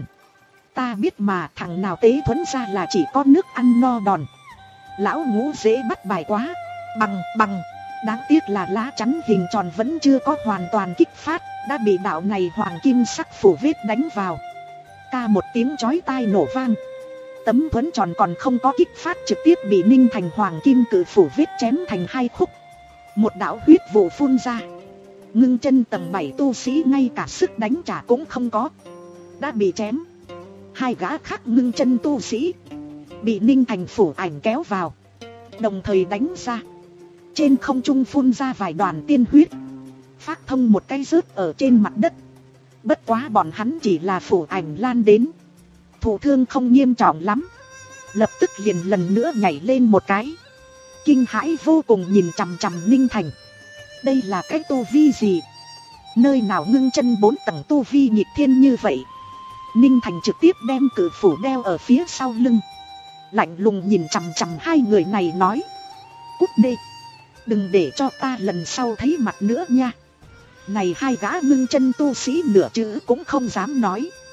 Ta biết mà, thằng nào tế thuẫn ra là chỉ có nước ăn no đòn. Lão Ngũ dễ bắt bài quá. Bằng bằng. Đáng tiếc là lá chắn hình tròn vẫn chưa có hoàn toàn kích phát, đã bị đạo này hoàng kim sắc phủ vết đánh vào. Ca một tiếng chói tai nổ vang. Tấm thuẫn tròn còn không có kích phát trực tiếp bị Ninh Thành hoàng kim cự phủ vết chém thành hai khúc. Một đạo huyết vụ phun ra. Ngưng chân tầng bảy tu sĩ ngay cả sức đánh trả cũng không có, đã bị chém. Hai gã khác ngưng chân tu sĩ bị Ninh Thành phủ ảnh kéo vào, đồng thời đánh ra. Trên không trung phun ra vài đoàn tiên huyết, phát thông một cái rớt ở trên mặt đất. Bất quá bọn hắn chỉ là phủ ảnh lan đến, thụ thương không nghiêm trọng lắm. Lập tức liền lần nữa nhảy lên một cái, kinh hãi vô cùng nhìn chằm chằm Ninh Thành. Đây là cái tu vi gì? Nơi nào ngưng chân bốn tầng tu vi nhịp thiên như vậy? Ninh Thành trực tiếp đem cự phủ đeo ở phía sau lưng, lạnh lùng nhìn chằm chằm hai người này nói: cút đi, đừng để cho ta lần sau thấy mặt nữa nha. Này hai gã ngưng chân tu sĩ nửa chữ cũng không dám nói,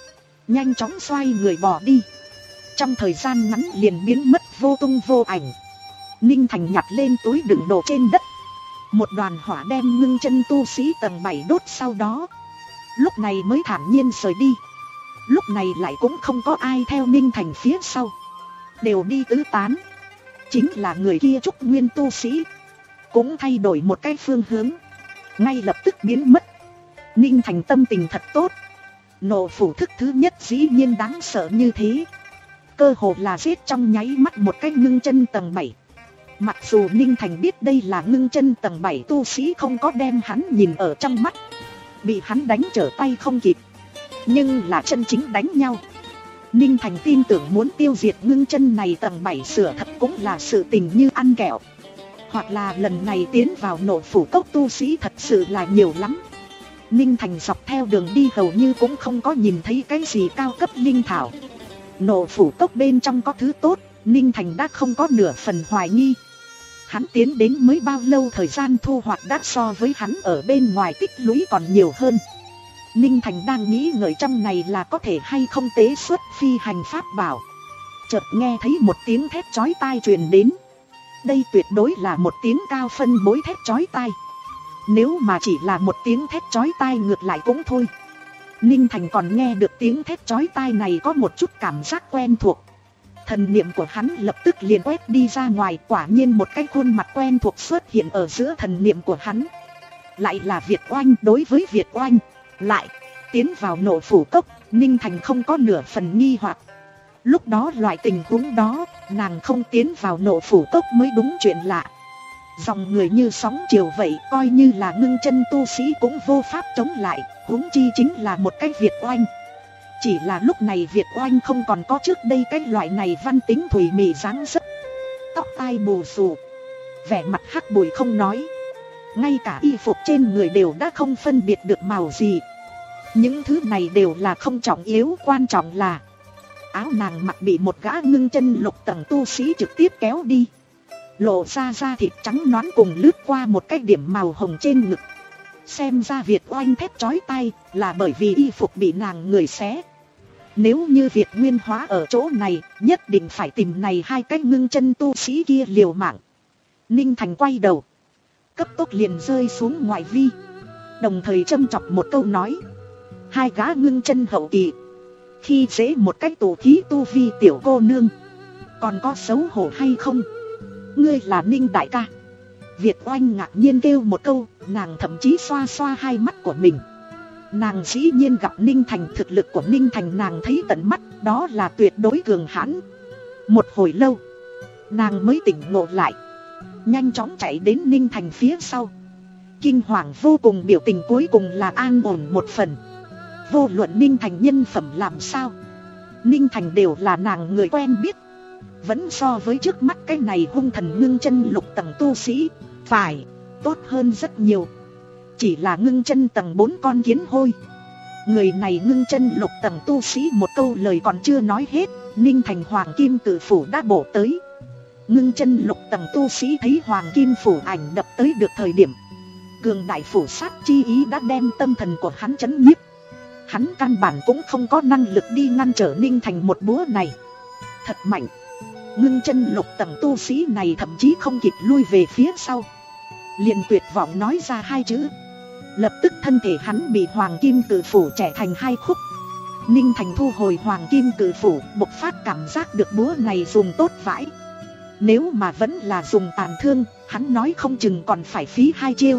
nhanh chóng xoay người bỏ đi. Trong thời gian ngắn liền biến mất vô tung vô ảnh. Ninh Thành nhặt lên túi đựng đồ trên đất. Một đoàn hỏa đem ngưng chân tu sĩ tầng bảy đốt sau đó. Lúc này mới thản nhiên rời đi. Lúc này lại cũng không có ai theo Ninh Thành phía sau. Đều đi tứ tán. Chính là người kia trúc nguyên tu sĩ. Cũng thay đổi một cái phương hướng. Ngay lập tức biến mất. Ninh Thành tâm tình thật tốt. Nộ phủ thức thứ nhất dĩ nhiên đáng sợ như thế. Cơ hồ là giết trong nháy mắt một cái ngưng chân tầng bảy. Mặc dù Ninh Thành biết đây là ngưng chân tầng bảy, tu sĩ không có đem hắn nhìn ở trong mắt. Bị hắn đánh trở tay không kịp. Nhưng là chân chính đánh nhau. Ninh Thành tin tưởng muốn tiêu diệt ngưng chân này tầng bảy sửa thật cũng là sự tình như ăn kẹo. Hoặc là lần này tiến vào nộ phủ cốc tu sĩ thật sự là nhiều lắm. Ninh Thành dọc theo đường đi hầu như cũng không có nhìn thấy cái gì cao cấp linh thảo. Nộ phủ cốc bên trong có thứ tốt, Ninh Thành đã không có nửa phần hoài nghi. Hắn tiến đến mới bao lâu thời gian thu hoạch đã so với hắn ở bên ngoài tích lũy còn nhiều hơn. Ninh Thành đang nghĩ ngợi trong này là có thể hay không tế xuất phi hành pháp bảo. Chợt nghe thấy một tiếng thét chói tai truyền đến. Đây tuyệt đối là một tiếng cao phân bối thét chói tai. Nếu mà chỉ là một tiếng thét chói tai ngược lại cũng thôi. Ninh Thành còn nghe được tiếng thét chói tai này có một chút cảm giác quen thuộc. Thần niệm của hắn lập tức liền quét đi ra ngoài, quả nhiên một cái khuôn mặt quen thuộc xuất hiện ở giữa thần niệm của hắn. Lại là Việt Oanh. Đối với Việt Oanh lại tiến vào nộ phủ cốc, Ninh Thành không có nửa phần nghi hoặc. Lúc đó loại tình huống đó, nàng không tiến vào nộ phủ cốc mới đúng chuyện lạ. Dòng người như sóng chiều vậy, coi như là ngưng chân tu sĩ cũng vô pháp chống lại, huống chi chính là một cái Việt Oanh. Chỉ là lúc này Việt Oanh không còn có trước đây cái loại này văn tính thủy mị dáng dấp. Tóc tai bù xù, vẻ mặt hắc bụi không nói. Ngay cả y phục trên người đều đã không phân biệt được màu gì. Những thứ này đều là không trọng yếu, quan trọng là áo nàng mặc bị một gã ngưng chân lục tầng tu sĩ trực tiếp kéo đi. Lộ ra da thịt trắng nõn cùng lướt qua một cái điểm màu hồng trên ngực. Xem ra Việt Oanh thét chói tai là bởi vì y phục bị nàng người xé. Nếu như Việt Nguyên hóa ở chỗ này, nhất định phải tìm này hai cái ngưng chân tu sĩ kia liều mạng. Ninh Thành quay đầu, cấp tốc liền rơi xuống ngoại vi. Đồng thời châm chọc một câu nói. Hai gã ngưng chân hậu kỳ, khi dễ một cách tù thí tu vi tiểu cô nương, còn có xấu hổ hay không? Ngươi là Ninh đại ca. Việt Oanh ngạc nhiên kêu một câu, nàng thậm chí xoa xoa hai mắt của mình. Nàng dĩ nhiên gặp Ninh Thành, thực lực của Ninh Thành nàng thấy tận mắt, đó là tuyệt đối cường hãn. Một hồi lâu, nàng mới tỉnh ngộ lại, nhanh chóng chạy đến Ninh Thành phía sau. Kinh hoàng vô cùng, biểu tình cuối cùng là an ổn một phần. Vô luận Ninh Thành nhân phẩm làm sao, Ninh Thành đều là nàng người quen biết. Vẫn so với trước mắt cái này hung thần ngưng chân lục tầng tu sĩ phải tốt hơn rất nhiều. Chỉ là ngưng chân tầng bốn con kiến hôi. Người này ngưng chân lục tầng tu sĩ một câu lời còn chưa nói hết, Ninh Thành hoàng kim tự phủ đã bổ tới. Ngưng chân lục tầng tu sĩ thấy hoàng kim phủ ảnh đập tới được thời điểm, cường đại phủ sát chi ý đã đem tâm thần của hắn chấn nhiếp. Hắn căn bản cũng không có năng lực đi ngăn trở Ninh Thành một búa này. Thật mạnh. Ngưng chân lục tầng tu sĩ này thậm chí không kịp lui về phía sau, liền tuyệt vọng nói ra hai chữ. Lập tức thân thể hắn bị hoàng kim cự phủ chẻ thành hai khúc. Ninh Thành thu hồi hoàng kim cự phủ, bộc phát cảm giác được búa này dùng tốt vãi. Nếu mà vẫn là dùng tàn thương, hắn nói không chừng còn phải phí hai chiêu.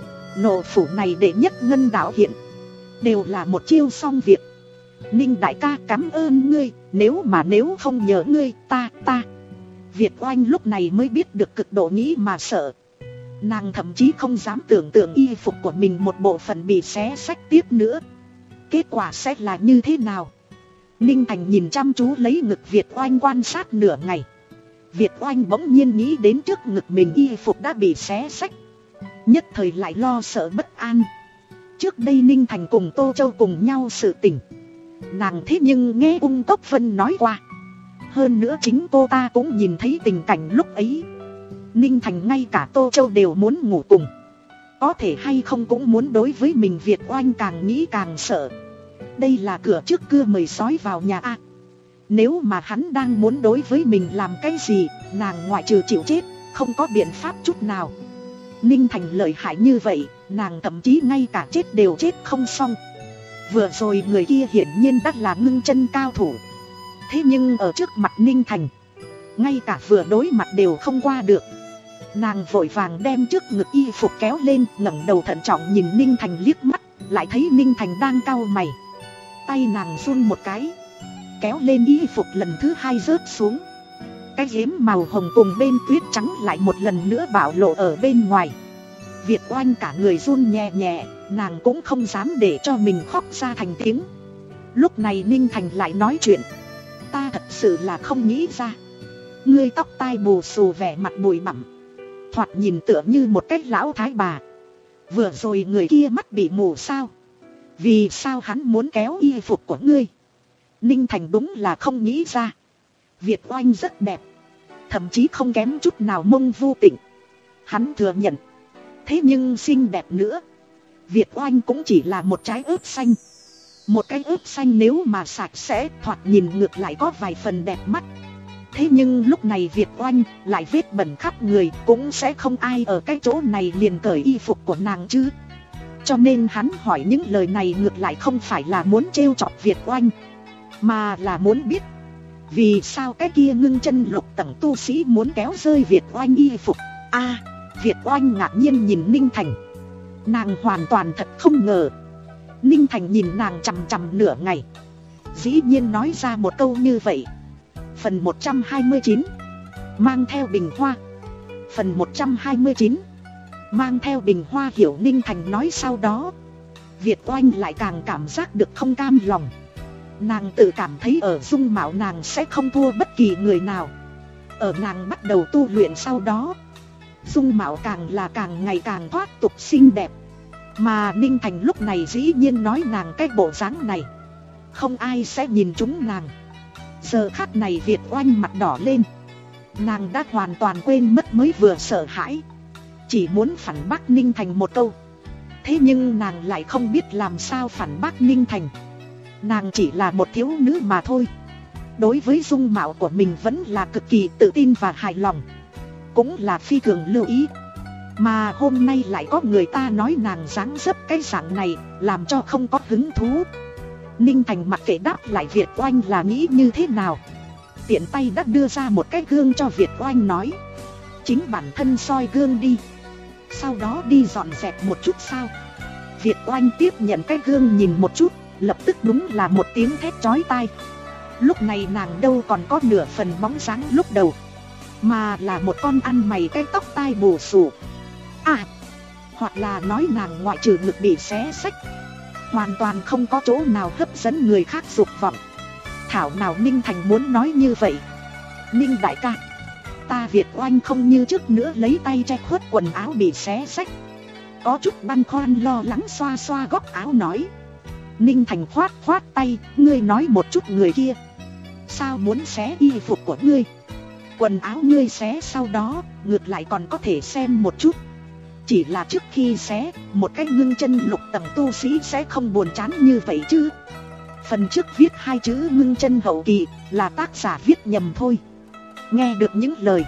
Nộ phủ này đệ nhất ngân đạo hiện, đều là một chiêu xong việc. Ninh đại ca cảm ơn ngươi, nếu mà nếu không nhờ ngươi, ta, ta. Việt Oanh lúc này mới biết được cực độ nghĩ mà sợ. Nàng thậm chí không dám tưởng tượng y phục của mình một bộ phận bị xé xách tiếp nữa. Kết quả sẽ là như thế nào? Ninh Thành nhìn chăm chú lấy ngực Việt Oanh quan sát nửa ngày. Việt Oanh bỗng nhiên nghĩ đến trước ngực mình y phục đã bị xé xách, nhất thời lại lo sợ bất an. Trước đây Ninh Thành cùng Tô Châu cùng nhau sự tình, nàng thế nhưng nghe Ung Cốc Vân nói qua. Hơn nữa chính cô ta cũng nhìn thấy tình cảnh lúc ấy. Ninh Thành ngay cả Tô Châu đều muốn ngủ cùng, có thể hay không cũng muốn đối với mình. Việt Oanh càng nghĩ càng sợ. Đây là cửa trước cưa mời sói vào nhà a. Nếu mà hắn đang muốn đối với mình làm cái gì, nàng ngoại trừ chịu chết, không có biện pháp chút nào. Ninh Thành lợi hại như vậy, nàng thậm chí ngay cả chết đều chết không xong. Vừa rồi người kia hiển nhiên đã là ngưng chân cao thủ. Thế nhưng ở trước mặt Ninh Thành, ngay cả vừa đối mặt đều không qua được. Nàng vội vàng đem trước ngực y phục kéo lên, ngẩng đầu thận trọng nhìn Ninh Thành liếc mắt, lại thấy Ninh Thành đang cau mày. Tay nàng run một cái, kéo lên y phục lần thứ hai rớt xuống. Cái yếm màu hồng cùng bên tuyết trắng lại một lần nữa bạo lộ ở bên ngoài. Việt Oanh cả người run nhẹ nhẹ, nàng cũng không dám để cho mình khóc ra thành tiếng. Lúc này Ninh Thành lại nói chuyện. Ta thật sự là không nghĩ ra. Ngươi tóc tai bù xù, vẻ mặt bụi bặm, thoạt nhìn tựa như một cái lão thái bà. Vừa rồi người kia mắt bị mù sao? Vì sao hắn muốn kéo y phục của ngươi? Ninh Thành đúng là không nghĩ ra. Việt Oanh rất đẹp, thậm chí không kém chút nào Mông Vu Tịnh. Hắn thừa nhận. Thế nhưng xinh đẹp nữa, Việt Oanh cũng chỉ là một trái ớt xanh. Một cái ớt xanh nếu mà sạch sẽ, thoạt nhìn ngược lại có vài phần đẹp mắt. Thế nhưng lúc này Việt Oanh lại vết bẩn khắp người, cũng sẽ không ai ở cái chỗ này liền cởi y phục của nàng chứ. Cho nên hắn hỏi những lời này ngược lại không phải là muốn trêu chọc Việt Oanh, mà là muốn biết vì sao cái kia ngưng chân lục tầng tu sĩ muốn kéo rơi Việt Oanh y phục. A, à, Việt Oanh ngạc nhiên nhìn Ninh Thành. Nàng hoàn toàn thật không ngờ. Ninh Thành nhìn nàng chằm chằm nửa ngày, dĩ nhiên nói ra một câu như vậy. Phần một trăm hai mươi chín, mang theo bình hoa. Phần một trăm hai mươi chín, mang theo bình hoa. Hiểu Ninh Thành nói sau đó, Việt Oanh lại càng cảm giác được không cam lòng. Nàng tự cảm thấy ở dung mạo nàng sẽ không thua bất kỳ người nào. Ở nàng bắt đầu tu luyện sau đó, dung mạo càng là càng ngày càng thoát tục xinh đẹp. Mà Ninh Thành lúc này dĩ nhiên nói nàng cái bộ dáng này, không ai sẽ nhìn chúng nàng. Giờ khắc này Việt Oanh mặt đỏ lên. Nàng đã hoàn toàn quên mất mới vừa sợ hãi, chỉ muốn phản bác Ninh Thành một câu. Thế nhưng nàng lại không biết làm sao phản bác Ninh Thành. Nàng chỉ là một thiếu nữ mà thôi. Đối với dung mạo của mình vẫn là cực kỳ tự tin và hài lòng, cũng là phi thường lưu ý. Mà hôm nay lại có người ta nói nàng dáng dấp cái dạng này, làm cho không có hứng thú. Ninh Thành mặc kệ đáp lại Việt Oanh là nghĩ như thế nào, tiện tay đã đưa ra một cái gương cho Việt Oanh, nói: chính bản thân soi gương đi, sau đó đi dọn dẹp một chút sao. Việt Oanh tiếp nhận cái gương nhìn một chút, lập tức đúng là một tiếng thét chói tai. Lúc này nàng đâu còn có nửa phần bóng dáng lúc đầu, mà là một con ăn mày cái tóc tai bù xù. À, hoặc là nói nàng ngoại trừ ngực bị xé xách, hoàn toàn không có chỗ nào hấp dẫn người khác dục vọng. Thảo nào Ninh Thành muốn nói như vậy. Ninh đại ca, ta Việt Oanh không như trước nữa lấy tay che khuất quần áo bị xé xách, có chút băn khoăn lo lắng xoa xoa góc áo nói. Ninh Thành khoát khoát tay, ngươi nói một chút người kia sao muốn xé y phục của ngươi. Quần áo ngươi xé sau đó, ngược lại còn có thể xem một chút. Chỉ là trước khi xé, một cái ngưng chân lục tầng tu sĩ sẽ không buồn chán như vậy chứ. Phần trước viết hai chữ ngưng chân hậu kỳ là tác giả viết nhầm thôi. Nghe được những lời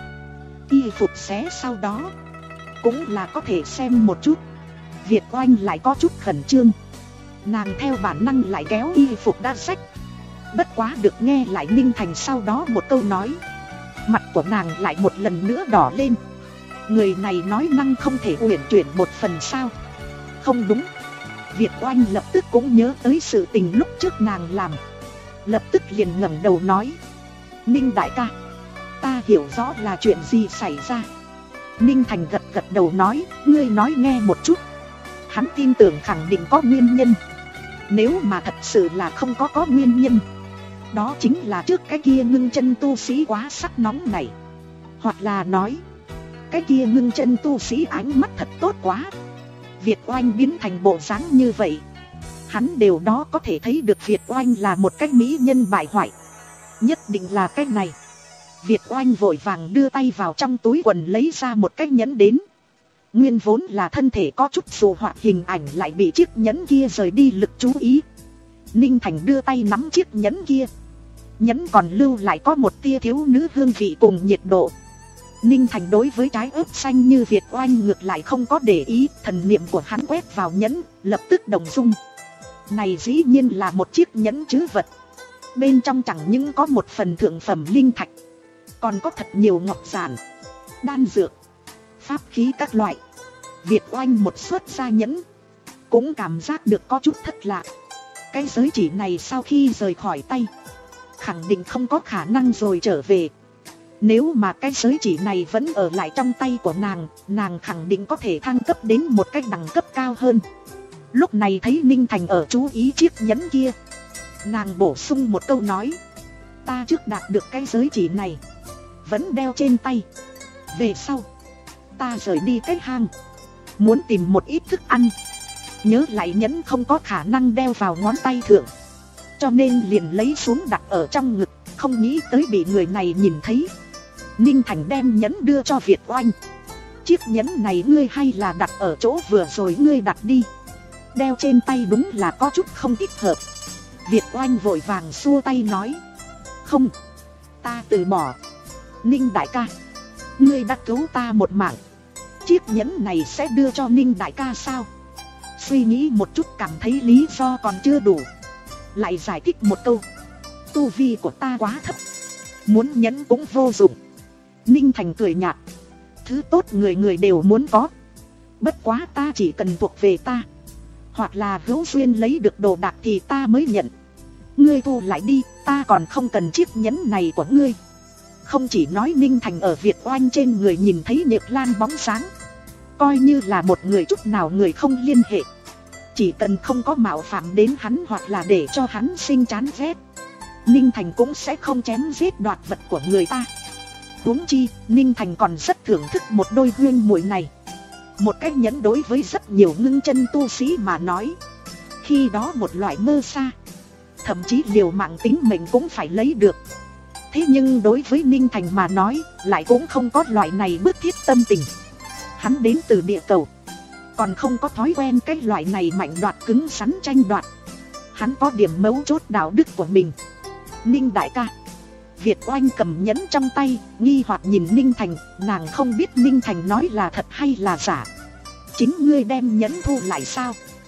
y phục xé sau đó, cũng là có thể xem một chút. Việt Oanh lại có chút khẩn trương. Nàng theo bản năng lại kéo y phục đã xách. Bất quá được nghe lại Ninh Thành sau đó một câu nói, mặt của nàng lại một lần nữa đỏ lên. Người này nói năng không thể uyển chuyển một phần sao? Không đúng. Việt Oanh lập tức cũng nhớ tới sự tình lúc trước nàng làm, lập tức liền ngẩng đầu nói: Ninh đại ca, ta hiểu rõ là chuyện gì xảy ra. Ninh Thành gật gật đầu nói: ngươi nói nghe một chút. Hắn tin tưởng khẳng định có nguyên nhân. Nếu mà thật sự là không có có nguyên nhân, đó chính là trước cái kia ngưng chân tu sĩ quá sắc nóng này, hoặc là nói cái kia ngưng chân tu sĩ ánh mắt thật tốt quá. Việt Oanh biến thành bộ dáng như vậy, hắn đều đó có thể thấy được Việt Oanh là một cái mỹ nhân bại hoại. Nhất định là cái này. Việt Oanh vội vàng đưa tay vào trong túi quần lấy ra một cái nhẫn đến. Nguyên vốn là thân thể có chút xù hoặc hình ảnh lại bị chiếc nhẫn kia rời đi lực chú ý. Ninh Thành đưa tay nắm chiếc nhẫn kia. Nhẫn còn lưu lại có một tia thiếu nữ hương vị cùng nhiệt độ. Ninh Thành đối với trái ớt xanh như Việt Oanh ngược lại không có để ý. Thần niệm của hắn quét vào nhẫn, lập tức đồng dung. Này dĩ nhiên là một chiếc nhẫn trữ vật. Bên trong chẳng những có một phần thượng phẩm linh thạch, còn có thật nhiều ngọc giản, đan dược, pháp khí các loại. Việt Oanh một xuất ra nhẫn, cũng cảm giác được có chút thất lạc. Cái giới chỉ này sau khi rời khỏi tay, khẳng định không có khả năng rồi trở về. Nếu mà cái giới chỉ này vẫn ở lại trong tay của nàng, nàng khẳng định có thể thăng cấp đến một cái đẳng cấp cao hơn. Lúc này thấy Ninh Thành ở chú ý chiếc nhẫn kia, nàng bổ sung một câu nói: ta trước đạt được cái giới chỉ này, vẫn đeo trên tay. Về sau, ta rời đi cái hang, muốn tìm một ít thức ăn. Nhớ lại nhẫn không có khả năng đeo vào ngón tay thượng, cho nên liền lấy xuống đặt ở trong ngực, không nghĩ tới bị người này nhìn thấy. Ninh Thành đem nhẫn đưa cho Việt Oanh. Chiếc nhẫn này ngươi hay là đặt ở chỗ vừa rồi ngươi đặt đi, đeo trên tay đúng là có chút không thích hợp. Việt Oanh vội vàng xua tay nói: không, ta từ bỏ. Ninh đại ca, ngươi đã cứu ta một mạng, chiếc nhẫn này sẽ đưa cho Ninh đại ca sao? Suy nghĩ một chút cảm thấy lý do còn chưa đủ, lại giải thích một câu: tu vi của ta quá thấp, muốn nhẫn cũng vô dụng. Ninh Thành cười nhạt: thứ tốt người người đều muốn có, bất quá ta chỉ cần thuộc về ta, hoặc là hữu duyên lấy được đồ đạc thì ta mới nhận. Ngươi thu lại đi, ta còn không cần chiếc nhẫn này của ngươi. Không chỉ nói Ninh Thành ở Việt Oanh trên người nhìn thấy Nhược Lan bóng sáng, coi như là một người chút nào người không liên hệ, chỉ cần không có mạo phạm đến hắn hoặc là để cho hắn sinh chán ghét, Ninh Thành cũng sẽ không chém giết đoạt vật của người ta. Huống chi, Ninh Thành còn rất thưởng thức một đôi huyên muội này. Một cách nhẫn đối với rất nhiều ngưng chân tu sĩ mà nói, khi đó một loại mơ xa, thậm chí liều mạng tính mình cũng phải lấy được. Thế nhưng đối với Ninh Thành mà nói, lại cũng không có loại này bức thiết tâm tình. Hắn đến từ địa cầu, còn không có thói quen cái loại này mạnh đoạt cứng rắn tranh đoạt. Hắn có điểm mấu chốt đạo đức của mình. Ninh đại ca. Việt Oanh cầm nhẫn trong tay, nghi hoặc nhìn Ninh Thành. Nàng không biết Ninh Thành nói là thật hay là giả. Chính ngươi đem nhẫn thu lại sao?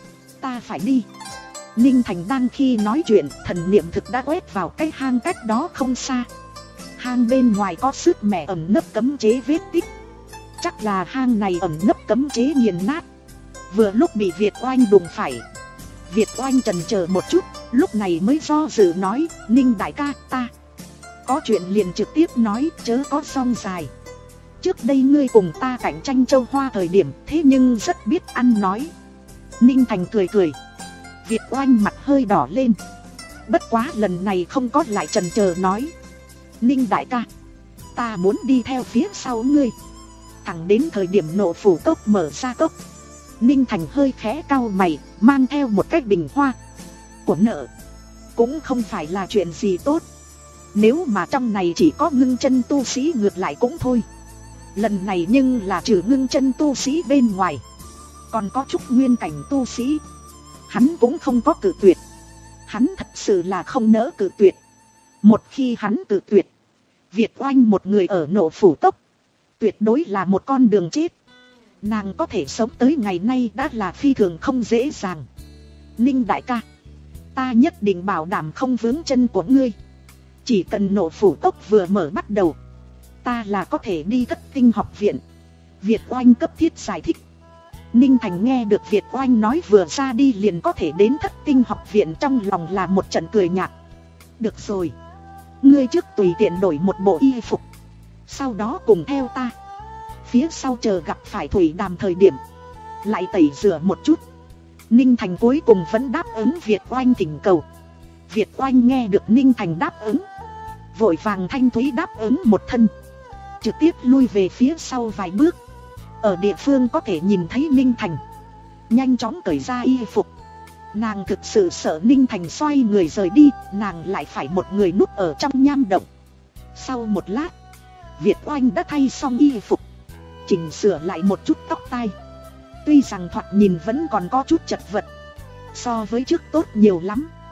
Ta phải đi. Ninh Thành đang khi nói chuyện, thần niệm thực đã quét vào cái hang cách đó không xa. Hang bên ngoài có sứt mẻ ẩn nấp cấm chế vết tích. Chắc là hang này ẩn nấp cấm chế nghiền nát, vừa lúc bị Việt Oanh đụng phải. Việt Oanh chần chờ một chút, lúc này mới do dự nói: Ninh đại ca, ta có chuyện liền trực tiếp nói, chớ có song dài. Trước đây ngươi cùng ta cạnh tranh châu Hoa thời điểm, thế nhưng rất biết ăn nói. Ninh Thành cười cười. Việt Oanh mặt hơi đỏ lên, bất quá lần này không có lại chần chờ nói: Ninh đại ca, ta muốn đi theo phía sau ngươi, thẳng đến thời điểm nộ phủ cốc mở ra cốc. Ninh Thành hơi khẽ cau mày, mang theo một cái bình hoa. Của nợ cũng không phải là chuyện gì tốt. Nếu mà trong này chỉ có ngưng chân tu sĩ ngược lại cũng thôi. Lần này nhưng là trừ ngưng chân tu sĩ bên ngoài, còn có chút nguyên cảnh tu sĩ. Hắn cũng không có cự tuyệt. Hắn thật sự là không nỡ cự tuyệt. Một khi hắn cự tuyệt, Việt Oanh một người ở nộ phủ cốc, tuyệt đối là một con đường chết. Nàng có thể sống tới ngày nay đã là phi thường không dễ dàng. Ninh đại ca, ta nhất định bảo đảm không vướng chân của ngươi. Chỉ cần nộ phủ cốc vừa mở bắt đầu, ta là có thể đi Thất Tinh học viện. Việt Oanh cấp thiết giải thích. Ninh Thành nghe được Việt Oanh nói vừa ra đi liền có thể đến Thất Tinh học viện, trong lòng là một trận cười nhạt. Được rồi, ngươi trước tùy tiện đổi một bộ y phục, sau đó cùng theo ta. Phía sau chờ gặp phải Thủy Đàm thời điểm, lại tẩy rửa một chút. Ninh Thành cuối cùng vẫn đáp ứng Việt Oanh thỉnh cầu. Việt Oanh nghe được Ninh Thành đáp ứng, vội vàng thanh thúy đáp ứng một thân, trực tiếp lui về phía sau vài bước. Ở địa phương có thể nhìn thấy Ninh Thành nhanh chóng cởi ra y phục. Nàng thực sự sợ Ninh Thành xoay người rời đi, nàng lại phải một người núp ở trong nham động. Sau một lát, Việt Oanh đã thay xong y phục, chỉnh sửa lại một chút tóc tai. Tuy rằng thoạt nhìn vẫn còn có chút chật vật, so với trước tốt nhiều lắm.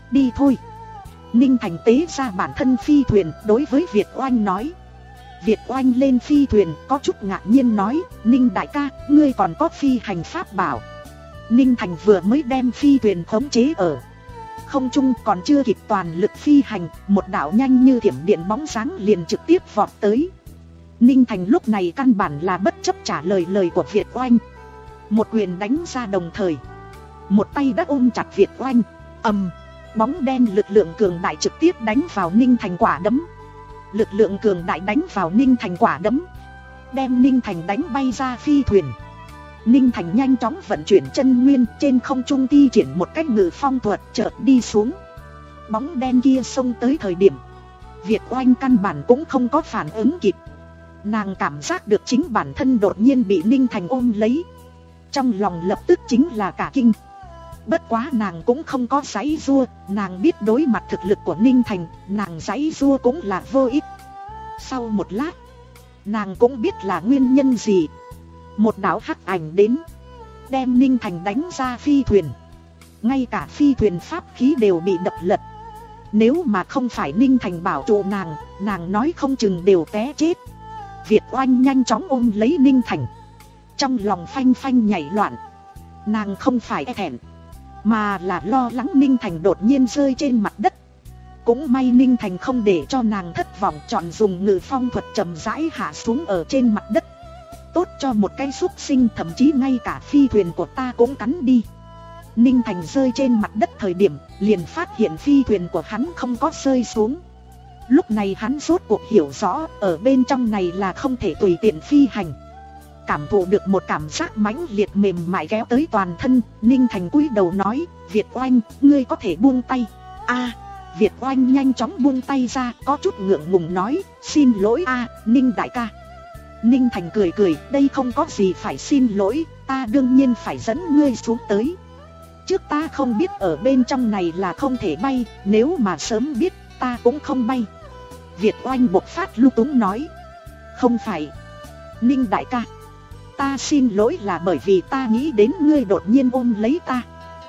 Đi thôi. Ninh Thành tế ra bản thân phi thuyền đối với Việt Oanh nói. Việt Oanh lên phi thuyền có chút ngạc nhiên nói, Ninh đại ca, ngươi còn có phi hành pháp bảo. Ninh Thành vừa mới đem phi thuyền khống chế ở không trung, còn chưa kịp toàn lực phi hành, một đạo nhanh như thiểm điện bóng sáng liền trực tiếp vọt tới. Ninh Thành lúc này căn bản là bất chấp trả lời lời của Việt Oanh, một quyền đánh ra đồng thời, một tay đã ôm chặt Việt Oanh. Ầm, bóng đen lực lượng cường đại trực tiếp đánh vào Ninh Thành quả đấm. Lực lượng cường đại đánh vào Ninh Thành quả đấm, đem Ninh Thành đánh bay ra phi thuyền. Ninh Thành nhanh chóng vận chuyển chân nguyên, trên không trung thi triển một cách ngự phong thuật chợt đi xuống. Bóng đen kia xông tới thời điểm, Việt Oanh căn bản cũng không có phản ứng kịp. Nàng cảm giác được chính bản thân đột nhiên bị Ninh Thành ôm lấy, trong lòng lập tức chính là cả kinh. Bất quá nàng cũng không có giãy giụa, nàng biết đối mặt thực lực của Ninh Thành, nàng giãy giụa cũng là vô ích. Sau một lát, nàng cũng biết là nguyên nhân gì. Một đạo hắc ảnh đến, đem Ninh Thành đánh ra phi thuyền. Ngay cả phi thuyền pháp khí đều bị đập lật. Nếu mà không phải Ninh Thành bảo trụ nàng, nàng nói không chừng đều té chết. Việt Oanh nhanh chóng ôm lấy Ninh Thành, trong lòng phanh phanh nhảy loạn. Nàng không phải e thẹn, mà là lo lắng Ninh Thành đột nhiên rơi trên mặt đất. Cũng may Ninh Thành không để cho nàng thất vọng, chọn dùng ngự phong thuật chậm rãi hạ xuống ở trên mặt đất. Tốt cho một cái súc sinh, thậm chí ngay cả phi thuyền của ta cũng cắn đi. Ninh Thành rơi trên mặt đất thời điểm, liền phát hiện phi thuyền của hắn không có rơi xuống. Lúc này hắn rốt cuộc hiểu rõ, ở bên trong này là không thể tùy tiện phi hành. Cảm thụ được một cảm giác mãnh liệt mềm mại kéo tới toàn thân, Ninh Thành cúi đầu nói, Việt Oanh, ngươi có thể buông tay. A, Việt Oanh nhanh chóng buông tay ra, có chút ngượng ngùng nói, xin lỗi a, Ninh đại ca. Ninh Thành cười cười, đây không có gì phải xin lỗi, ta đương nhiên phải dẫn ngươi xuống tới. Trước ta không biết ở bên trong này là không thể bay, nếu mà sớm biết, ta cũng không bay. Việt Oanh bộc phát lung túng nói, không phải, Ninh đại ca, ta xin lỗi là bởi vì ta nghĩ đến ngươi đột nhiên ôm lấy ta,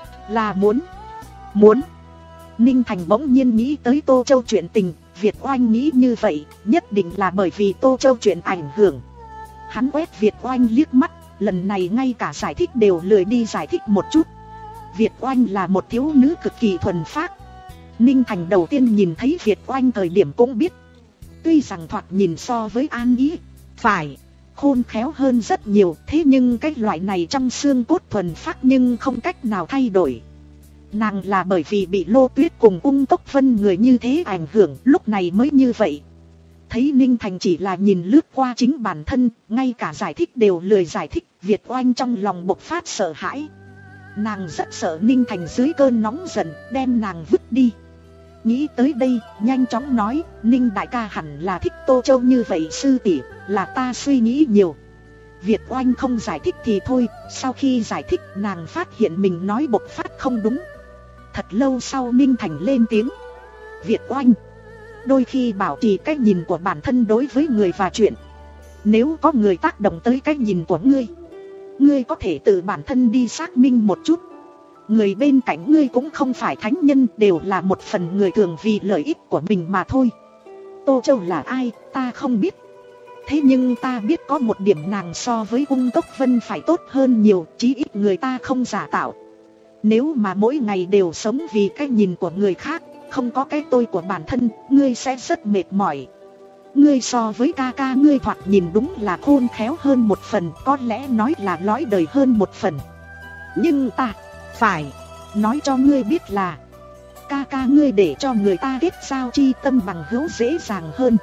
là muốn, muốn. Ninh Thành bỗng nhiên nghĩ tới Tô Châu chuyện tình. Việt Oanh nghĩ như vậy, nhất định là bởi vì Tô Châu chuyện ảnh hưởng. Hắn quét Việt Oanh liếc mắt, lần này ngay cả giải thích đều lười đi giải thích một chút. Việt Oanh là một thiếu nữ cực kỳ thuần phác. Ninh Thành đầu tiên nhìn thấy Việt Oanh thời điểm cũng biết, tuy rằng thoạt nhìn so với An Ý, phải, khôn khéo hơn rất nhiều, thế nhưng cái loại này trong xương cốt thuần phác nhưng không cách nào thay đổi. Nàng là bởi vì bị Lô Tuyết cùng Ung Tốc Vân người như thế ảnh hưởng, lúc này mới như vậy. Thấy Ninh Thành chỉ là nhìn lướt qua chính bản thân, ngay cả giải thích đều lười giải thích, Việt Oanh trong lòng bộc phát sợ hãi. Nàng rất sợ Ninh Thành dưới cơn nóng giận, đem nàng vứt đi. Nghĩ tới đây, nhanh chóng nói, Ninh đại ca hẳn là thích Tô Châu như vậy sư tỷ, là ta suy nghĩ nhiều. Việt Oanh không giải thích thì thôi, sau khi giải thích nàng phát hiện mình nói bộc phát không đúng. Thật lâu sau Ninh Thành lên tiếng, Việt Oanh, đôi khi bảo trì cách nhìn của bản thân đối với người và chuyện. Nếu có người tác động tới cách nhìn của ngươi, ngươi có thể tự bản thân đi xác minh một chút. Người bên cạnh ngươi cũng không phải thánh nhân, đều là một phần người thường vì lợi ích của mình mà thôi. Tô Châu là ai, ta không biết. Thế nhưng ta biết có một điểm, nàng so với Ung Tốc Vân phải tốt hơn nhiều, chí ít người ta không giả tạo. Nếu mà mỗi ngày đều sống vì cái nhìn của người khác, không có cái tôi của bản thân, ngươi sẽ rất mệt mỏi. Ngươi so với ca ca ngươi thoạt nhìn đúng là khôn khéo hơn một phần, có lẽ nói là lõi đời hơn một phần. Nhưng ta, phải, nói cho ngươi biết là ca ca ngươi để cho người ta kết giao chi tâm bằng hữu dễ dàng hơn,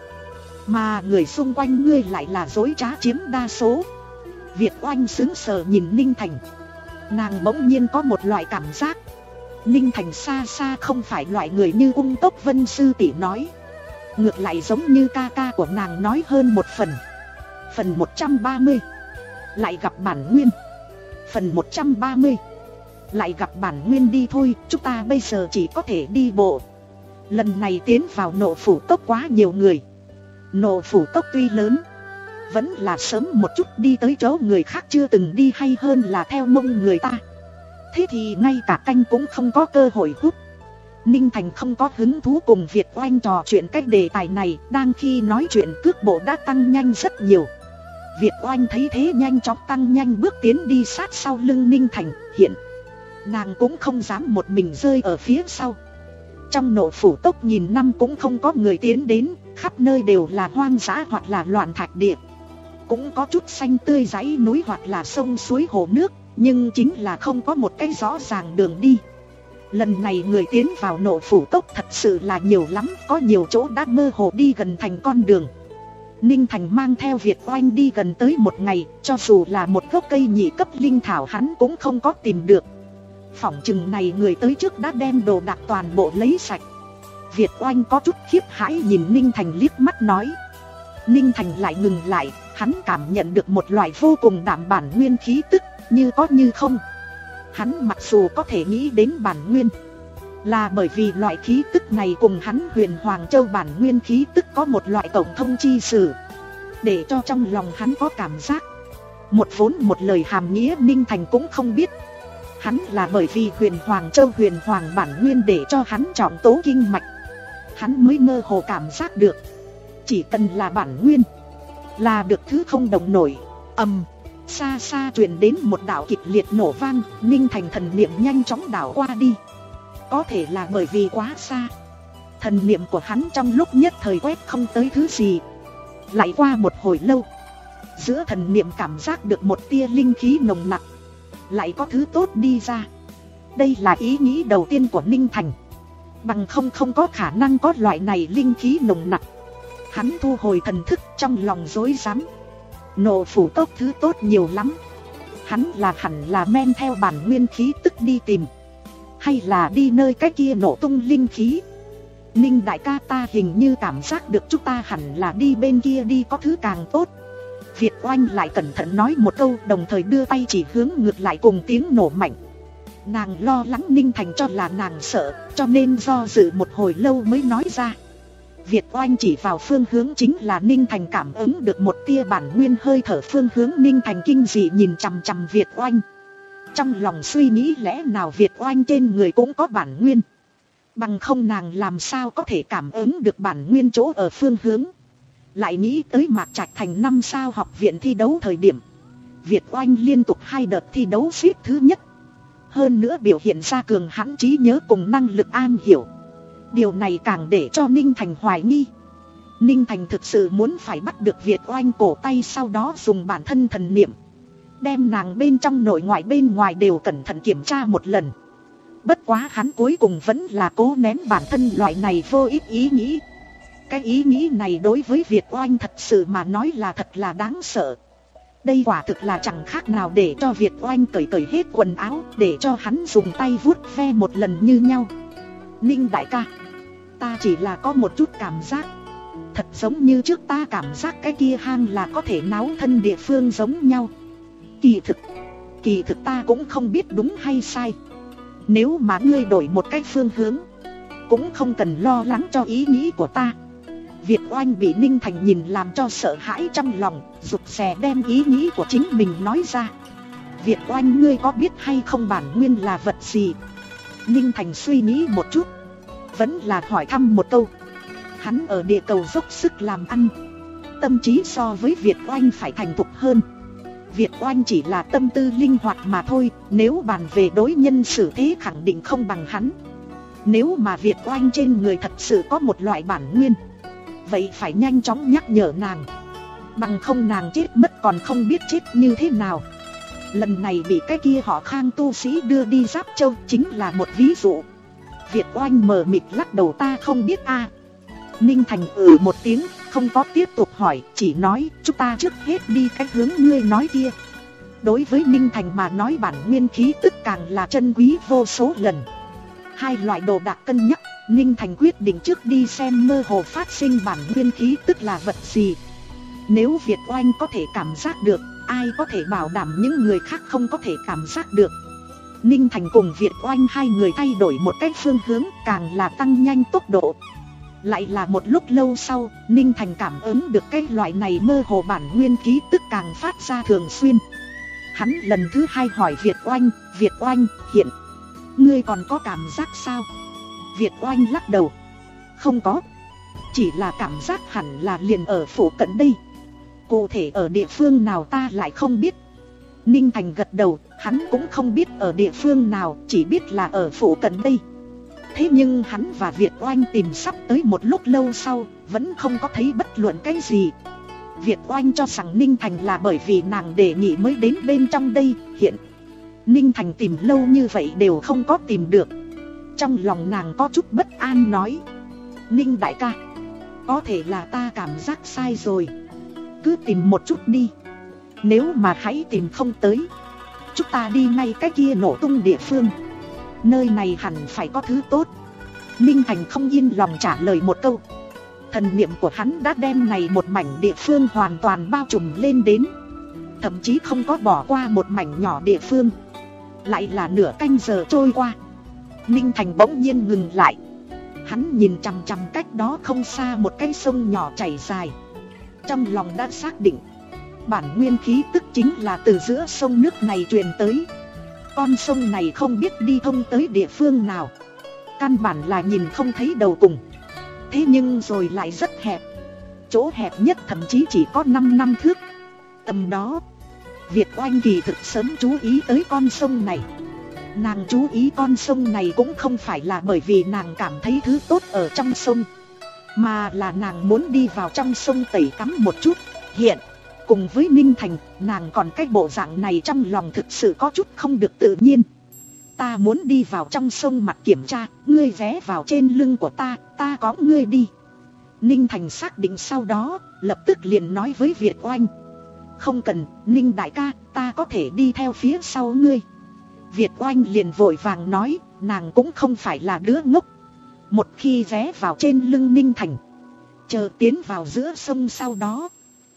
mà người xung quanh ngươi lại là dối trá chiếm đa số. Việt Oanh sững sờ nhìn Ninh Thành. Nàng bỗng nhiên có một loại cảm giác, Ninh Thành xa xa không phải loại người như Ung Tốc Vân sư tỷ nói. Ngược lại giống như ca ca của nàng nói hơn một phần. Phần một trăm ba mươi, lại gặp bản nguyên. Phần một trăm ba mươi, lại gặp bản nguyên. Đi thôi, chúng ta bây giờ chỉ có thể đi bộ. Lần này tiến vào Nộ Phủ Cốc quá nhiều người. Nộ Phủ Cốc tuy lớn, vẫn là sớm một chút đi tới chỗ người khác chưa từng đi hay hơn là theo mông người ta. Thế thì ngay cả canh cũng không có cơ hội hút. Ninh Thành không có hứng thú cùng Việt Oanh trò chuyện cái đề tài này. Đang khi nói chuyện cước bộ đã tăng nhanh rất nhiều. Việt Oanh thấy thế nhanh chóng tăng nhanh bước tiến đi sát sau lưng Ninh Thành. Hiện nàng cũng không dám một mình rơi ở phía sau. Trong Nộ Phủ Cốc nghìn năm cũng không có người tiến đến. Khắp nơi đều là hoang dã hoặc là loạn thạch địa. Cũng có chút xanh tươi dãy núi hoặc là sông suối hồ nước. Nhưng chính là không có một cái rõ ràng đường đi. Lần này người tiến vào Nộ Phủ Cốc thật sự là nhiều lắm. Có nhiều chỗ đã mơ hồ đi gần thành con đường. Ninh Thành mang theo Việt Oanh đi gần tới một ngày. Cho dù là một gốc cây nhị cấp linh thảo hắn cũng không có tìm được. Phỏng chừng này người tới trước đã đem đồ đạc toàn bộ lấy sạch. Việt Oanh có chút khiếp hãi nhìn Ninh Thành liếc mắt nói. Ninh Thành lại ngừng lại. Hắn cảm nhận được một loại vô cùng đảm bản nguyên khí tức. Như có như không. Hắn mặc dù có thể nghĩ đến bản nguyên, là bởi vì loại khí tức này cùng hắn Huyền Hoàng Châu bản nguyên khí tức có một loại cộng thông chi sử, để cho trong lòng hắn có cảm giác. Một vốn một lời hàm nghĩa Ninh Thành cũng không biết. Hắn là bởi vì Huyền Hoàng Châu Huyền Hoàng bản nguyên để cho hắn trọng tố kinh mạch, hắn mới mơ hồ cảm giác được. Chỉ cần là bản nguyên, là được thứ không đồng nổi. Ầm. Xa xa truyền đến một đạo kịch liệt nổ vang. Ninh Thành thần niệm nhanh chóng đảo qua đi. Có thể là bởi vì quá xa, thần niệm của hắn trong lúc nhất thời quét không tới thứ gì. Lại qua một hồi lâu, giữa thần niệm cảm giác được một tia linh khí nồng nặc. Lại có thứ tốt đi ra. Đây là ý nghĩ đầu tiên của Ninh Thành. Bằng không không có khả năng có loại này linh khí nồng nặc. Hắn thu hồi thần thức, trong lòng rối rắm. Nộ Phủ Cốc thứ tốt nhiều lắm. Hắn là hẳn là men theo bản nguyên khí tức đi tìm, hay là đi nơi cái kia nổ tung linh khí? Ninh đại ca, ta hình như cảm giác được chúng ta hẳn là đi bên kia đi, có thứ càng tốt. Việt Oanh lại cẩn thận nói một câu, đồng thời đưa tay chỉ hướng ngược lại cùng tiếng nổ mạnh. Nàng lo lắng Ninh Thành cho là nàng sợ, cho nên do dự một hồi lâu mới nói ra. Việt Oanh chỉ vào phương hướng chính là Ninh Thành cảm ứng được một tia bản nguyên hơi thở phương hướng. Ninh Thành kinh dị nhìn chằm chằm Việt Oanh. Trong lòng suy nghĩ lẽ nào Việt Oanh trên người cũng có bản nguyên. Bằng không nàng làm sao có thể cảm ứng được bản nguyên chỗ ở phương hướng. Lại nghĩ tới Mạc Trạch Thành năm sao học viện thi đấu thời điểm, Việt Oanh liên tục hai đợt thi đấu xếp thứ nhất. Hơn nữa biểu hiện ra cường hãn trí nhớ cùng năng lực am hiểu. Điều này càng để cho Ninh Thành hoài nghi. Ninh Thành thực sự muốn phải bắt được Việt Oanh cổ tay, sau đó dùng bản thân thần niệm đem nàng bên trong nội ngoại bên ngoài đều cẩn thận kiểm tra một lần. Bất quá hắn cuối cùng vẫn là cố nén bản thân loại này vô ích ý nghĩ. Cái ý nghĩ này đối với Việt Oanh thật sự mà nói là thật là đáng sợ. Đây quả thực là chẳng khác nào để cho Việt Oanh cởi cởi hết quần áo, để cho hắn dùng tay vuốt ve một lần như nhau. Ninh đại ca, ta chỉ là có một chút cảm giác. Thật giống như trước ta cảm giác cái kia hang là có thể náo thân địa phương giống nhau. Kỳ thực, kỳ thực ta cũng không biết đúng hay sai. Nếu mà ngươi đổi một cái phương hướng, cũng không cần lo lắng cho ý nghĩ của ta. Việt Oanh bị Ninh Thành nhìn làm cho sợ hãi trong lòng, rụt rè đem ý nghĩ của chính mình nói ra. Việt Oanh, ngươi có biết hay không bản nguyên là vật gì? Ninh Thành suy nghĩ một chút, vẫn là hỏi thăm một câu. Hắn ở địa cầu dốc sức làm ăn, tâm trí so với Việt Oanh phải thành thục hơn. Việt Oanh chỉ là tâm tư linh hoạt mà thôi. Nếu bàn về đối nhân xử thế khẳng định không bằng hắn. Nếu mà Việt Oanh trên người thật sự có một loại bản nguyên, vậy phải nhanh chóng nhắc nhở nàng. Bằng không nàng chết mất còn không biết chết như thế nào. Lần này bị cái kia họ Khang tu sĩ đưa đi Giáp Châu chính là một ví dụ. Việt Oanh mờ mịt lắc đầu, ta không biết a. Ninh Thành ừ một tiếng, không có tiếp tục hỏi, chỉ nói chúng ta trước hết đi cái hướng ngươi nói kia. Đối với Ninh Thành mà nói bản nguyên khí tức càng là chân quý vô số lần. Hai loại đồ đạc cân nhắc, Ninh Thành quyết định trước đi xem mơ hồ phát sinh bản nguyên khí tức là vật gì. Nếu Việt Oanh có thể cảm giác được, ai có thể bảo đảm những người khác không có thể cảm giác được. Ninh Thành cùng Việt Oanh hai người thay đổi một cách phương hướng, càng là tăng nhanh tốc độ. Lại là một lúc lâu sau, Ninh Thành cảm ứng được cái loại này mơ hồ bản nguyên khí tức càng phát ra thường xuyên. Hắn lần thứ hai hỏi Việt Oanh, Việt Oanh, hiện ngươi còn có cảm giác sao? Việt Oanh lắc đầu. Không có. Chỉ là cảm giác hẳn là liền ở phủ cận đây. Cụ thể ở địa phương nào ta lại không biết. Ninh Thành gật đầu, hắn cũng không biết ở địa phương nào, chỉ biết là ở phủ cận đây. Thế nhưng hắn và Việt Oanh tìm sắp tới một lúc lâu sau, vẫn không có thấy bất luận cái gì. Việt Oanh cho rằng Ninh Thành là bởi vì nàng đề nghị mới đến bên trong đây. Hiện Ninh Thành tìm lâu như vậy đều không có tìm được. Trong lòng nàng có chút bất an nói. Ninh đại ca, có thể là ta cảm giác sai rồi. Cứ tìm một chút đi. Nếu mà hãy tìm không tới, chúng ta đi ngay cái kia nổ tung địa phương. Nơi này hẳn phải có thứ tốt. Ninh Thành không yên lòng trả lời một câu. Thần niệm của hắn đã đem này một mảnh địa phương hoàn toàn bao trùm lên đến. Thậm chí không có bỏ qua một mảnh nhỏ địa phương. Lại là nửa canh giờ trôi qua, Ninh Thành bỗng nhiên ngừng lại. Hắn nhìn chằm chằm cách đó không xa một cái sông nhỏ chảy dài. Trong lòng đã xác định, bản nguyên khí tức chính là từ giữa sông nước này truyền tới. Con sông này không biết đi thông tới địa phương nào, căn bản là nhìn không thấy đầu cùng. Thế nhưng rồi lại rất hẹp. Chỗ hẹp nhất thậm chí chỉ có năm năm thước. Tầm đó, Việt Oanh kỳ thực sớm chú ý tới con sông này. Nàng chú ý con sông này cũng không phải là bởi vì nàng cảm thấy thứ tốt ở trong sông, mà là nàng muốn đi vào trong sông tẩy tắm một chút. Hiện, cùng với Ninh Thành, nàng còn cái bộ dạng này trong lòng thực sự có chút không được tự nhiên. Ta muốn đi vào trong sông mặt kiểm tra, ngươi ghé vào trên lưng của ta, ta có ngươi đi. Ninh Thành xác định sau đó, lập tức liền nói với Việt Oanh. Không cần, Ninh đại ca, ta có thể đi theo phía sau ngươi. Việt Oanh liền vội vàng nói, nàng cũng không phải là đứa ngốc. Một khi ghé vào trên lưng Ninh Thành, chờ tiến vào giữa sông sau đó,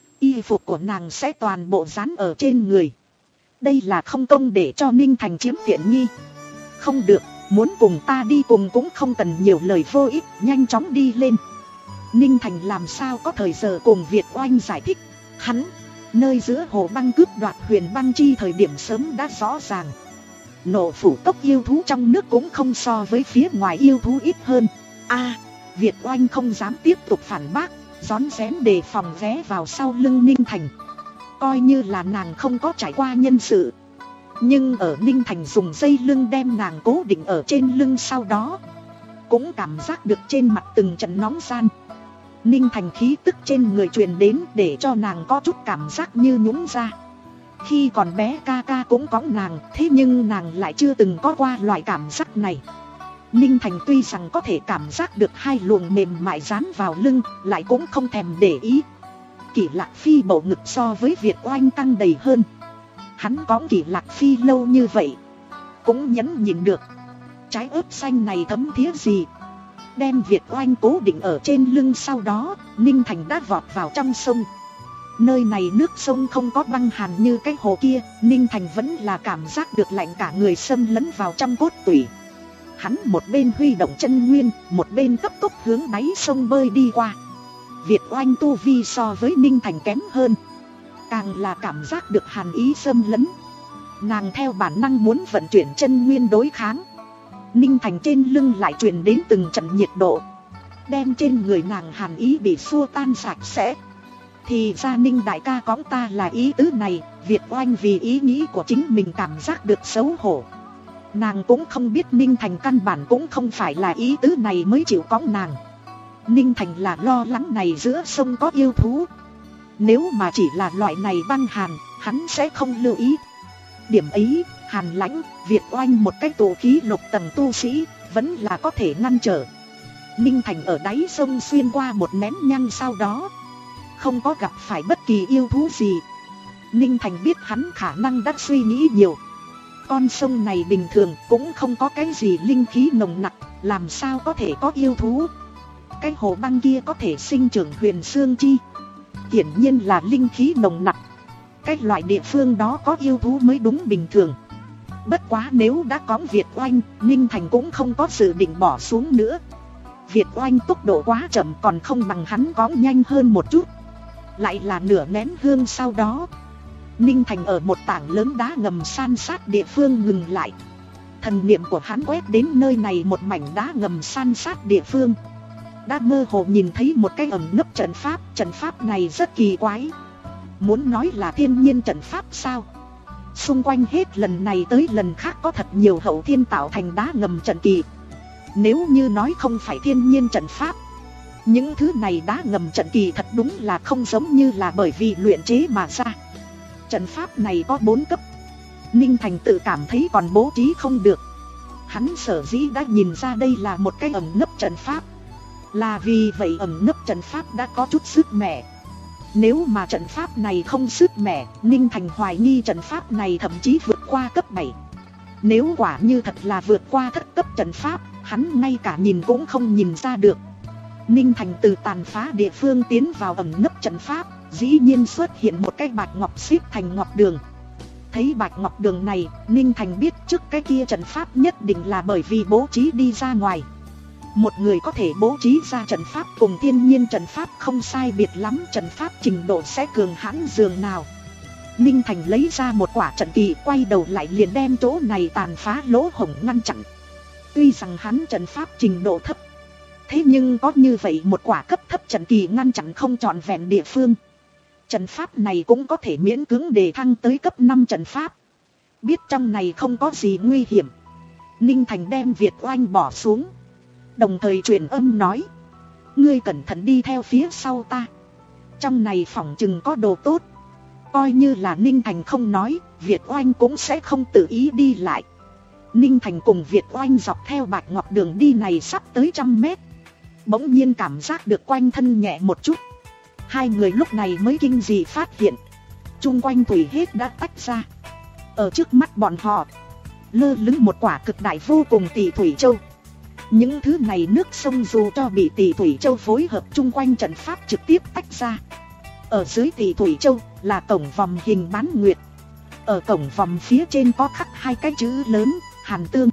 y phục của nàng sẽ toàn bộ dán ở trên người. Đây là không công để cho Ninh Thành chiếm tiện nghi. Không được, muốn cùng ta đi cùng cũng không cần nhiều lời vô ích, nhanh chóng đi lên. Ninh Thành làm sao có thời giờ cùng Việt Oanh giải thích. Hắn, nơi giữa hồ băng cướp đoạt huyền băng chi thời điểm sớm đã rõ ràng. Nộ phủ cốc yêu thú trong nước cũng không so với phía ngoài yêu thú ít hơn. A, Việt Oanh không dám tiếp tục phản bác, rón rén đề phòng ghé vào sau lưng Ninh Thành. Coi như là nàng không có trải qua nhân sự, nhưng ở Ninh Thành dùng dây lưng đem nàng cố định ở trên lưng sau đó, cũng cảm giác được trên mặt từng trận nóng gian. Ninh Thành khí tức trên người truyền đến để cho nàng có chút cảm giác như nhũn ra. Khi còn bé ca ca cũng có nàng, thế nhưng nàng lại chưa từng có qua loại cảm giác này. Ninh Thành tuy rằng có thể cảm giác được hai luồng mềm mại dán vào lưng, lại cũng không thèm để ý. Kỷ Lạc Phi bầu ngực so với Việt Oanh căng đầy hơn. Hắn có Kỷ Lạc Phi lâu như vậy, cũng nhẫn nhịn được. Trái ớt xanh này thấm thía gì. Đem Việt Oanh cố định ở trên lưng sau đó, Ninh Thành đã vọt vào trong sông. Nơi này nước sông không có băng hàn như cái hồ kia, Ninh Thành vẫn là cảm giác được lạnh cả người xâm lấn vào trong cốt tủy. Hắn một bên huy động chân nguyên, một bên cấp tốc hướng đáy sông bơi đi qua. Việt Oanh tu vi so với Ninh Thành kém hơn, càng là cảm giác được hàn ý xâm lấn. Nàng theo bản năng muốn vận chuyển chân nguyên đối kháng. Ninh Thành trên lưng lại truyền đến từng trận nhiệt độ, đem trên người nàng hàn ý bị xua tan sạch sẽ. Thì ra Ninh đại ca có ta là ý tứ này. Việt Oanh vì ý nghĩ của chính mình cảm giác được xấu hổ. Nàng cũng không biết Ninh Thành căn bản cũng không phải là ý tứ này mới chịu có nàng. Ninh Thành là lo lắng này giữa sông có yêu thú. Nếu mà chỉ là loại này băng hàn, hắn sẽ không lưu ý. Điểm ấy, hàn lãnh, Việt Oanh một cái tụ khí lục tầng tu sĩ, vẫn là có thể ngăn trở. Ninh Thành ở đáy sông xuyên qua một nén nhang sau đó, không có gặp phải bất kỳ yêu thú gì. Ninh Thành biết hắn khả năng đã suy nghĩ nhiều. Con sông này bình thường cũng không có cái gì linh khí nồng nặc, làm sao có thể có yêu thú. Cái hồ băng kia có thể sinh trưởng huyền xương chi, hiển nhiên là linh khí nồng nặc. Cái loại địa phương đó có yêu thú mới đúng bình thường. Bất quá nếu đã có Việt Oanh, Ninh Thành cũng không có dự định bỏ xuống nữa. Việt Oanh tốc độ quá chậm, còn không bằng hắn có nhanh hơn một chút. Lại là nửa nén hương sau đó, Ninh Thành ở một tảng lớn đá ngầm san sát địa phương ngừng lại. Thần niệm của hắn quét đến nơi này một mảnh đá ngầm san sát địa phương. Đã mơ hồ nhìn thấy một cái ẩn nấp trận pháp. Trận pháp này rất kỳ quái. Muốn nói là thiên nhiên trận pháp sao? Xung quanh hết lần này tới lần khác có thật nhiều hậu thiên tạo thành đá ngầm trận kỳ. Nếu như nói không phải thiên nhiên trận pháp, những thứ này đá ngầm trận kỳ thật đúng là không giống như là bởi vì luyện chế mà ra. Trận pháp này có bốn cấp. Ninh Thành tự cảm thấy còn bố trí không được. Hắn sở dĩ đã nhìn ra đây là một cái ẩn nấp trận pháp, là vì vậy ẩn nấp trận pháp đã có chút sức mẻ. Nếu mà trận pháp này không sức mẻ, Ninh Thành hoài nghi trận pháp này thậm chí vượt qua cấp bảy. Nếu quả như thật là vượt qua thất cấp trận pháp, hắn ngay cả nhìn cũng không nhìn ra được. Ninh Thành từ tàn phá địa phương tiến vào ẩn nấp trận pháp, dĩ nhiên xuất hiện một cái bạch ngọc xếp thành ngọc đường. Thấy bạch ngọc đường này, Ninh Thành biết trước cái kia trận pháp nhất định là bởi vì bố trí đi ra ngoài. Một người có thể bố trí ra trận pháp cùng thiên nhiên trận pháp không sai biệt lắm, trận pháp trình độ sẽ cường hãn dường nào. Ninh Thành lấy ra một quả trận kỳ, quay đầu lại liền đem chỗ này tàn phá lỗ hổng ngăn chặn. Tuy rằng hắn trận pháp trình độ thấp, thế nhưng có như vậy một quả cấp thấp trận kỳ ngăn chặn không trọn vẹn địa phương, trận pháp này cũng có thể miễn cưỡng đề thăng tới cấp năm trận pháp. Biết trong này không có gì nguy hiểm, Ninh Thành đem Việt Oanh bỏ xuống, đồng thời truyền âm nói: ngươi cẩn thận đi theo phía sau ta, trong này phỏng chừng có đồ tốt. Coi như là Ninh Thành không nói, Việt Oanh cũng sẽ không tự ý đi lại. Ninh Thành cùng Việt Oanh dọc theo bạch ngọc đường đi này sắp tới trăm mét, bỗng nhiên cảm giác được quanh thân nhẹ một chút. Hai người lúc này mới kinh dị phát hiện, chung quanh thủy hết đã tách ra. Ở trước mắt bọn họ lơ lửng một quả cực đại vô cùng tỷ thủy châu. Những thứ này nước sông dù cho bị tỷ thủy châu phối hợp chung quanh trận pháp trực tiếp tách ra. Ở dưới tỷ thủy châu là cổng vòm hình bán nguyệt. Ở cổng vòm phía trên có khắc hai cái chữ lớn: Hàn Tương.